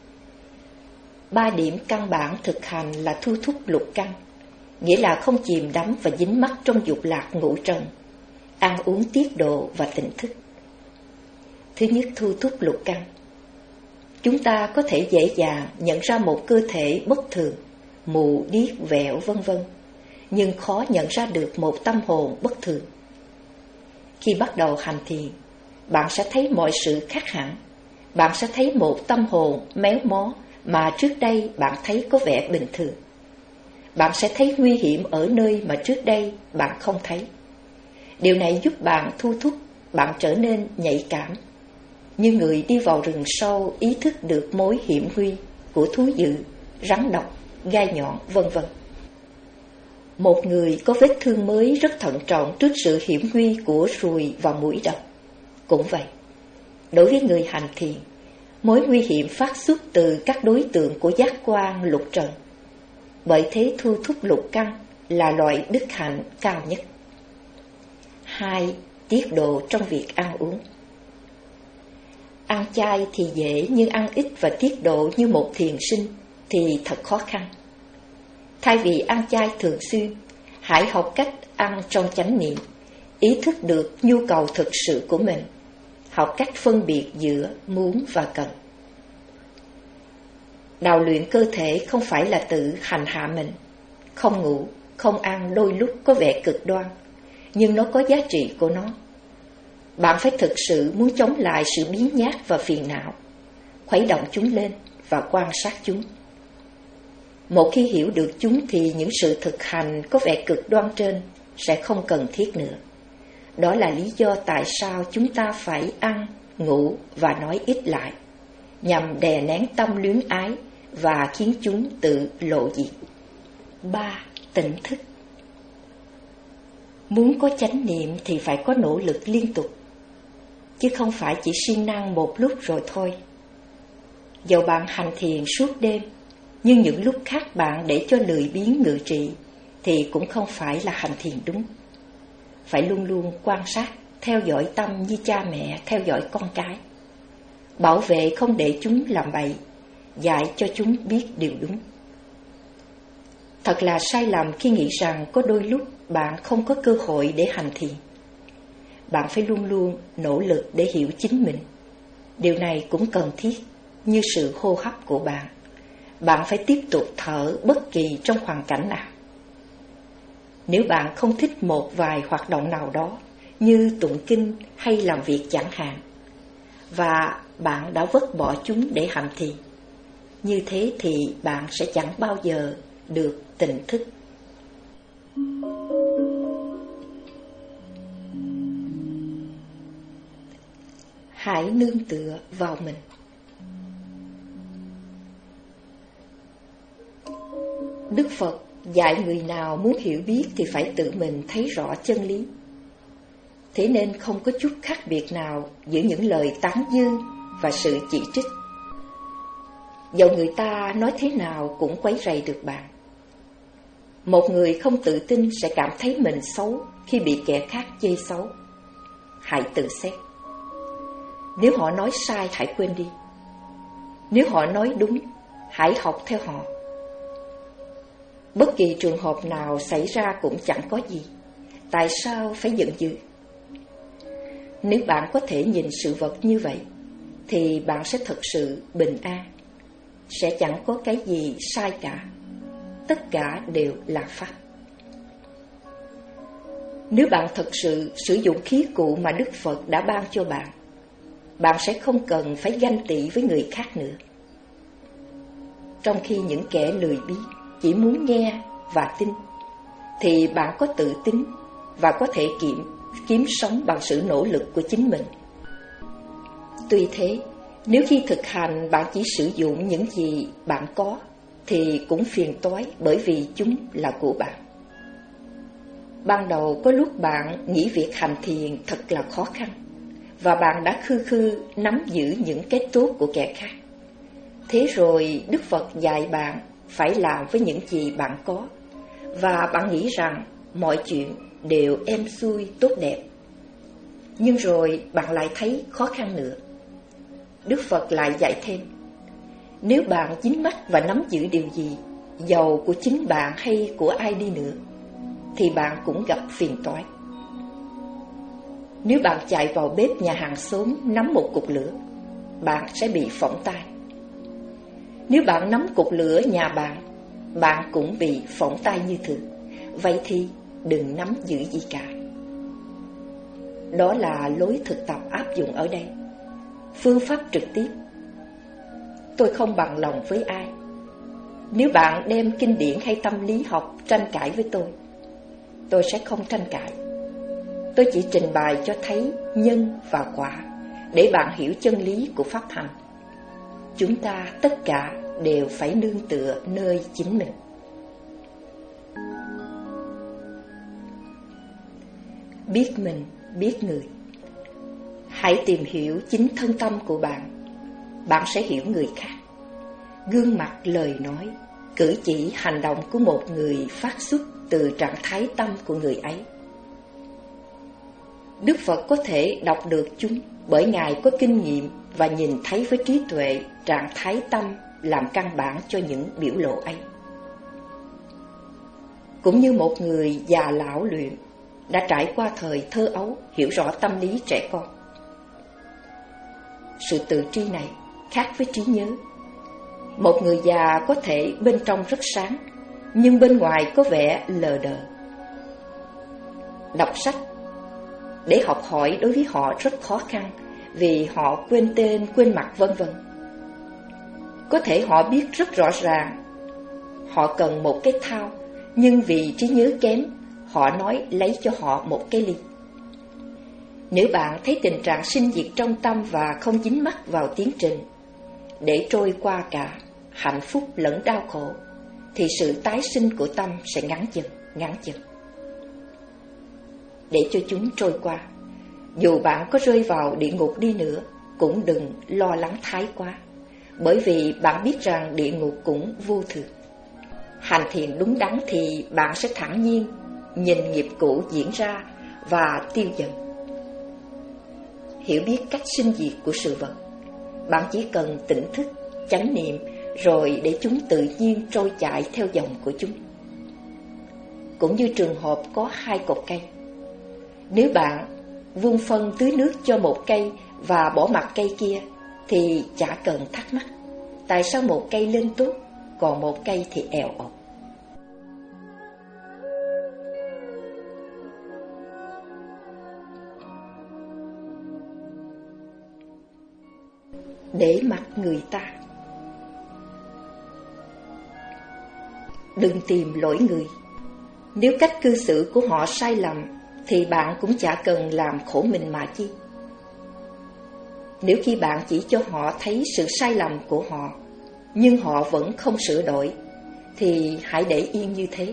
Ba điểm căn bản thực hành là thu thúc lục căn, nghĩa là không chìm đắm và dính mắc trong dục lạc ngũ trần, ăn uống tiết độ và tỉnh thức. Thứ nhất, thu thúc lục căn. Chúng ta có thể dễ dàng nhận ra một cơ thể bất thường, mù, điếc, vẹo, vân vân, nhưng khó nhận ra được một tâm hồn bất thường. Khi bắt đầu hành thiền, bạn sẽ thấy mọi sự khác hẳn. Bạn sẽ thấy một tâm hồn méo mó mà trước đây bạn thấy có vẻ bình thường. Bạn sẽ thấy nguy hiểm ở nơi mà trước đây bạn không thấy. Điều này giúp bạn thu thúc, bạn trở nên nhạy cảm, như người đi vào rừng sâu ý thức được mối hiểm nguy của thú dữ, rắn độc, gai nhọn, vân vân. Một người có vết thương mới rất thận trọng trước sự hiểm nguy của ruồi và muỗi độc. Cũng vậy, đối với người hành thiền, mối nguy hiểm phát xuất từ các đối tượng của giác quan lục trần. bởi thế thu thúc lục căn là loại đức hạnh cao nhất. Hai, tiết độ trong việc ăn uống. Ăn chay thì dễ, nhưng ăn ít và tiết độ như một thiền sinh thì thật khó khăn. Thay vì ăn chay thường xuyên, hãy học cách ăn trong chánh niệm, ý thức được nhu cầu thực sự của mình, học cách phân biệt giữa muốn và cần. Đào luyện cơ thể không phải là tự hành hạ mình. Không ngủ, không ăn đôi lúc có vẻ cực đoan, nhưng nó có giá trị của nó. Bạn phải thực sự muốn chống lại sự biếng nhác và phiền não, khuấy động chúng lên và quan sát chúng. Một khi hiểu được chúng thì những sự thực hành có vẻ cực đoan trên sẽ không cần thiết nữa. Đó là lý do tại sao chúng ta phải ăn, ngủ và nói ít lại, nhằm đè nén tâm luyến ái và khiến chúng tự lộ diệt. Ba, tỉnh thức. Muốn có chánh niệm thì phải có nỗ lực liên tục, chứ không phải chỉ siêng năng một lúc rồi thôi. Dầu bạn hành thiền suốt đêm, nhưng những lúc khác bạn để cho lười biếng ngự trị, thì cũng không phải là hành thiền đúng. Phải luôn luôn quan sát, theo dõi tâm như cha mẹ theo dõi con cái, bảo vệ không để chúng làm bậy, dạy cho chúng biết điều đúng. Thật là sai lầm khi nghĩ rằng có đôi lúc bạn không có cơ hội để hành thiền. Bạn phải luôn luôn nỗ lực để hiểu chính mình. Điều này cũng cần thiết như sự hô hấp của bạn. Bạn phải tiếp tục thở bất kỳ trong hoàn cảnh nào. Nếu bạn không thích một vài hoạt động nào đó, như tụng kinh hay làm việc chẳng hạn, và bạn đã vứt bỏ chúng để hành thiền, như thế thì bạn sẽ chẳng bao giờ được tỉnh thức. Hãy nương tựa vào mình. Đức Phật dạy người nào muốn hiểu biết thì phải tự mình thấy rõ chân lý. Thế nên không có chút khác biệt nào giữa những lời tán dương và sự chỉ trích. Dẫu người ta nói thế nào cũng quấy rầy được bạn. Một người không tự tin sẽ cảm thấy mình xấu khi bị kẻ khác chê xấu. Hãy tự xét. Nếu họ nói sai hãy quên đi. Nếu họ nói đúng, hãy học theo họ. Bất kỳ trường hợp nào xảy ra cũng chẳng có gì. Tại sao phải giận dữ? Nếu bạn có thể nhìn sự vật như vậy, thì bạn sẽ thật sự bình an. Sẽ chẳng có cái gì sai cả. Tất cả đều là pháp. Nếu bạn thật sự sử dụng khí cụ mà Đức Phật đã ban cho bạn, bạn sẽ không cần phải ganh tị với người khác nữa. Trong khi những kẻ lười biếng chỉ muốn nghe và tin, thì bạn có tự tin và có thể kiếm, kiếm sống bằng sự nỗ lực của chính mình. Tuy thế, nếu khi thực hành bạn chỉ sử dụng những gì bạn có, thì cũng phiền toái bởi vì chúng là của bạn. Ban đầu có lúc bạn nghĩ việc hành thiền thật là khó khăn, và bạn đã khư khư nắm giữ những cái tốt của kẻ khác. Thế rồi Đức Phật dạy bạn phải làm với những gì bạn có, và bạn nghĩ rằng mọi chuyện đều êm xuôi tốt đẹp. Nhưng rồi bạn lại thấy khó khăn nữa. Đức Phật lại dạy thêm, nếu bạn dính mắc và nắm giữ điều gì, dầu của chính bạn hay của ai đi nữa, thì bạn cũng gặp phiền toái. Nếu bạn chạy vào bếp nhà hàng xóm nắm một cục lửa, bạn sẽ bị phỏng tay. Nếu bạn nắm cục lửa nhà bạn, bạn cũng bị phỏng tay như thường. Vậy thì đừng nắm giữ gì cả. Đó là lối thực tập áp dụng ở đây. Phương pháp trực tiếp. Tôi không bằng lòng với ai. Nếu bạn đem kinh điển hay tâm lý học tranh cãi với tôi, tôi sẽ không tranh cãi. Tôi chỉ trình bày cho thấy nhân và quả, để bạn hiểu chân lý của pháp hành. Chúng ta tất cả đều phải nương tựa nơi chính mình. Biết mình, biết người. Hãy tìm hiểu chính thân tâm của bạn. Bạn sẽ hiểu người khác. Gương mặt, lời nói, cử chỉ hành động của một người phát xuất từ trạng thái tâm của người ấy. Đức Phật có thể đọc được chúng bởi Ngài có kinh nghiệm và nhìn thấy với trí tuệ trạng thái tâm làm căn bản cho những biểu lộ ấy. Cũng như một người già lão luyện đã trải qua thời thơ ấu, hiểu rõ tâm lý trẻ con. Sự tự tri này khác với trí nhớ. Một người già có thể bên trong rất sáng, nhưng bên ngoài có vẻ lờ đờ. Đọc sách để học hỏi đối với họ rất khó khăn, vì họ quên tên, quên mặt vân vân. Có thể họ biết rất rõ ràng họ cần một cái thao, nhưng vì trí nhớ kém, họ nói lấy cho họ một cái ly. Nếu bạn thấy tình trạng sinh diệt trong tâm và không dính mắc vào tiến trình, để trôi qua cả hạnh phúc lẫn đau khổ, thì sự tái sinh của tâm sẽ ngắn chừng, ngắn chừng. Để cho chúng trôi qua, dù bạn có rơi vào địa ngục đi nữa, cũng đừng lo lắng thái quá, bởi vì bạn biết rằng địa ngục cũng vô thường. Hành thiện đúng đắn thì bạn sẽ thản nhiên nhìn nghiệp cũ diễn ra và tiêu dần. Hiểu biết cách sinh diệt của sự vật, bạn chỉ cần tỉnh thức, chánh niệm, rồi để chúng tự nhiên trôi chạy theo dòng của chúng. Cũng như trường hợp có hai cột cây, nếu bạn vung phân tưới nước cho một cây và bỏ mặc cây kia, thì chả cần thắc mắc tại sao một cây lên tốt, còn một cây thì èo ọt. Để mặc người ta. Đừng tìm lỗi người. Nếu cách cư xử của họ sai lầm, thì bạn cũng chả cần làm khổ mình mà chi. Nếu khi bạn chỉ cho họ thấy sự sai lầm của họ, nhưng họ vẫn không sửa đổi, thì hãy để yên như thế.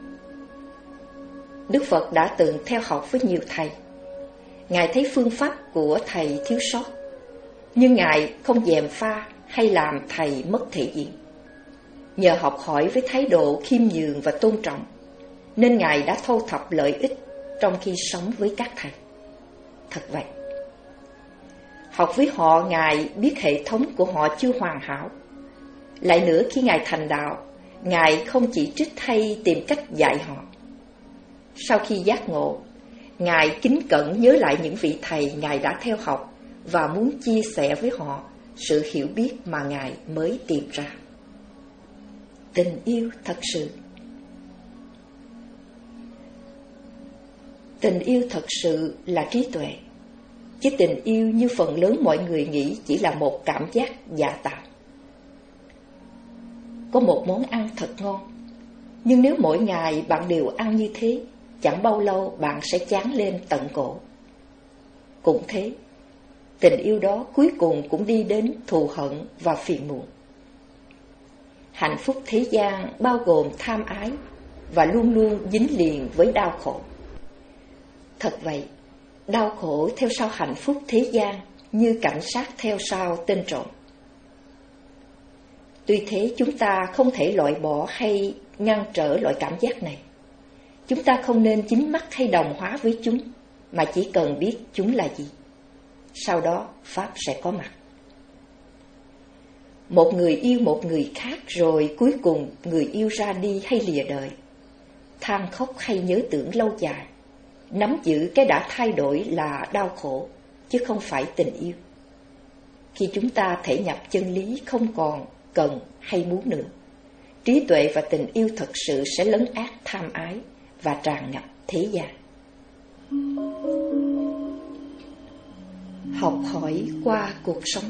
Đức Phật đã từng theo học với nhiều thầy. Ngài thấy phương pháp của thầy thiếu sót, nhưng Ngài không gièm pha hay làm thầy mất thể diện. Nhờ học hỏi với thái độ khiêm nhường và tôn trọng, nên Ngài đã thâu thập lợi ích trong khi sống với các thầy. Thật vậy, học với họ, Ngài biết hệ thống của họ chưa hoàn hảo. Lại nữa, khi Ngài thành đạo, Ngài không chỉ trích hay tìm cách dạy họ. Sau khi giác ngộ, Ngài kính cẩn nhớ lại những vị thầy Ngài đã theo học và muốn chia sẻ với họ sự hiểu biết mà Ngài mới tìm ra. Tình yêu thật sự. Tình yêu thật sự là trí tuệ, chứ tình yêu như phần lớn mọi người nghĩ chỉ là một cảm giác giả tạo. Có một món ăn thật ngon, nhưng nếu mỗi ngày bạn đều ăn như thế, chẳng bao lâu bạn sẽ chán lên tận cổ. Cũng thế, tình yêu đó cuối cùng cũng đi đến thù hận và phiền muộn. Hạnh phúc thế gian bao gồm tham ái và luôn luôn dính liền với đau khổ. Thật vậy, đau khổ theo sau hạnh phúc thế gian như cảnh sát theo sau tên trộm. Tuy thế, chúng ta không thể loại bỏ hay ngăn trở loại cảm giác này. Chúng ta không nên dính mắc hay đồng hóa với chúng, mà chỉ cần biết chúng là gì. Sau đó, Pháp sẽ có mặt. Một người yêu một người khác, rồi cuối cùng người yêu ra đi hay lìa đời. Than khóc hay nhớ tưởng lâu dài, nắm giữ cái đã thay đổi là đau khổ, chứ không phải tình yêu. Khi chúng ta thể nhập chân lý không còn cần hay muốn nữa, trí tuệ và tình yêu thật sự sẽ lấn át tham ái và tràn ngập thế gian. Học hỏi qua cuộc sống.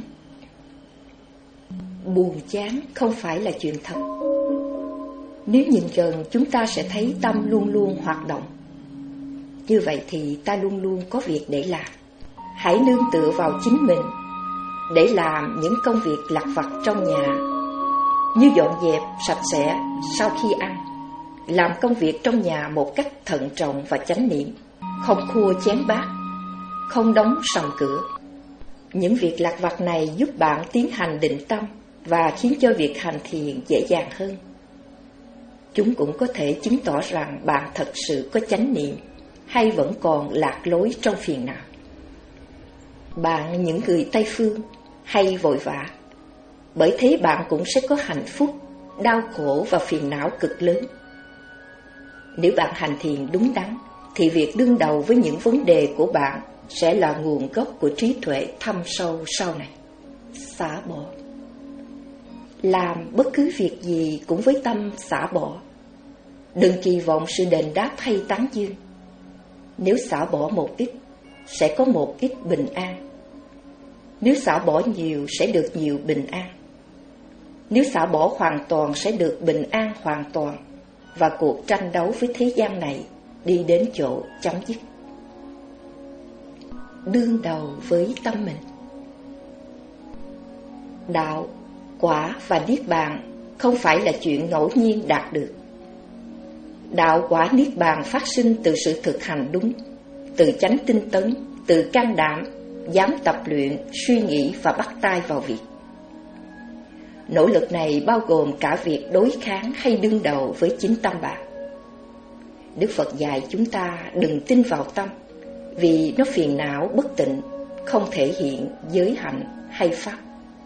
Buồn chán không phải là chuyện thật. Nếu nhìn gần, chúng ta sẽ thấy tâm luôn luôn hoạt động. Như vậy thì ta luôn luôn có việc để làm. Hãy nương tựa vào chính mình để làm những công việc lặt vặt trong nhà, như dọn dẹp sạch sẽ sau khi ăn, làm công việc trong nhà một cách thận trọng và chánh niệm, không khua chén bát, không đóng sầm cửa. Những việc lặt vặt này giúp bạn tiến hành định tâm và khiến cho việc hành thiền dễ dàng hơn. Chúng cũng có thể chứng tỏ rằng bạn thật sự có chánh niệm hay vẫn còn lạc lối trong phiền não. Bạn những người Tây phương hay vội vã, bởi thế bạn cũng sẽ có hạnh phúc, đau khổ và phiền não cực lớn. Nếu bạn hành thiền đúng đắn, thì việc đương đầu với những vấn đề của bạn sẽ là nguồn gốc của trí tuệ thâm sâu sau này. Xả bỏ. Làm bất cứ việc gì cũng với tâm xả bỏ. Đừng kỳ vọng sự đền đáp hay tán dương. Nếu xả bỏ một ít, sẽ có một ít bình an. Nếu xả bỏ nhiều, sẽ được nhiều bình an. Nếu xả bỏ hoàn toàn, sẽ được bình an hoàn toàn. Và cuộc tranh đấu với thế gian này đi đến chỗ chấm dứt. Đương đầu với tâm mình. Đạo, quả và niết bàn không phải là chuyện ngẫu nhiên đạt được. Đạo quả niết bàn phát sinh từ sự thực hành đúng, từ chánh tinh tấn, từ can đảm, dám tập luyện, suy nghĩ và bắt tay vào việc. Nỗ lực này bao gồm cả việc đối kháng hay đương đầu với chính tâm bạn. Đức Phật dạy chúng ta đừng tin vào tâm, vì nó phiền não bất tịnh, không thể hiện giới hạnh hay pháp.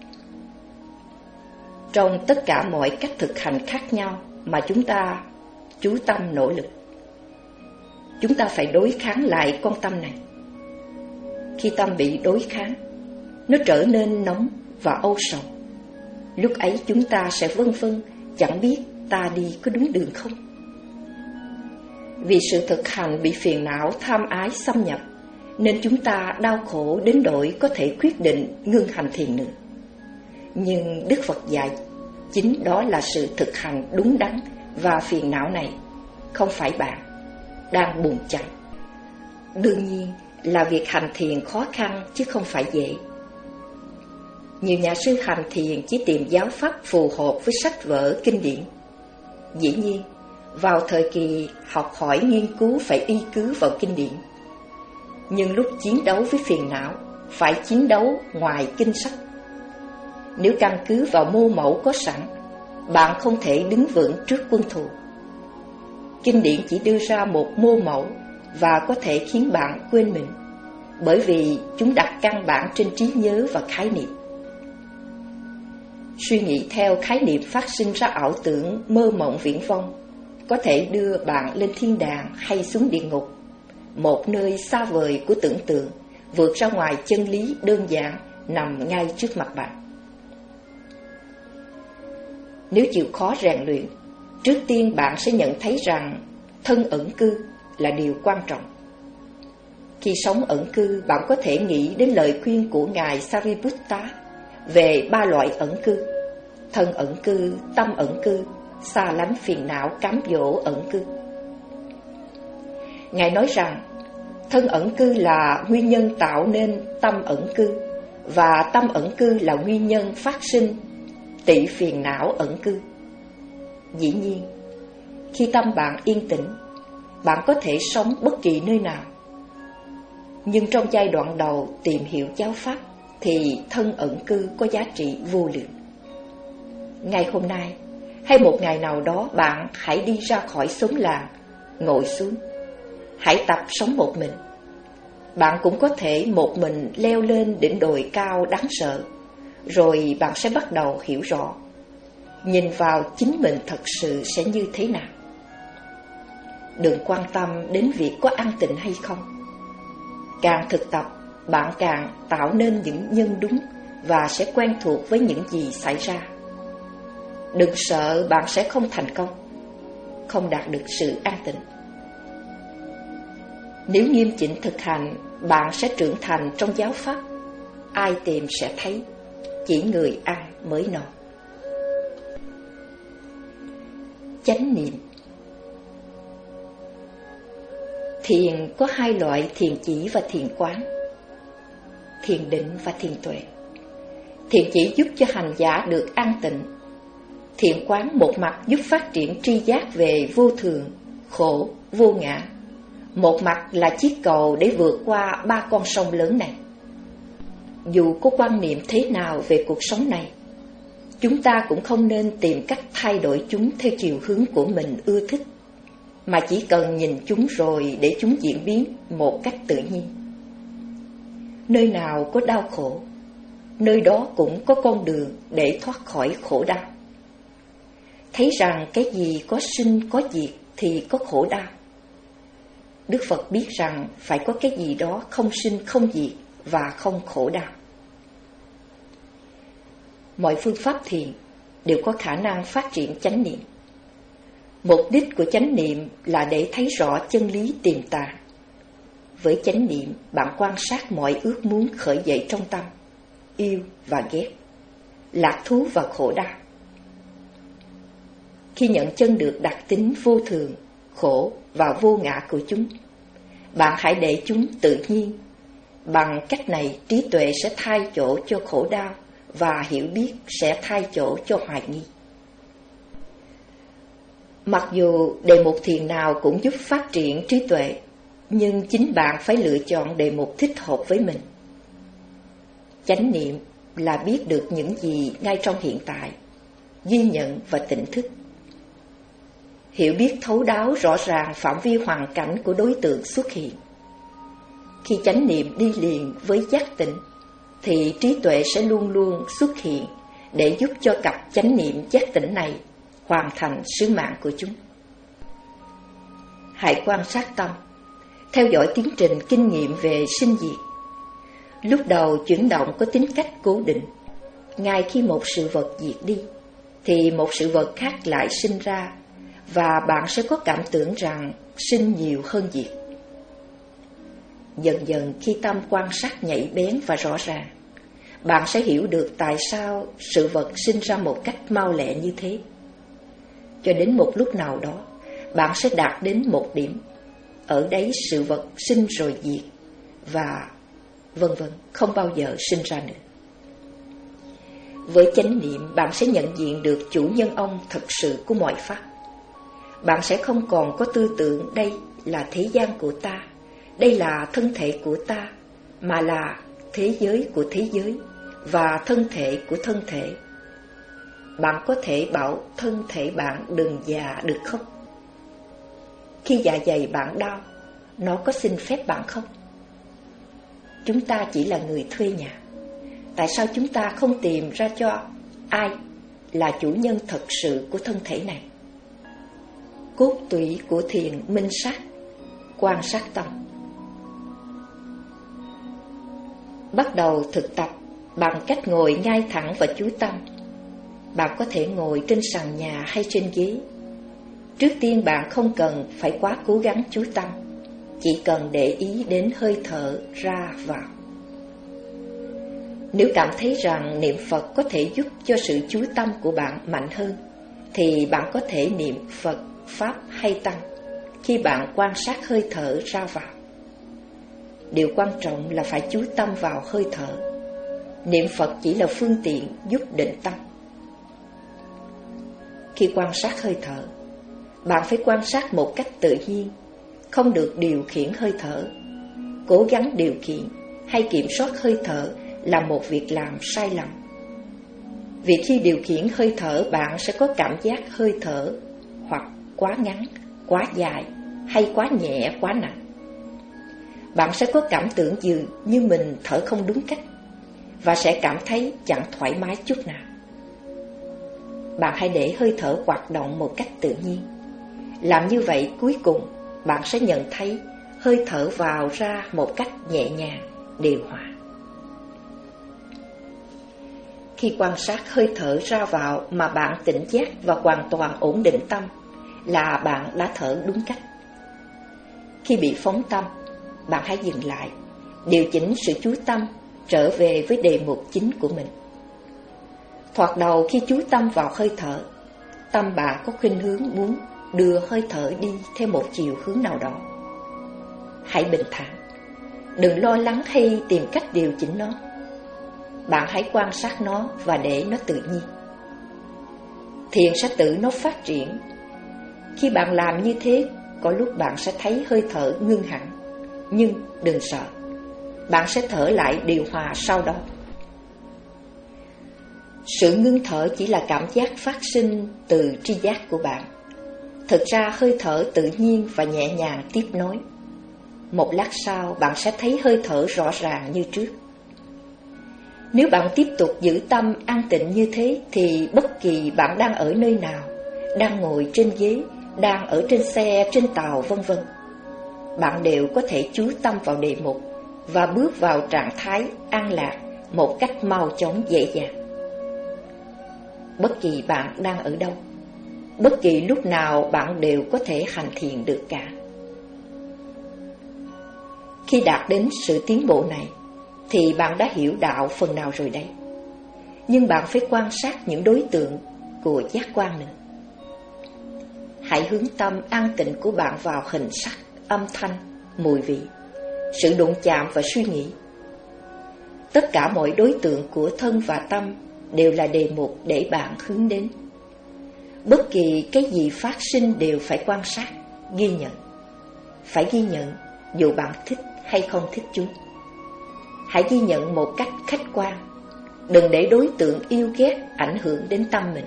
Trong tất cả mọi cách thực hành khác nhau mà chúng ta chú tâm nỗ lực, chúng ta phải đối kháng lại con tâm này. Khi tâm bị đối kháng, nó trở nên nóng và âu sầu. Lúc ấy chúng ta sẽ vân vân, chẳng biết ta đi có đúng đường không. Vì sự thực hành bị phiền não tham ái xâm nhập, nên chúng ta đau khổ đến độ có thể quyết định ngưng hành thiền nữa. Nhưng Đức Phật dạy, chính đó là sự thực hành đúng đắn, và phiền não này không phải bạn đang bùng chạy. Đương nhiên là việc hành thiền khó khăn chứ không phải dễ. Nhiều nhà sư hành thiền chỉ tìm giáo pháp phù hợp với sách vở kinh điển. Dĩ nhiên, vào thời kỳ học hỏi nghiên cứu phải y cứ vào kinh điển. Nhưng lúc chiến đấu với phiền não, phải chiến đấu ngoài kinh sách. Nếu căn cứ vào mô mẫu có sẵn, bạn không thể đứng vững trước quân thù. Kinh điển chỉ đưa ra một mô mẫu và có thể khiến bạn quên mình, bởi vì chúng đặt căn bản trên trí nhớ và khái niệm. Suy nghĩ theo khái niệm phát sinh ra ảo tưởng mơ mộng viễn vông, có thể đưa bạn lên thiên đàng hay xuống địa ngục, một nơi xa vời của tưởng tượng, vượt ra ngoài chân lý đơn giản nằm ngay trước mặt bạn. Nếu chịu khó rèn luyện, trước tiên bạn sẽ nhận thấy rằng thân ẩn cư là điều quan trọng. Khi sống ẩn cư, bạn có thể nghĩ đến lời khuyên của Ngài Sariputta về ba loại ẩn cư: thân ẩn cư, tâm ẩn cư, xa lánh phiền não cám dỗ ẩn cư. Ngài nói rằng thân ẩn cư là nguyên nhân tạo nên tâm ẩn cư, và tâm ẩn cư là nguyên nhân phát sinh tị phiền não ẩn cư. Dĩ nhiên, khi tâm bạn yên tĩnh, bạn có thể sống bất kỳ nơi nào. Nhưng trong giai đoạn đầu tìm hiểu giáo pháp thì thân ẩn cư có giá trị vô lượng. Ngày hôm nay hay một ngày nào đó, bạn hãy đi ra khỏi xóm làng, ngồi xuống, hãy tập sống một mình. Bạn cũng có thể một mình leo lên đỉnh đồi cao đáng sợ, rồi bạn sẽ bắt đầu hiểu rõ, nhìn vào chính mình thật sự sẽ như thế nào. Đừng quan tâm đến việc có an tịnh hay không. Càng thực tập, bạn càng tạo nên những nhân đúng và sẽ quen thuộc với những gì xảy ra. Đừng sợ bạn sẽ không thành công, không đạt được sự an tịnh. Nếu nghiêm chỉnh thực hành, bạn sẽ trưởng thành trong giáo pháp. Ai tìm sẽ thấy, chỉ người ăn mới no. Chánh niệm. Thiền có hai loại: thiền chỉ và thiền quán, thiền định và thiền tuệ. Thiền chỉ giúp cho hành giả được an tịnh. Thiền quán một mặt giúp phát triển tri giác về vô thường, khổ, vô ngã, một mặt là chiếc cầu để vượt qua ba con sông lớn này. Dù có quan niệm thế nào về cuộc sống này, Chúng ta cũng không nên tìm cách thay đổi chúng theo chiều hướng của mình ưa thích, mà chỉ cần nhìn chúng rồi để chúng diễn biến một cách tự nhiên. Nơi nào có đau khổ, nơi đó cũng có con đường để thoát khỏi khổ đau. Thấy rằng cái gì có sinh có diệt thì có khổ đau. Đức Phật biết rằng phải có cái gì đó không sinh không diệt và không khổ đau. Mọi phương pháp thiền đều có khả năng phát triển chánh niệm. Mục đích của chánh niệm là để thấy rõ chân lý tiềm tàng. Với chánh niệm, bạn quan sát mọi ước muốn khởi dậy trong tâm, yêu và ghét, lạc thú và khổ đau. Khi nhận chân được đặc tính vô thường, khổ và vô ngã của chúng, bạn hãy để chúng tự nhiên. Bằng cách này, trí tuệ sẽ thay chỗ cho khổ đau và hiểu biết sẽ thay chỗ cho hoài nghi. Mặc dù đề mục thiền nào cũng giúp phát triển trí tuệ, nhưng chính bạn phải lựa chọn đề mục thích hợp với mình. Chánh niệm là biết được những gì ngay trong hiện tại, ghi nhận và tỉnh thức. Hiểu biết thấu đáo rõ ràng phạm vi hoàn cảnh của đối tượng xuất hiện. Khi chánh niệm đi liền với giác tỉnh, thì trí tuệ sẽ luôn luôn xuất hiện để giúp cho cặp chánh niệm giác tỉnh này hoàn thành sứ mạng của chúng. Hãy quan sát tâm, theo dõi tiến trình kinh nghiệm về sinh diệt. Lúc đầu chuyển động có tính cách cố định. Ngay khi một sự vật diệt đi, thì một sự vật khác lại sinh ra, và bạn sẽ có cảm tưởng rằng sinh nhiều hơn diệt. Dần dần khi tâm quan sát nhạy bén và rõ ràng, bạn sẽ hiểu được tại sao sự vật sinh ra một cách mau lẹ như thế. Cho đến một lúc nào đó, bạn sẽ đạt đến một điểm. Ở đấy sự vật sinh rồi diệt, và vân vân, không bao giờ sinh ra nữa. Với chánh niệm, bạn sẽ nhận diện được chủ nhân ông thật sự của mọi pháp. Bạn sẽ không còn có tư tưởng đây là thế gian của ta, đây là thân thể của ta, mà là thế giới của thế giới và thân thể của thân thể. Bạn có thể bảo thân thể bạn đừng già được không? Khi dạ dày bạn đau, nó có xin phép bạn không? Chúng ta chỉ là người thuê nhà. Tại sao chúng ta không tìm ra cho ai là chủ nhân thật sự của thân thể này? Cốt tủy của thiền minh sát, quan sát tâm. Bắt đầu thực tập bằng cách ngồi ngay thẳng và chú tâm. Bạn có thể ngồi trên sàn nhà hay trên ghế. Trước tiên bạn không cần phải quá cố gắng chú tâm, chỉ cần để ý đến hơi thở ra vào. Nếu cảm thấy rằng niệm Phật có thể giúp cho sự chú tâm của bạn mạnh hơn, thì bạn có thể niệm Phật, Pháp hay Tăng khi bạn quan sát hơi thở ra vào. Điều quan trọng là phải chú tâm vào hơi thở. Niệm Phật chỉ là phương tiện giúp định tâm. Khi quan sát hơi thở, bạn phải quan sát một cách tự nhiên, không được điều khiển hơi thở. Cố gắng điều khiển hay kiểm soát hơi thở là một việc làm sai lầm. Vì khi điều khiển hơi thở, bạn sẽ có cảm giác hơi thở hoặc quá ngắn, quá dài hay quá nhẹ, quá nặng. Bạn sẽ có cảm tưởng dường như mình thở không đúng cách và sẽ cảm thấy chẳng thoải mái chút nào. Bạn hãy để hơi thở hoạt động một cách tự nhiên. Làm như vậy, cuối cùng bạn sẽ nhận thấy hơi thở vào ra một cách nhẹ nhàng, điều hòa. Khi quan sát hơi thở ra vào mà bạn tỉnh giác và hoàn toàn ổn định tâm, là bạn đã thở đúng cách. Khi bị phóng tâm, bạn hãy dừng lại, điều chỉnh sự chú tâm trở về với đề mục chính của mình. Thoạt đầu khi chú tâm vào hơi thở, tâm bạn có khuynh hướng muốn đưa hơi thở đi theo một chiều hướng nào đó. Hãy bình thản, đừng lo lắng hay tìm cách điều chỉnh nó. Bạn hãy quan sát nó và để nó tự nhiên. Thiền sẽ tự nó phát triển. Khi bạn làm như thế, có lúc bạn sẽ thấy hơi thở ngưng hẳn. Nhưng đừng sợ, bạn sẽ thở lại điều hòa sau đó. Sự ngưng thở chỉ là cảm giác phát sinh từ tri giác của bạn. Thực ra hơi thở tự nhiên và nhẹ nhàng tiếp nối. Một lát sau bạn sẽ thấy hơi thở rõ ràng như trước. Nếu bạn tiếp tục giữ tâm an tịnh như thế thì bất kỳ bạn đang ở nơi nào, đang ngồi trên ghế, đang ở trên xe, trên tàu vân vân, bạn đều có thể chú tâm vào đề mục và bước vào trạng thái an lạc một cách mau chóng dễ dàng. Bất kỳ bạn đang ở đâu, bất kỳ lúc nào bạn đều có thể hành thiền được cả. Khi đạt đến sự tiến bộ này thì bạn đã hiểu đạo phần nào rồi đấy. Nhưng bạn phải quan sát những đối tượng của giác quan nữa. Hãy hướng tâm an tịnh của bạn vào hình sắc, âm thanh, mùi vị, sự đụng chạm và suy nghĩ. Tất cả mọi đối tượng của thân và tâm đều là đề mục để bạn hướng đến. Bất kỳ cái gì phát sinh đều phải quan sát, ghi nhận. Phải ghi nhận dù bạn thích hay không thích chúng. Hãy ghi nhận một cách khách quan. Đừng để đối tượng yêu ghét ảnh hưởng đến tâm mình.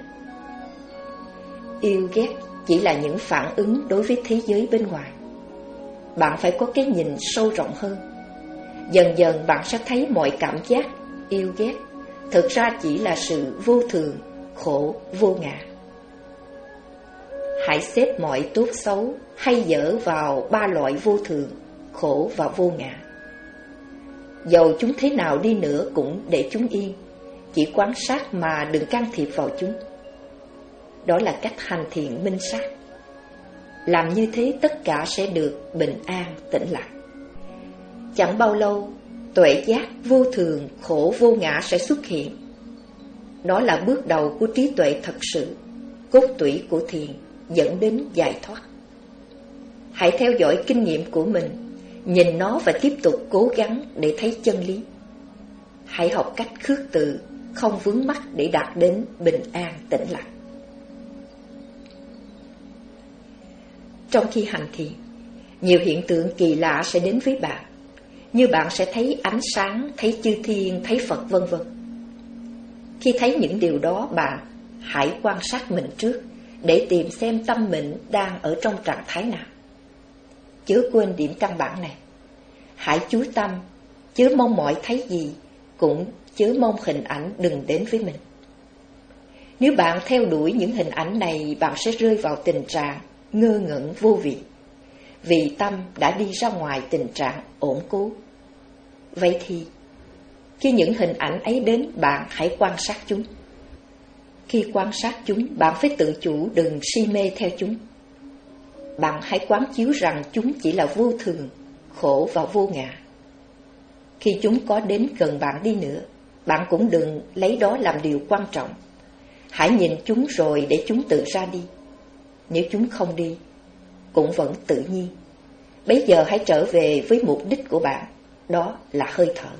Yêu ghét chỉ là những phản ứng đối với thế giới bên ngoài. Bạn phải có cái nhìn sâu rộng hơn. Dần dần bạn sẽ thấy mọi cảm giác yêu ghét thực ra chỉ là sự vô thường, khổ, vô ngã. Hãy xếp mọi tốt xấu hay dở vào ba loại vô thường, khổ và vô ngã. Dầu chúng thế nào đi nữa cũng để chúng yên, chỉ quan sát mà đừng can thiệp vào chúng. Đó là cách hành thiền minh sát. Làm như thế tất cả sẽ được bình an, tĩnh lặng. Chẳng bao lâu, tuệ giác vô thường, khổ, vô ngã sẽ xuất hiện. Đó là bước đầu của trí tuệ thật sự, cốt tủy của thiền, dẫn đến giải thoát. Hãy theo dõi kinh nghiệm của mình, nhìn nó và tiếp tục cố gắng để thấy chân lý. Hãy học cách khước từ, không vướng mắc để đạt đến bình an, tĩnh lặng. Trong khi hành thiền, nhiều hiện tượng kỳ lạ sẽ đến với bạn, như bạn sẽ thấy ánh sáng, thấy chư thiên, thấy Phật vân vân. Khi thấy những điều đó, bạn hãy quan sát mình trước để tìm xem tâm mình đang ở trong trạng thái nào. Chớ quên điểm căn bản này. Hãy chú tâm, chớ mong mỏi thấy gì, cũng chớ mong hình ảnh đừng đến với mình. Nếu bạn theo đuổi những hình ảnh này, bạn sẽ rơi vào tình trạng ngơ ngẩn vô vị, vì tâm đã đi ra ngoài tình trạng ổn cố. Vậy thì, khi những hình ảnh ấy đến, bạn hãy quan sát chúng. Khi quan sát chúng, bạn phải tự chủ đừng si mê theo chúng. Bạn hãy quán chiếu rằng chúng chỉ là vô thường, khổ và vô ngã. Khi chúng có đến gần bạn đi nữa, bạn cũng đừng lấy đó làm điều quan trọng. Hãy nhìn chúng rồi để chúng tự ra đi. Nếu chúng không đi, cũng vẫn tự nhiên. Bây giờ hãy trở về với mục đích của bạn, đó là hơi thở.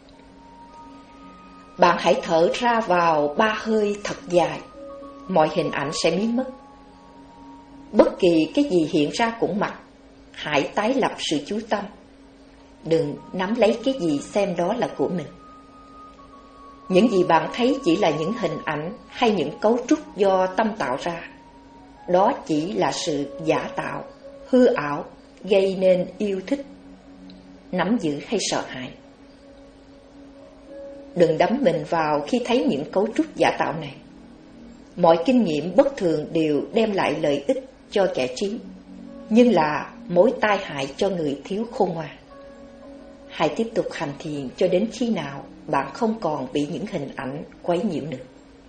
Bạn hãy thở ra vào ba hơi thật dài, mọi hình ảnh sẽ biến mất. Bất kỳ cái gì hiện ra cũng mặc, hãy tái lập sự chú tâm. Đừng nắm lấy cái gì xem đó là của mình. Những gì bạn thấy chỉ là những hình ảnh hay những cấu trúc do tâm tạo ra. Đó chỉ là sự giả tạo, hư ảo, gây nên yêu thích, nắm giữ hay sợ hãi. Đừng đắm mình vào khi thấy những cấu trúc giả tạo này. Mọi kinh nghiệm bất thường đều đem lại lợi ích cho kẻ trí, nhưng là mối tai hại cho người thiếu khôn ngoan. Hãy tiếp tục hành thiền cho đến khi nào bạn không còn bị những hình ảnh quấy nhiễu nữa.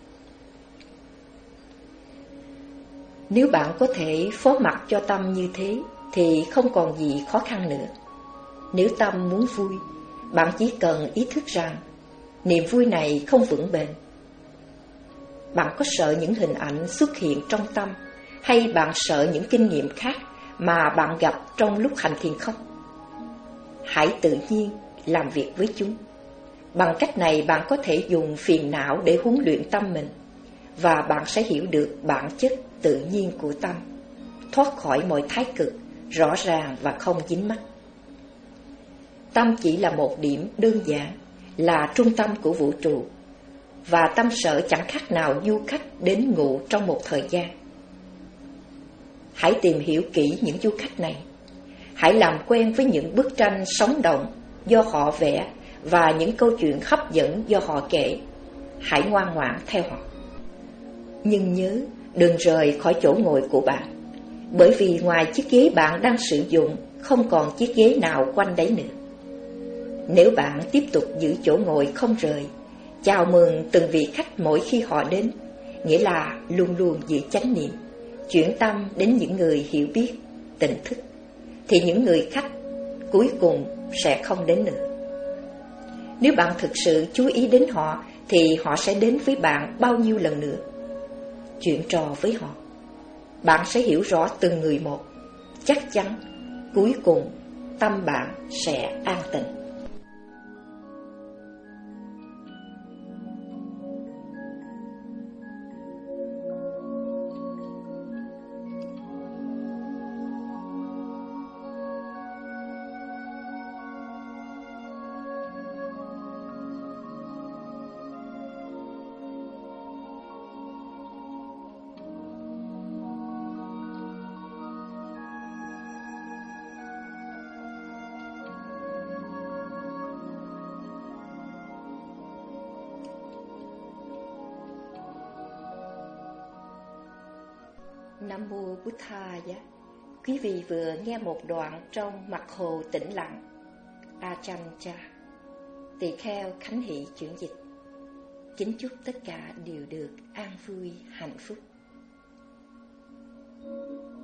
Nếu bạn có thể phó mặc cho tâm như thế thì không còn gì khó khăn nữa. Nếu tâm muốn vui, bạn chỉ cần ý thức rằng niềm vui này không vững bền. Bạn có sợ những hình ảnh xuất hiện trong tâm, hay bạn sợ những kinh nghiệm khác mà bạn gặp trong lúc hành thiền không? Hãy tự nhiên làm việc với chúng. Bằng cách này bạn có thể dùng phiền não để huấn luyện tâm mình, và bạn sẽ hiểu được bản chất tự nhiên của tâm, thoát khỏi mọi thái cực, rõ ràng và không dính mắc. Tâm chỉ là một điểm đơn giản, là trung tâm của vũ trụ. và tâm sở chẳng khác nào du khách đến ngụ trong một thời gian. Hãy tìm hiểu kỹ những du khách này. Hãy làm quen với những bức tranh sống động do họ vẽ và những câu chuyện hấp dẫn do họ kể. Hãy ngoan ngoãn theo họ. Nhưng nhớ, đừng rời khỏi chỗ ngồi của bạn, bởi vì ngoài chiếc ghế bạn đang sử dụng, không còn chiếc ghế nào quanh đấy nữa. Nếu bạn tiếp tục giữ chỗ ngồi không rời, chào mừng từng vị khách mỗi khi họ đến, nghĩa là luôn luôn giữ chánh niệm, chuyển tâm đến những người hiểu biết, tỉnh thức, thì những người khách cuối cùng sẽ không đến nữa. Nếu bạn thực sự chú ý đến họ, thì họ sẽ đến với bạn bao nhiêu lần nữa. Chuyện trò với họ, bạn sẽ hiểu rõ từng người một. Chắc chắn cuối cùng tâm bạn sẽ an tịnh. Nam Mô Bụt Thaya. Quý vị vừa nghe một đoạn trong Mặt Hồ Tĩnh Lặng, Ajahn Chah. Tỳ kheo Khánh Hỷ chuyển dịch. Kính chúc tất cả đều được an vui, hạnh phúc.